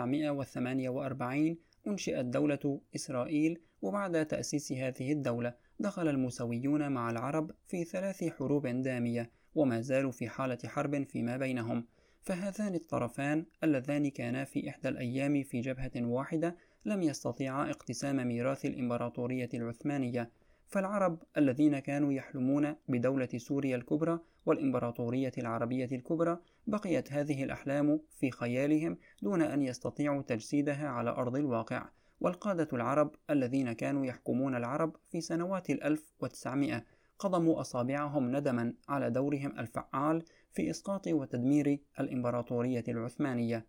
1948 أنشئت دولة إسرائيل، وبعد تأسيس هذه الدولة دخل الموسويون مع العرب في 3 حروب دامية، وما زالوا في حالة حرب فيما بينهم. فهذان الطرفان اللذان كانا في إحدى الأيام في جبهة واحدة لم يستطيعا اقتسام ميراث الإمبراطورية العثمانية. فالعرب الذين كانوا يحلمون بدولة سوريا الكبرى والإمبراطورية العربية الكبرى بقيت هذه الأحلام في خيالهم دون أن يستطيعوا تجسيدها على أرض الواقع. والقادة العرب الذين كانوا يحكمون العرب في سنوات 1900 قضموا أصابعهم ندما على دورهم الفعال في إسقاط وتدمير الإمبراطورية العثمانية.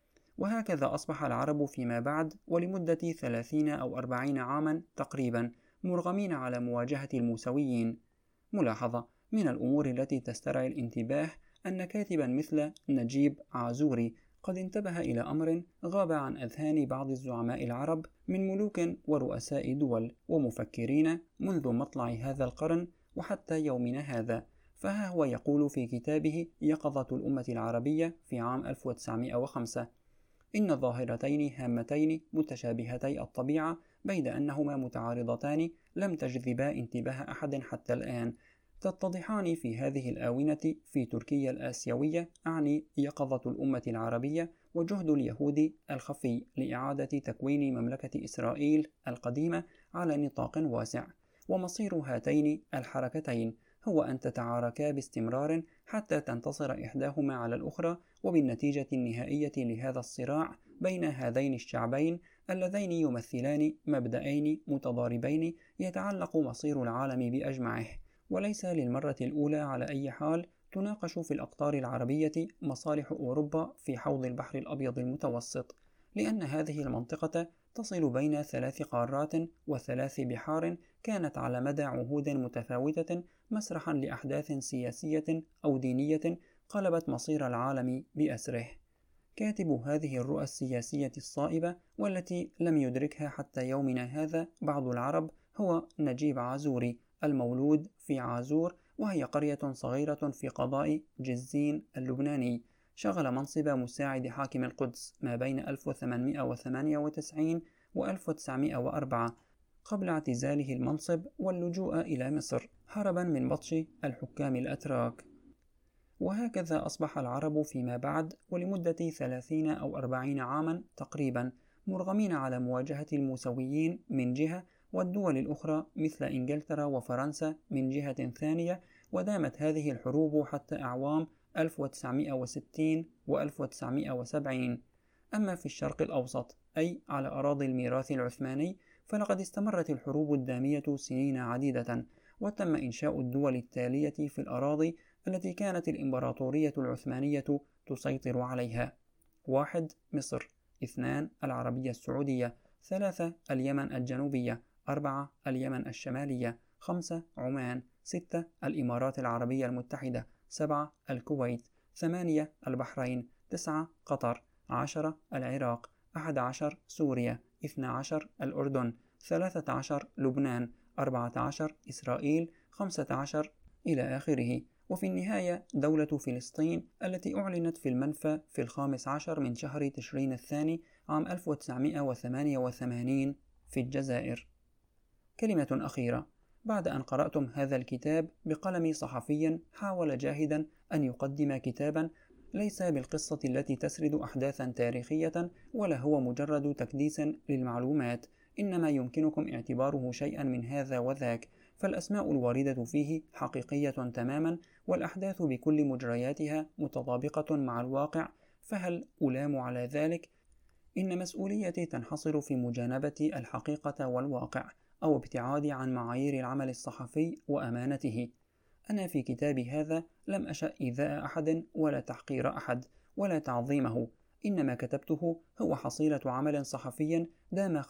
وهكذا أصبح العرب فيما بعد ولمدة 30 أو 40 عاما تقريبا مرغمين على مواجهة الموسويين. ملاحظة: من الأمور التي تسترعي الانتباه أن كاتبا مثل نجيب عازوري قد انتبه إلى أمر غاب عن أذهان بعض الزعماء العرب من ملوك ورؤساء دول ومفكرين منذ مطلع هذا القرن وحتى يومنا هذا. فها هو يقول في كتابه يقظة الأمة العربية في عام 1905: إن ظاهرتين هامتين متشابهتي الطبيعة بيد أنهما متعارضتان لم تجذبا انتباه أحد حتى الآن، تتضحان في هذه الآونة في تركيا الآسيوية، أعني يقظة الأمة العربية وجهد اليهود الخفي لإعادة تكوين مملكة إسرائيل القديمة على نطاق واسع. ومصير هاتين الحركتين هو أن تتعاركا باستمرار حتى تنتصر إحداهما على الأخرى، وبالنتيجة النهائية لهذا الصراع بين هذين الشعبين اللذين يمثلان مبدأين متضاربين يتعلق مصير العالم بأجمعه. وليس للمرة الأولى على أي حال تناقش في الأقطار العربية مصالح أوروبا في حوض البحر الأبيض المتوسط، لأن هذه المنطقة تصل بين 3 قارات و3 بحار كانت على مدى عهود متفاوتة مسرحا لأحداث سياسية أو دينية قلبت مصير العالم بأسره. كاتب هذه الرؤى السياسية الصائبة والتي لم يدركها حتى يومنا هذا بعض العرب هو نجيب عازوري، المولود في عازور، وهي قرية صغيرة في قضاء جزين اللبناني. شغل منصب مساعد حاكم القدس ما بين 1898 و 1904 قبل اعتزاله المنصب واللجوء إلى مصر هربا من بطش الحكام الأتراك. وهكذا أصبح العرب فيما بعد ولمدة 30 أو 40 عاما تقريبا مرغمين على مواجهة الموسويين من جهة، والدول الأخرى مثل إنجلترا وفرنسا من جهة ثانية، ودامت هذه الحروب حتى أعوام 1960 و 1970. أما في الشرق الأوسط أي على أراضي الميراث العثماني فلقد استمرت الحروب الدامية سنين عديدة، وتم إنشاء الدول التالية في الأراضي التي كانت الإمبراطورية العثمانية تسيطر عليها: 1. مصر، 2. العربية السعودية، 3. اليمن الجنوبية، 4. اليمن الشمالية، 5. عمان، 6. الإمارات العربية المتحدة، 7. الكويت، 8. البحرين، 9. قطر، 10. العراق، 11. سوريا، 12. الأردن، 13. لبنان، 14. إسرائيل، 15 إلى آخره. وفي النهاية دولة فلسطين التي أعلنت في المنفى في 15 من شهر تشرين الثاني عام 1988 في الجزائر. كلمة أخيرة: بعد أن قرأتم هذا الكتاب بقلم صحفي حاول جاهدا أن يقدم كتابا ليس بالقصة التي تسرد أحداثا تاريخية، ولا هو مجرد تكديس للمعلومات، إنما يمكنكم اعتباره شيئا من هذا وذاك، فالأسماء الواردة فيه حقيقية تماما، والأحداث بكل مجرياتها متطابقة مع الواقع، فهل ألام على ذلك؟ إن مسؤوليتي تنحصر في مجانبة الحقيقة والواقع، أو ابتعادي عن معايير العمل الصحفي وأمانته. أنا في كتابي هذا لم أشأ إيذاء أحد ولا تحقير أحد ولا تعظيمه، إنما كتبته هو حصيلة عمل صحفي دام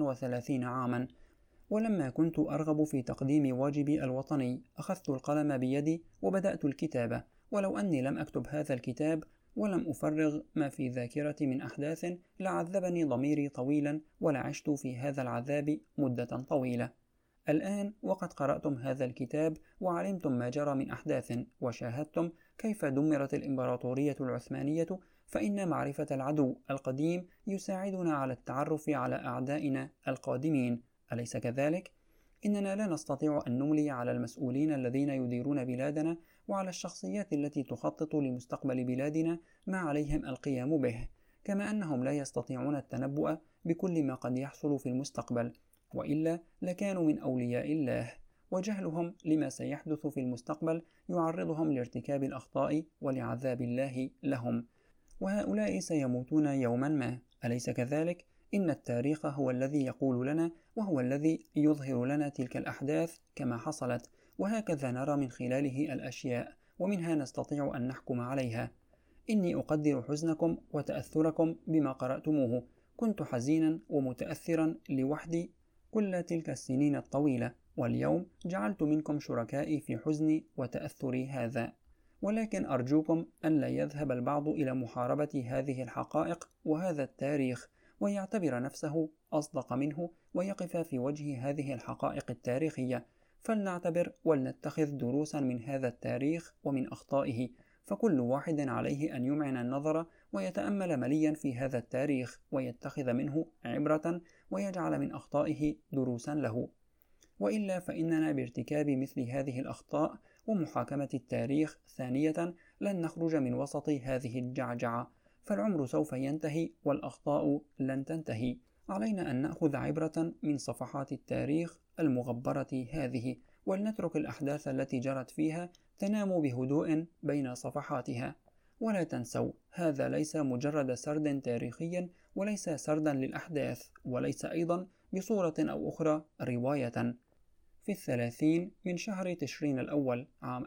35 عاما. ولما كنت أرغب في تقديم واجبي الوطني أخذت القلم بيدي وبدأت الكتابة، ولو أني لم أكتب هذا الكتاب ولم أفرغ ما في ذاكرتي من أحداث لعذبني ضميري طويلا، ولعشت في هذا العذاب مدة طويلة. الآن وقد قرأتم هذا الكتاب وعلمتم ما جرى من أحداث، وشاهدتم كيف دمرت الإمبراطورية العثمانية، فإن معرفة العدو القديم يساعدنا على التعرف على أعدائنا القادمين، أليس كذلك؟ إننا لا نستطيع أن نملي على المسؤولين الذين يديرون بلادنا وعلى الشخصيات التي تخطط لمستقبل بلادنا ما عليهم القيام به، كما أنهم لا يستطيعون التنبؤ بكل ما قد يحصل في المستقبل، وإلا لكانوا من أولياء الله، وجهلهم لما سيحدث في المستقبل يعرضهم لارتكاب الأخطاء ولعذاب الله لهم، وهؤلاء سيموتون يوما ما، أليس كذلك؟ إن التاريخ هو الذي يقول لنا، وهو الذي يظهر لنا تلك الأحداث كما حصلت، وهكذا نرى من خلاله الأشياء، ومنها نستطيع أن نحكم عليها. إني أقدر حزنكم وتأثركم بما قرأتموه، كنت حزينا ومتأثرا لوحدي كل تلك السنين الطويلة، واليوم جعلت منكم شركائي في حزني وتأثري هذا. ولكن أرجوكم أن لا يذهب البعض إلى محاربة هذه الحقائق وهذا التاريخ ويعتبر نفسه أصدق منه ويقف في وجه هذه الحقائق التاريخية، فلنعتبر ولنتخذ دروسا من هذا التاريخ ومن أخطائه، فكل واحد عليه أن يمعن النظر ويتأمل مليا في هذا التاريخ ويتخذ منه عبرة ويجعل من أخطائه دروسا له، وإلا فإننا بارتكاب مثل هذه الأخطاء ومحاكمة التاريخ ثانية لن نخرج من وسط هذه الجعجعة، فالعمر سوف ينتهي والأخطاء لن تنتهي. علينا أن نأخذ عبرة من صفحات التاريخ المغبرة هذه، ولنترك الأحداث التي جرت فيها تنام بهدوء بين صفحاتها. ولا تنسوا، هذا ليس مجرد سرد تاريخي، وليس سردا للأحداث، وليس أيضا بصورة أو أخرى رواية. في 30 من شهر تشرين الأول عام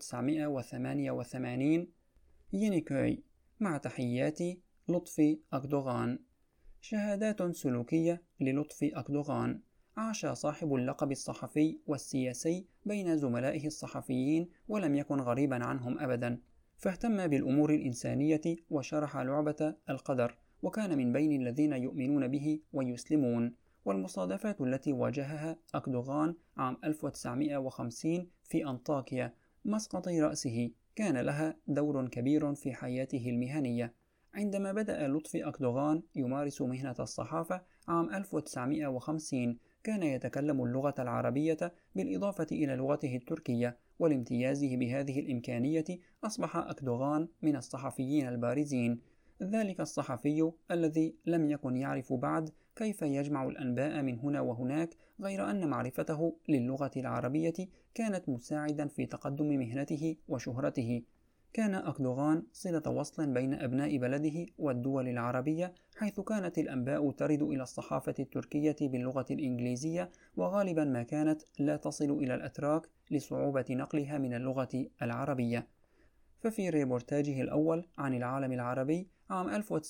1988، ينيكوي، مع تحياتي لطفي أكدوغان. شهادات سلوكية للطفي أكدوغان. عاش صاحب اللقب الصحفي والسياسي بين زملائه الصحفيين ولم يكن غريبا عنهم أبدا، فاهتم بالأمور الإنسانية وشرح لعبة القدر، وكان من بين الذين يؤمنون به ويسلمون. والمصادفات التي واجهها أكدوغان عام 1950 في أنطاكيا مسقط رأسه كان لها دور كبير في حياته المهنية. عندما بدأ لطفي أكدوغان يمارس مهنة الصحافة عام 1950 كان يتكلم اللغة العربية بالإضافة إلى لغته التركية، ولامتيازه بهذه الإمكانية أصبح أكدوغان من الصحفيين البارزين، ذلك الصحفي الذي لم يكن يعرف بعد كيف يجمع الأنباء من هنا وهناك، غير أن معرفته للغة العربية كانت مساعدا في تقدم مهنته وشهرته. كان أكدوغان صلة وصل بين أبناء بلده والدول العربية، حيث كانت الأنباء ترد إلى الصحافة التركية باللغة الإنجليزية، وغالبا ما كانت لا تصل إلى الأتراك لصعوبة نقلها من اللغة العربية. ففي ريبورتاجه الأول عن العالم العربي عام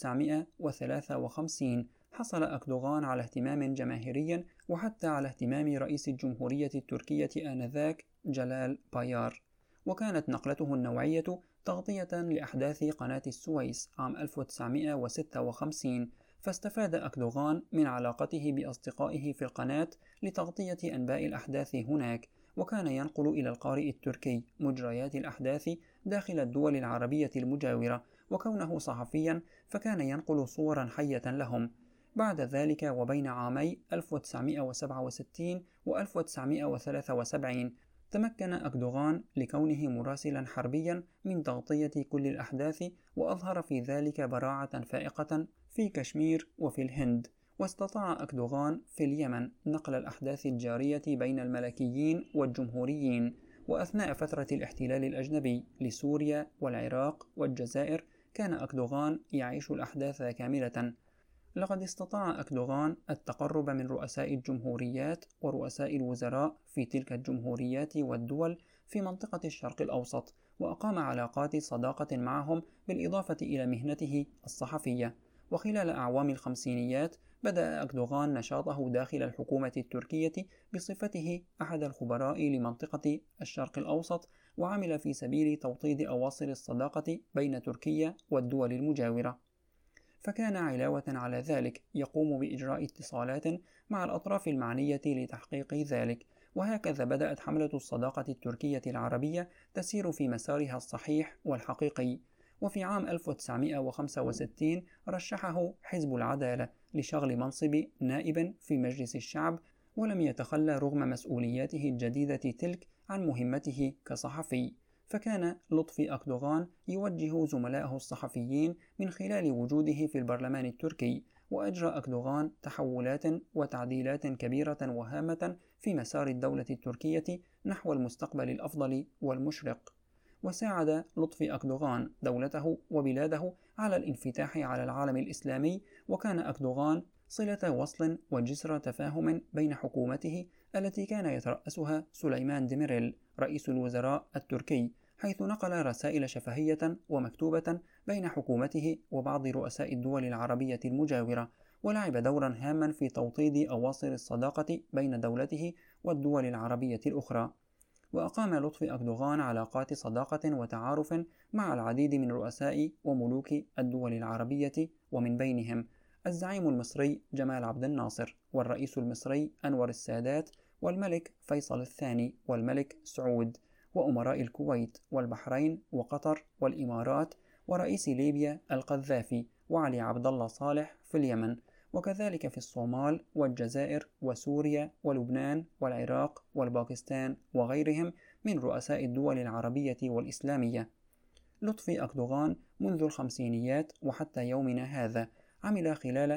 1953 حصل أكدوغان على اهتمام جماهيري، وحتى على اهتمام رئيس الجمهورية التركية آنذاك جلال بايار. وكانت نقلته النوعية تغطية لأحداث قناة السويس عام 1956، فاستفاد أكدوغان من علاقته بأصدقائه في القناة لتغطية أنباء الأحداث هناك، وكان ينقل إلى القارئ التركي مجريات الأحداث داخل الدول العربية المجاورة، وكونه صحفيا فكان ينقل صورا حية لهم. بعد ذلك وبين عامي 1967 و 1973 تمكن أكدوغان لكونه مراسلا حربيا من تغطية كل الأحداث، وأظهر في ذلك براعة فائقة في كشمير وفي الهند. واستطاع أكدوغان في اليمن نقل الأحداث الجارية بين الملكيين والجمهوريين. وأثناء فترة الاحتلال الأجنبي لسوريا والعراق والجزائر كان أكدوغان يعيش الأحداث كاملة. لقد استطاع أكدوغان التقرب من رؤساء الجمهوريات ورؤساء الوزراء في تلك الجمهوريات والدول في منطقة الشرق الأوسط، وأقام علاقات صداقة معهم بالإضافة إلى مهنته الصحفية. وخلال أعوام الخمسينيات بدأ أكدوغان نشاطه داخل الحكومة التركية بصفته أحد الخبراء لمنطقة الشرق الأوسط، وعمل في سبيل توطيد أواصر الصداقة بين تركيا والدول المجاورة. فكان علاوة على ذلك يقوم بإجراء اتصالات مع الأطراف المعنية لتحقيق ذلك. وهكذا بدأت حملة الصداقة التركية العربية تسير في مسارها الصحيح والحقيقي. وفي عام 1965 رشحه حزب العدالة لشغل منصب نائب في مجلس الشعب، ولم يتخلى رغم مسؤولياته الجديدة تلك عن مهمته كصحفي. فكان لطفي أكدوغان يوجه زملائه الصحفيين من خلال وجوده في البرلمان التركي، وأجرى أكدوغان تحولات وتعديلات كبيرة وهامة في مسار الدولة التركية نحو المستقبل الأفضل والمشرق. وساعد لطفي أكدوغان دولته وبلاده على الانفتاح على العالم الإسلامي، وكان أكدوغان صلة وصل وجسر تفاهم بين حكومته التي كان يترأسها سليمان ديميريل رئيس الوزراء التركي، حيث نقل رسائل شفهية ومكتوبة بين حكومته وبعض رؤساء الدول العربية المجاورة، ولعب دورا هاما في توطيد أواصر الصداقة بين دولته والدول العربية الأخرى. وأقام لطفي أكدوغان علاقات صداقة وتعارف مع العديد من رؤساء وملوك الدول العربية، ومن بينهم الزعيم المصري جمال عبد الناصر، والرئيس المصري أنور السادات، والملك فيصل الثاني، والملك سعود، وأمراء الكويت والبحرين وقطر والإمارات، ورئيس ليبيا القذافي، وعلي عبد الله صالح في اليمن، وكذلك في الصومال والجزائر وسوريا ولبنان والعراق والباكستان وغيرهم من رؤساء الدول العربية والإسلامية. لطفي أكدوغان منذ الخمسينيات وحتى يومنا هذا عمل خلال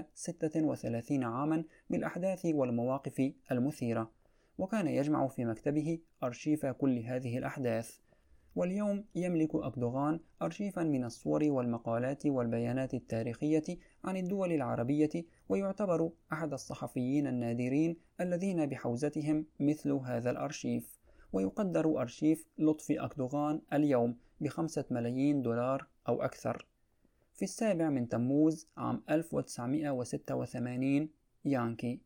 36 عاما بالأحداث والمواقف المثيرة، وكان يجمع في مكتبه أرشيف كل هذه الأحداث. واليوم يملك أكدوغان أرشيفا من الصور والمقالات والبيانات التاريخية عن الدول العربية، ويعتبر أحد الصحفيين النادرين الذين بحوزتهم مثل هذا الأرشيف. ويقدر أرشيف لطفي أكدوغان اليوم ب5 ملايين دولار أو أكثر. في 7 تموز عام 1986 يانكي.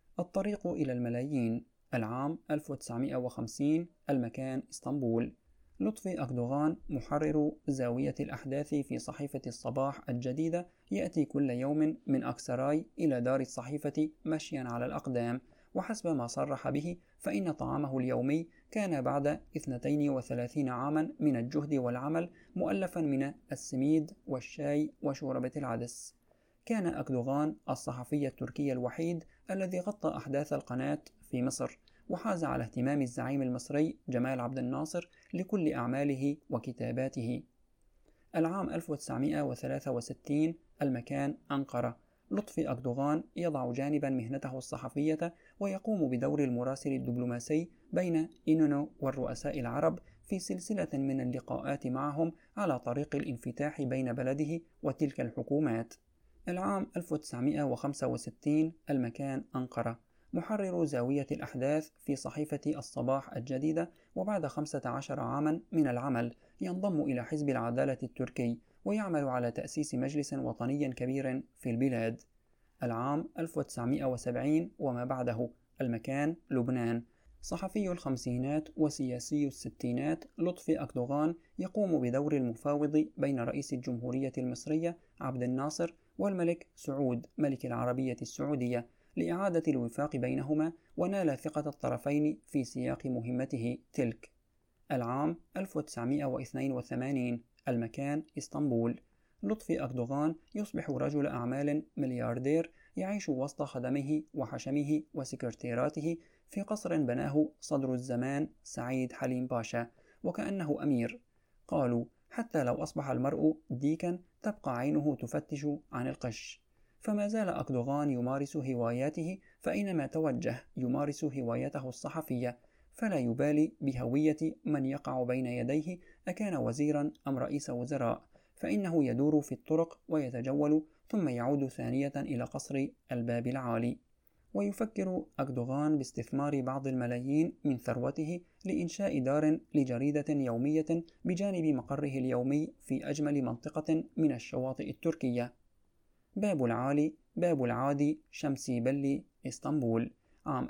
الطريق إلى الملايين. العام 1950. المكان اسطنبول. لطفي أكدوغان محرر زاوية الأحداث في صحيفة الصباح الجديدة يأتي كل يوم من أكسراي إلى دار الصحيفة مشيا على الأقدام، وحسب ما صرح به فإن طعامه اليومي كان بعد 32 عاما من الجهد والعمل مؤلفا من السميد والشاي وشوربة العدس. كان أكدوغان الصحفي التركي الوحيد الذي غطى أحداث القناة في مصر، وحاز على اهتمام الزعيم المصري جمال عبد الناصر لكل أعماله وكتاباته. العام 1963، المكان أنقرة. لطفي أكدوغان يضع جانبا مهنته الصحفية ويقوم بدور المراسل الدبلوماسي بين إنونو والرؤساء العرب في سلسلة من اللقاءات معهم على طريق الانفتاح بين بلده وتلك الحكومات. العام 1965، المكان أنقرة. محرر زاوية الأحداث في صحيفة الصباح الجديدة، وبعد 15 عاما من العمل ينضم إلى حزب العدالة التركي ويعمل على تأسيس مجلس وطني كبير في البلاد. العام 1970 وما بعده، المكان لبنان. صحفي الخمسينات وسياسي الستينات لطفي أكدوغان يقوم بدور المفاوض بين رئيس الجمهورية المصرية عبد الناصر والملك سعود ملك العربية السعودية لإعادة الوفاق بينهما، ونال ثقة الطرفين في سياق مهمته تلك. العام 1982، المكان إسطنبول. لطفي أكدوغان يصبح رجل أعمال ملياردير يعيش وسط خدمه وحشمه وسكرتيراته في قصر بناه صدر الزمان سعيد حليم باشا، وكأنه أمير. قالوا: حتى لو أصبح المرء ديكا تبقى عينه تفتش عن القش. فما زال أكدوغان يمارس هواياته، فأينما توجه يمارس هوايته الصحفية، فلا يبالي بهوية من يقع بين يديه، أكان وزيرا أم رئيس وزراء، فإنه يدور في الطرق ويتجول ثم يعود ثانية إلى قصر الباب العالي. ويفكر أكدوغان باستثمار بعض الملايين من ثروته لإنشاء دار لجريدة يومية بجانب مقره اليومي في أجمل منطقة من الشواطئ التركية. باب العالي، باب العادي، شمسي بلي، اسطنبول، عام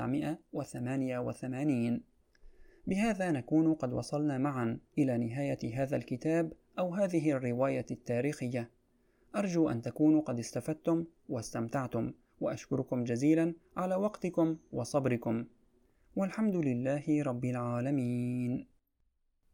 1988. بهذا نكون قد وصلنا معا إلى نهاية هذا الكتاب أو هذه الرواية التاريخية. أرجو أن تكونوا قد استفدتم واستمتعتم، وأشكركم جزيلا على وقتكم وصبركم، والحمد لله رب العالمين.